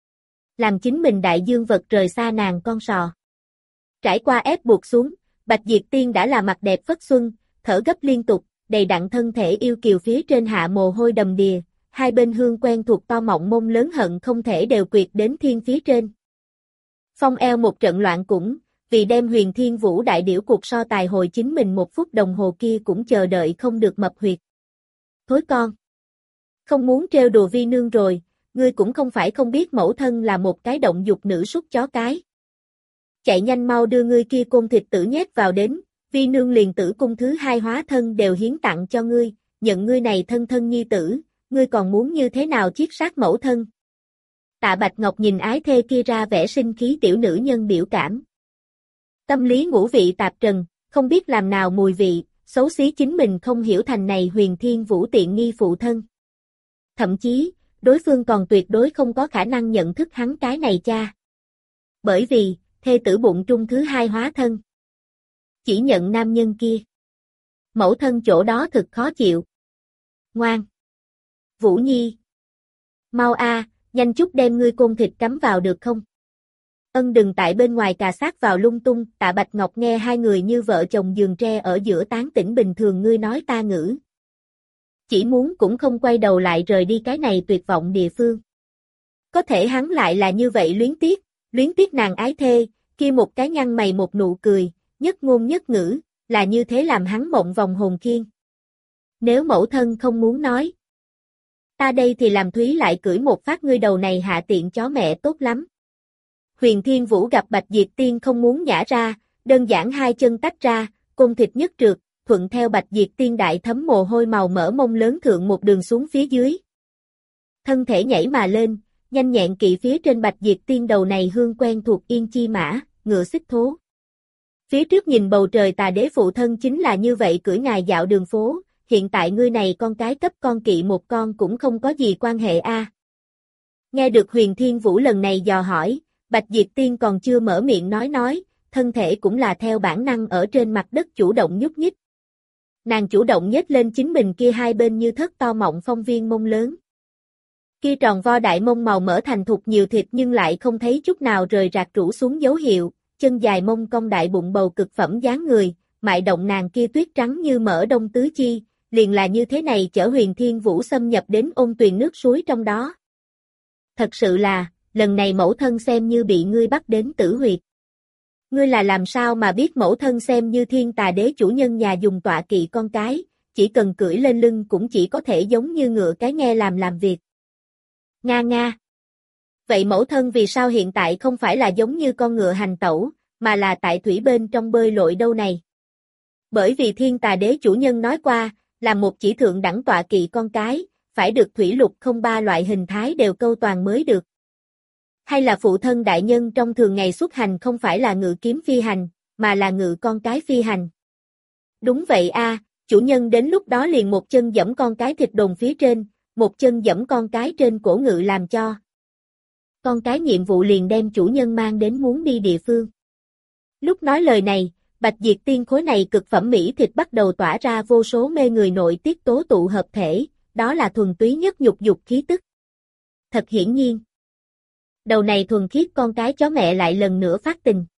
A: Làm chính mình đại dương vật rời xa nàng con sò. Trải qua ép buộc xuống, Bạch Diệt Tiên đã là mặt đẹp phất xuân, thở gấp liên tục, đầy đặn thân thể yêu kiều phía trên hạ mồ hôi đầm đìa, hai bên hương quen thuộc to mọng mông lớn hận không thể đều quyệt đến thiên phía trên. Phong eo một trận loạn cũng, vì đem Huyền Thiên Vũ đại điểu cuộc so tài hồi chính mình một phút đồng hồ kia cũng chờ đợi không được mập huyệt. Thối con! Không muốn trêu đùa vi nương rồi, ngươi cũng không phải không biết mẫu thân là một cái động dục nữ súc chó cái. Chạy nhanh mau đưa ngươi kia côn thịt tử nhét vào đến, vi nương liền tử cung thứ hai hóa thân đều hiến tặng cho ngươi, nhận ngươi này thân thân nhi tử, ngươi còn muốn như thế nào chiết sát mẫu thân. Tạ Bạch Ngọc nhìn ái thê kia ra vẻ sinh khí tiểu nữ nhân biểu cảm. Tâm lý ngũ vị tạp trần, không biết làm nào mùi vị, xấu xí chính mình không hiểu thành này Huyền Thiên Vũ tiện nghi phụ thân. Thậm chí, đối phương còn tuyệt đối không có khả năng nhận thức hắn cái này cha. Bởi vì, thê tử bụng trung thứ hai hóa thân. Chỉ nhận nam nhân kia. Mẫu thân chỗ đó thực khó chịu. Ngoan! Vũ Nhi! Mau a, nhanh chút đem ngươi côn thịt cắm vào được không? Ân đừng tại bên ngoài cà sát vào lung tung, Tạ Bạch Ngọc nghe hai người như vợ chồng giường tre ở giữa tán tỉnh bình thường ngươi nói ta ngữ. Chỉ muốn cũng không quay đầu lại rời đi cái này tuyệt vọng địa phương. Có thể hắn lại là như vậy luyến tiếc, luyến tiếc nàng ái thê, kia một cái nhăn mày một nụ cười, nhất ngôn nhất ngữ, là như thế làm hắn mộng vòng hồn khiên. Nếu mẫu thân không muốn nói, ta đây thì làm Thúy lại cưỡi một phát ngươi đầu này hạ tiện chó mẹ tốt lắm. Huyền Thiên Vũ gặp Bạch Diệt Tiên không muốn nhả ra, đơn giản hai chân tách ra, côn thịt nhất trượt, thuận theo Bạch Diệt Tiên đại thấm mồ hôi màu mỡ mông lớn thượng một đường xuống phía dưới. Thân thể nhảy mà lên, nhanh nhẹn kỵ phía trên Bạch Diệt Tiên đầu này hương quen thuộc yên chi mã, ngựa xích thố. Phía trước nhìn bầu trời tà đế phụ thân chính là như vậy cưỡi ngài dạo đường phố, hiện tại ngươi này con cái cấp con kỵ một con cũng không có gì quan hệ a. À. Nghe được Huyền Thiên Vũ lần này dò hỏi, Bạch Diệt Tiên còn chưa mở miệng nói nói, thân thể cũng là theo bản năng ở trên mặt đất chủ động nhúc nhích. Nàng chủ động nhếch lên chính mình kia hai bên như thất to mọng phong viên mông lớn. Kia tròn vo đại mông màu mỡ thành thục nhiều thịt nhưng lại không thấy chút nào rời rạc rũ xuống dấu hiệu, chân dài mông cong đại bụng bầu cực phẩm dáng người, mại động nàng kia tuyết trắng như mỡ đông tứ chi, liền là như thế này chở Huyền Thiên Vũ xâm nhập đến ôn tuyền nước suối trong đó. Thật sự là, lần này mẫu thân xem như bị ngươi bắt đến tử huyệt. Ngươi là làm sao mà biết mẫu thân xem như thiên tà đế chủ nhân nhà dùng tọa kỵ con cái, chỉ cần cưỡi lên lưng cũng chỉ có thể giống như ngựa cái nghe làm làm việc. Nga nga. Vậy mẫu thân vì sao hiện tại không phải là giống như con ngựa hành tẩu, mà là tại thủy bên trong bơi lội đâu này? Bởi vì thiên tà đế chủ nhân nói qua, là một chỉ thượng đẳng tọa kỵ con cái, phải được thủy lục không ba loại hình thái đều câu toàn mới được. Hay là phụ thân đại nhân trong thường ngày xuất hành không phải là ngự kiếm phi hành, mà là ngự con cái phi hành. Đúng vậy a, à, chủ nhân đến lúc đó liền một chân giẫm con cái thịt đồn phía trên, một chân giẫm con cái trên cổ ngự làm cho. Con cái nhiệm vụ liền đem chủ nhân mang đến muốn đi địa phương. Lúc nói lời này, Bạch Diệt Tiên khối này cực phẩm mỹ thịt bắt đầu tỏa ra vô số mê người nội tiết tố tụ hợp thể, đó là thuần túy nhất nhục dục khí tức. Thật hiển nhiên. Đầu này thuần khiết con cái chó mẹ lại lần nữa phát tình.